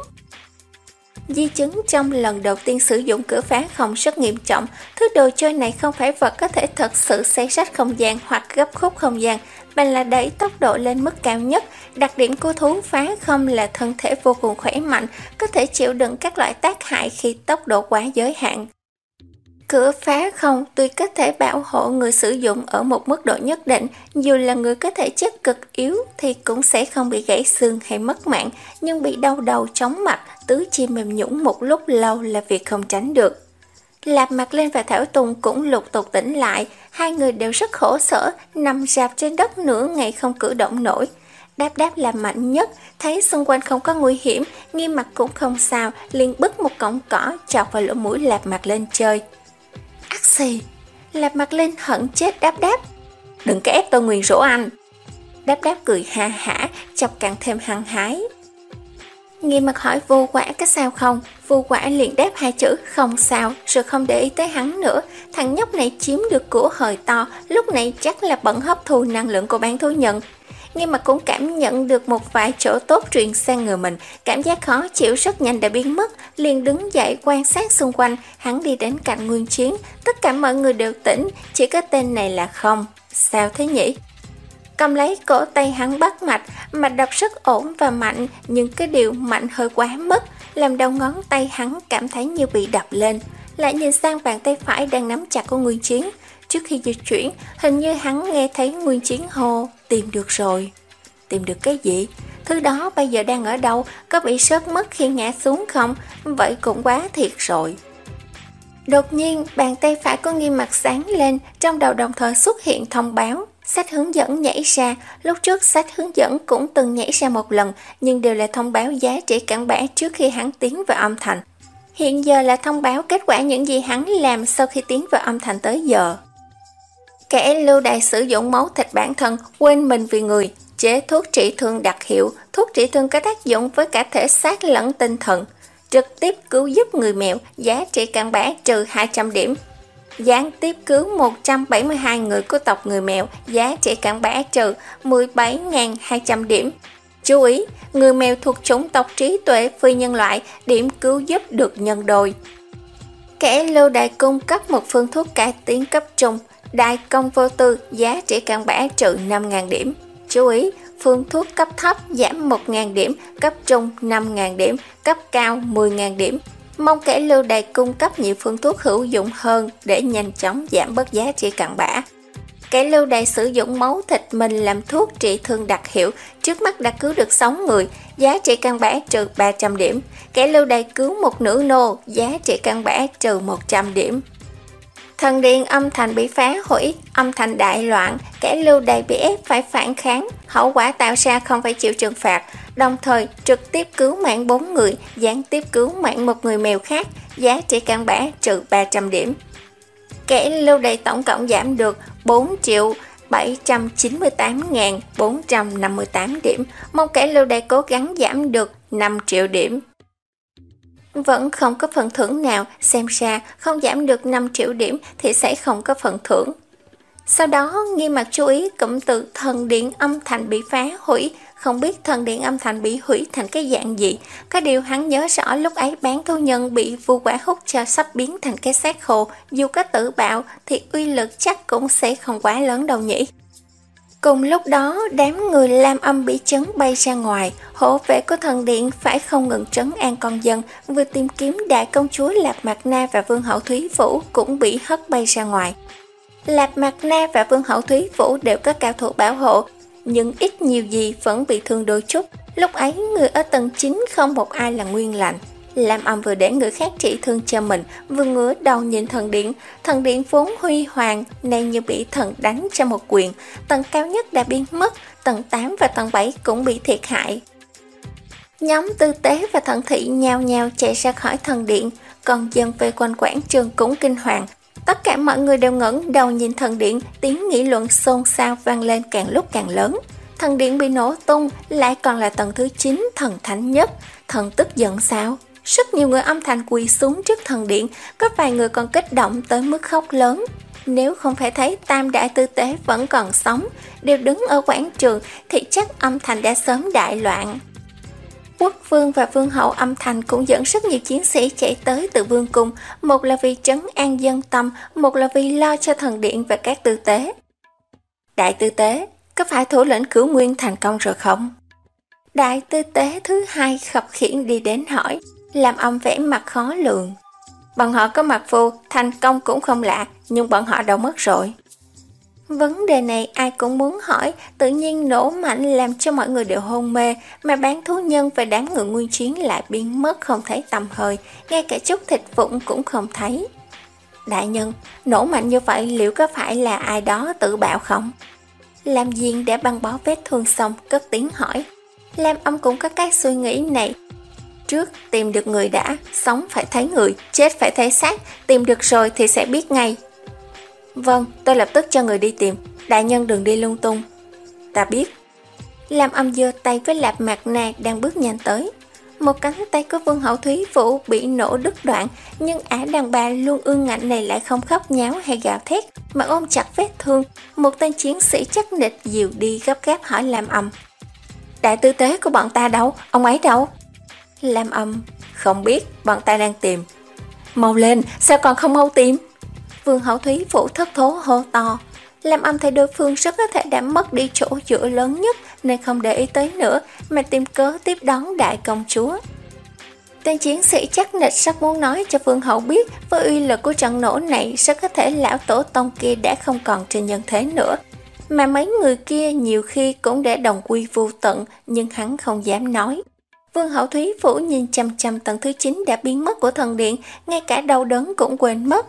Di chứng trong lần đầu tiên sử dụng cửa phá không rất nghiêm trọng, thứ đồ chơi này không phải vật có thể thật sự xé rách không gian hoặc gấp khúc không gian, mà là đẩy tốc độ lên mức cao nhất. Đặc điểm của thú phá không là thân thể vô cùng khỏe mạnh, có thể chịu đựng các loại tác hại khi tốc độ quá giới hạn. Cửa phá không tuy có thể bảo hộ người sử dụng ở một mức độ nhất định, dù là người có thể chất cực yếu thì cũng sẽ không bị gãy xương hay mất mạng, nhưng bị đau đầu chóng mặt, tứ chi mềm nhũn một lúc lâu là việc không tránh được. Lạp Mặt Linh và Thảo Tùng cũng lục tục tỉnh lại, hai người đều rất khổ sở, nằm rạp trên đất nửa ngày không cử động nổi. Đáp Đáp là mạnh nhất, thấy xung quanh không có nguy hiểm, Nghiêm Mặt cũng không sao, liền bứt một cọng cỏ chọc vào lỗ mũi Lạp Mặt Linh chơi. Ác xì! Lạp Mặt Linh hận chết Đáp Đáp. Đừng có ép tôi nguyền rủa anh. Đáp Đáp cười ha hả, chọc càng thêm hăng hái. Nghiêm Mặt hỏi Vô Quả có sao không? Vô Quả liền đáp hai chữ không sao, rồi không để ý tới hắn nữa. Thằng nhóc này chiếm được của hời to, lúc này chắc là bận hấp thu năng lượng của bán thú nhận. Nhưng mà cũng cảm nhận được một vài chỗ tốt truyền sang người mình, cảm giác khó chịu rất nhanh đã biến mất, liền đứng dậy quan sát xung quanh. Hắn đi đến cạnh Nguyên Chiến, tất cả mọi người đều tỉnh, chỉ có tên này là không. Sao thế nhỉ? Cầm lấy cổ tay hắn bắt mạch, mạch đập rất ổn và mạnh, nhưng cái điều mạnh hơi quá mức, làm đầu ngón tay hắn cảm thấy như bị đập lên. Lại nhìn sang bàn tay phải đang nắm chặt của Nguyên Chiến. Trước khi di chuyển, hình như hắn nghe thấy Nguyên Chiến hô, tìm được rồi. Tìm được cái gì? Thứ đó bây giờ đang ở đâu? Có bị sớt mất khi ngã xuống không? Vậy cũng quá thiệt rồi. Đột nhiên, bàn tay phải của Nghiêm Mặt sáng lên, trong đầu đồng thời xuất hiện thông báo. Sách hướng dẫn nhảy ra, lúc trước sách hướng dẫn cũng từng nhảy ra một lần, nhưng đều là thông báo giá trị cặn bã trước khi hắn tiến vào âm thành. Hiện giờ là thông báo kết quả những gì hắn làm sau khi tiến vào âm thành tới giờ. Kẻ lưu đày sử dụng máu thịt bản thân, quên mình vì người, chế thuốc trị thương đặc hiệu, thuốc trị thương có tác dụng với cả thể xác lẫn tinh thần, trực tiếp cứu giúp người mèo, giá trị cặn bã trừ hai trăm điểm. Gián tiếp cứu một trăm bảy mươi hai người của tộc người mèo, giá trị cặn bã trừ mười bảy nghìn hai trăm điểm. Chú ý, người mèo thuộc chủng tộc trí tuệ phi nhân loại, điểm cứu giúp được nhân đôi. Kẻ lưu đày cung cấp một phương thuốc cải tiến cấp trung, đại công vô tư, giá trị cặn bã trừ năm nghìn điểm. Chú ý, phương thuốc cấp thấp giảm một nghìn điểm, cấp trung năm nghìn điểm, cấp cao mười nghìn điểm. Mong kẻ lưu đày cung cấp nhiều phương thuốc hữu dụng hơn để nhanh chóng giảm bớt giá trị cặn bã. Kẻ lưu đày sử dụng máu thịt mình làm thuốc trị thương đặc hiệu, trước mắt đã cứu được sáu người, giá trị cặn bã trừ ba trăm điểm. Kẻ lưu đày cứu một nữ nô, giá trị cặn bã trừ một trăm điểm. Thần điện âm thành bị phá hủy, âm thành đại loạn, kẻ lưu đày bị ép phải phản kháng, hậu quả tạo ra không phải chịu trừng phạt, đồng thời trực tiếp cứu mạng bốn người, gián tiếp cứu mạng một người mèo khác, giá trị cặn bã trừ ba trăm điểm. Kẻ lưu đày tổng cộng giảm được bốn triệu bảy trăm chín mươi tám nghìn bốn trăm năm mươi tám điểm, mong kẻ lưu đày cố gắng giảm được năm triệu điểm. Vẫn không có phần thưởng nào, xem ra không giảm được năm triệu điểm thì sẽ không có phần thưởng. Sau đó, Nghiêm Mặt chú ý cụm từ thần điện âm thành bị phá hủy, không biết thần điện âm thành bị hủy thành cái dạng gì. Có điều hắn nhớ rõ lúc ấy bán thú nhân bị Vu Quả hút cho sắp biến thành cái xác khô, dù có tự bạo thì uy lực chắc cũng sẽ không quá lớn đâu nhỉ. Cùng lúc đó, đám người Lam Âm bị trấn bay ra ngoài, hộ vệ của thần điện phải không ngừng trấn an con dân, vừa tìm kiếm đại công chúa Lạp Mạc Na và Vương hậu Thúy Vũ cũng bị hất bay ra ngoài. Lạp Mạc Na và Vương hậu Thúy Vũ đều có cao thủ bảo hộ, nhưng ít nhiều gì vẫn bị thương đôi chút. Lúc ấy, người ở tầng chín không một ai là nguyên lành. Lam Âm vừa để người khác trị thương cho mình, vừa ngửa đầu nhìn thần điện. Thần điện vốn huy hoàng, nay như bị thần đánh cho một quyền. Tầng cao nhất đã biến mất, tầng tám và tầng bảy cũng bị thiệt hại. Nhóm tư tế và thần thị nhao nhao chạy ra khỏi thần điện, còn dân về quanh quảng trường cũng kinh hoàng. Tất cả mọi người đều ngẩng đầu nhìn thần điện, tiếng nghị luận xôn xao vang lên càng lúc càng lớn. Thần điện bị nổ tung, lại còn là tầng thứ chín thần thánh nhất. Thần tức giận sao? Rất nhiều người âm thanh quỳ xuống trước thần điện, có vài người còn kích động tới mức khóc lớn. Nếu không phải thấy tam đại tư tế vẫn còn sống, đều đứng ở quảng trường thì chắc âm thành đã sớm đại loạn. Quốc vương và vương hậu âm thành cũng dẫn rất nhiều chiến sĩ chạy tới từ vương cung, một là vì trấn an dân tâm, một là vì lo cho thần điện và các tư tế. Đại tư tế, có phải thủ lĩnh Cửu Nguyên thành công rồi không? Đại tư tế thứ hai khập khiễng đi đến hỏi, làm ông vẻ mặt khó lường. Bọn họ có mặt phù, thành công cũng không lạ, nhưng bọn họ đâu mất rồi. Vấn đề này ai cũng muốn hỏi, tự nhiên nổ mạnh làm cho mọi người đều hôn mê, mà bán thú nhân và đám người nguyên chiến lại biến mất không thấy tăm hơi, ngay cả chút thịt vụn cũng không thấy. Đại nhân, nổ mạnh như vậy liệu có phải là ai đó tự bạo không? Lam Diên đã băng bó vết thương xong, cất tiếng hỏi. Lam Âm cũng có cái suy nghĩ này. Trước tìm được người đã, sống phải thấy người, chết phải thấy xác, tìm được rồi thì sẽ biết ngay. Vâng, tôi lập tức cho người đi tìm, đại nhân đừng đi lung tung. Ta biết. Lam Âm giơ tay với Lạp Mạc Na đang bước nhanh tới. Một cánh tay của Vương Hậu Thúy Vũ bị nổ đứt đoạn, nhưng ả đàn bà luôn ương ngạnh này lại không khóc nháo hay gào thét, mà ôm chặt vết thương. Một tên chiến sĩ chắc nịch dìu đi gấp gáp hỏi Lam Âm. Đại tư tế của bọn ta đâu? Ông ấy đâu? Lam Âm, không biết, bọn ta đang tìm. Mau lên, sao còn không mau tìm? Vương Hậu Thúy Vũ thất thố hô to. Lam Âm thấy đối phương rất có thể đã mất đi chỗ dựa lớn nhất nên không để ý tới nữa mà tìm cớ tiếp đón đại công chúa. Tên chiến sĩ chắc nịch rất muốn nói cho Vương Hậu biết với uy lực của trận nổ này rất có thể lão tổ tông kia đã không còn trên nhân thế nữa. Mà mấy người kia nhiều khi cũng để đồng quy vô tận nhưng hắn không dám nói. Vương Hậu Thúy Vũ nhìn chăm chăm tầng thứ chín đã biến mất của thần điện, ngay cả đau đớn cũng quên mất.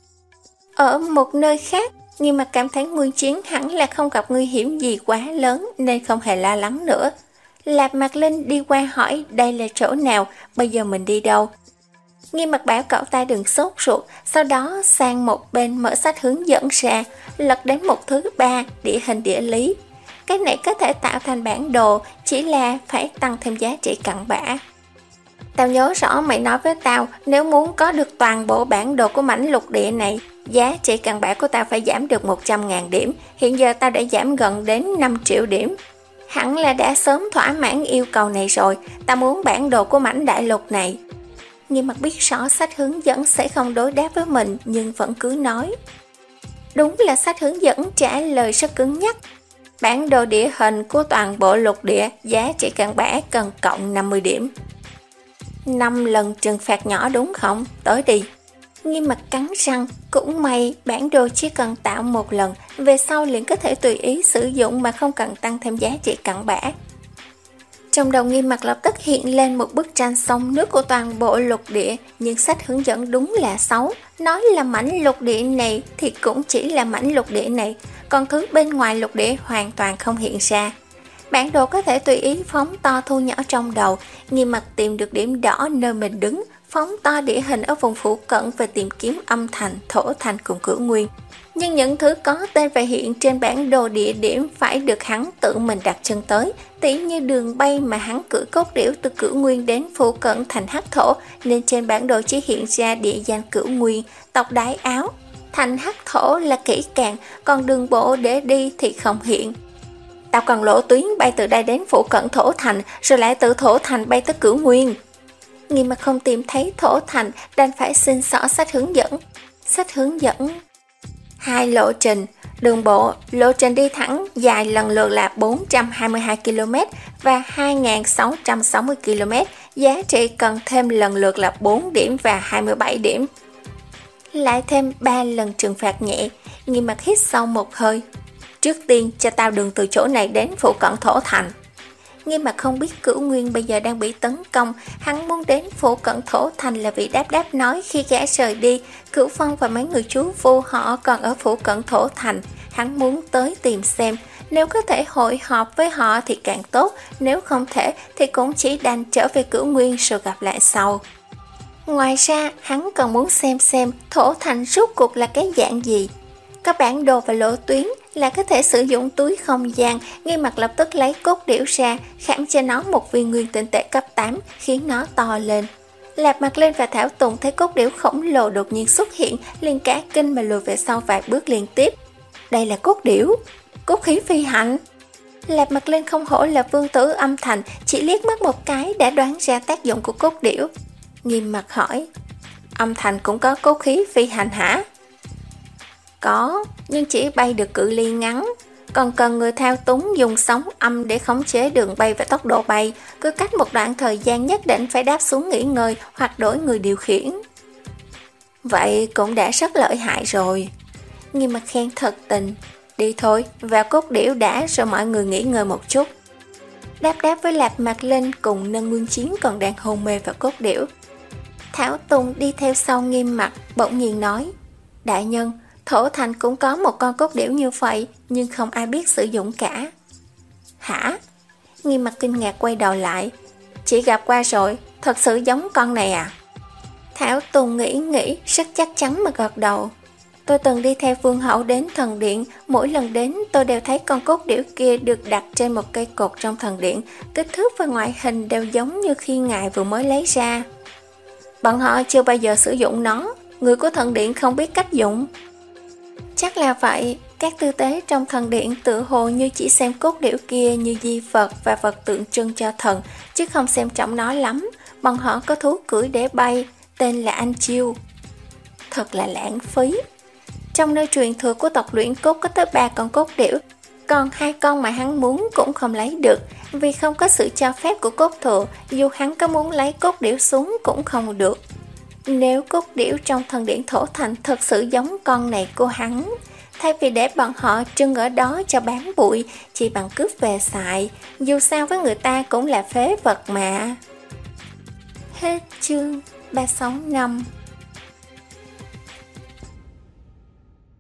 Ở một nơi khác, Nghiêm Mặc cảm thấy Nguyên Chiến hẳn là không gặp nguy hiểm gì quá lớn nên không hề lo lắng nữa. Lạp Mạc Linh đi qua hỏi đây là chỗ nào, bây giờ mình đi đâu. Nghiêm Mặc bảo cậu ta đừng sốt ruột, sau đó sang một bên mở sách hướng dẫn ra, lật đến một thứ ba, địa hình địa lý. Cái này có thể tạo thành bản đồ, chỉ là phải tăng thêm giá trị cặn bã. Tao nhớ rõ mày nói với tao, nếu muốn có được toàn bộ bản đồ của mảnh lục địa này, giá trị cặn bã của tao phải giảm được một trăm nghìn điểm. Hiện giờ tao đã giảm gần đến năm triệu điểm. Hẳn là đã sớm thỏa mãn yêu cầu này rồi. Tao muốn bản đồ của mảnh đại lục này. Nghiêm Mặc biết rõ sách hướng dẫn sẽ không đối đáp với mình, nhưng vẫn cứ nói. Đúng là sách hướng dẫn trả lời rất cứng nhắc. Bản đồ địa hình của toàn bộ lục địa, giá trị cặn bã cần cộng năm mươi điểm. năm lần trừng phạt nhỏ đúng không? Tới đi. Nghiêm Mặc cắn răng, cũng may bản đồ chỉ cần tạo một lần, về sau liền có thể tùy ý sử dụng mà không cần tăng thêm giá trị cặn bã. Trong đầu Nghiêm Mặc lập tức hiện lên một bức tranh sông nước của toàn bộ lục địa, nhưng sách hướng dẫn đúng là xấu. Nói là mảnh lục địa này thì cũng chỉ là mảnh lục địa này, còn thứ bên ngoài lục địa hoàn toàn không hiện ra. Bản đồ có thể tùy ý phóng to thu nhỏ trong đầu. Nghiêm Mặc tìm được điểm đỏ nơi mình đứng, phóng to địa hình ở vùng phụ cận và tìm kiếm âm thành, thổ thành cùng cửu nguyên. Nhưng những thứ có tên và hiện trên bản đồ địa điểm phải được hắn tự mình đặt chân tới, tỉ như đường bay mà hắn cử cốt điểu từ cửu nguyên đến phụ cận thành hắc thổ, nên trên bản đồ chỉ hiện ra địa danh cửu nguyên, tộc Đái Áo. Thành hắc thổ là kỹ càng, còn đường bộ để đi thì không hiện. Tao cần lộ tuyến bay từ đây đến phụ cận thổ thành, rồi lại từ thổ thành bay tới cửu nguyên. Nghiêm Mặc không tìm thấy thổ thành, đành phải xin xỏ sách hướng dẫn. Sách hướng dẫn hai lộ trình, đường bộ, lộ trình đi thẳng dài lần lượt là bốn trăm hai mươi hai ki lô mét và hai nghìn sáu trăm sáu mươi ki lô mét, giá trị cần thêm lần lượt là bốn điểm và hai mươi bảy điểm. Lại thêm ba lần trừng phạt nhẹ. Nghiêm Mặc hít sâu một hơi. Trước tiên cho tao đường từ chỗ này đến phụ cận thổ thành. Nghiêm Mặc không biết cửu nguyên bây giờ đang bị tấn công, hắn muốn đến phụ cận thổ thành là vì Đáp Đáp nói khi gã rời đi, Cửu Phong và mấy người chú phu họ còn ở phụ cận thổ thành, hắn muốn tới tìm xem, nếu có thể hội họp với họ thì càng tốt, nếu không thể thì cũng chỉ đành trở về cửu nguyên rồi gặp lại sau. Ngoài ra, hắn còn muốn xem xem thổ thành rốt cuộc là cái dạng gì. Có bản đồ và lộ tuyến là có thể sử dụng túi không gian. Nghiêm Mặc lập tức lấy cốt điểu ra, khảm cho nó một viên nguyên tinh tệ cấp tám, khiến nó to lên. Lạp Mạc Linh và Thảo Tùng thấy cốt điểu khổng lồ đột nhiên xuất hiện, liền cả kinh mà lùi về sau vài bước liên tiếp. Đây là cốt điểu, cốt khí phi hạnh. Lạp Mạc Linh không hổ là vương tử âm thành, chỉ liếc mắt một cái đã đoán ra tác dụng của cốt điểu. Nghiêm Mặc hỏi, âm thành cũng có cốt khí phi hành hả? Có, nhưng chỉ bay được cự ly ngắn, còn cần người thao túng dùng sóng âm để khống chế đường bay và tốc độ bay, cứ cách một đoạn thời gian nhất định phải đáp xuống nghỉ ngơi hoặc đổi người điều khiển. Vậy cũng đã rất lợi hại rồi. Nghiêm Mặt khen thật tình. Đi thôi, vào cốt điểu đã rồi mọi người nghỉ ngơi một chút. Đáp đáp với Lạp Mặt Linh cùng Nâng Nguyên Chiến còn đang hôn mê vào cốt điểu. Thảo Tùng đi theo sau Nghiêm Mặt, bỗng nhiên nói: đại nhân, Thổ Thành cũng có một con cốt điểu như vậy, nhưng không ai biết sử dụng cả. Hả? Nghiêm Mặt kinh ngạc quay đầu lại. Chỉ gặp qua rồi, thật sự giống con này à? Thảo Tùng nghĩ nghĩ, rất chắc chắn mà gật đầu. Tôi từng đi theo vương hậu đến thần điện, mỗi lần đến tôi đều thấy con cốt điểu kia được đặt trên một cây cột trong thần điện, kích thước và ngoại hình đều giống như khi ngài vừa mới lấy ra. Bọn họ chưa bao giờ sử dụng nó, người của thần điện không biết cách dùng. Chắc là vậy, các tư tế trong thần điện tự hồ như chỉ xem cốt điểu kia như di vật và vật tượng trưng cho thần, chứ không xem trọng nó lắm. Bọn họ có thú cưỡi để bay, tên là Anh Chiêu. Thật là lãng phí. Trong nơi truyền thừa của tộc Luyện Cốt có tới ba con cốt điểu, còn hai con mà hắn muốn cũng không lấy được, vì không có sự cho phép của cốt thừa, dù hắn có muốn lấy cốt điểu xuống cũng không được. Nếu cốt điểu trong thần điện Thổ Thành thật sự giống con này của hắn, thay vì để bọn họ trưng ở đó cho bán bụi, chỉ bằng cướp về xài, dù sao với người ta cũng là phế vật mà. Hết chương ba sáu năm.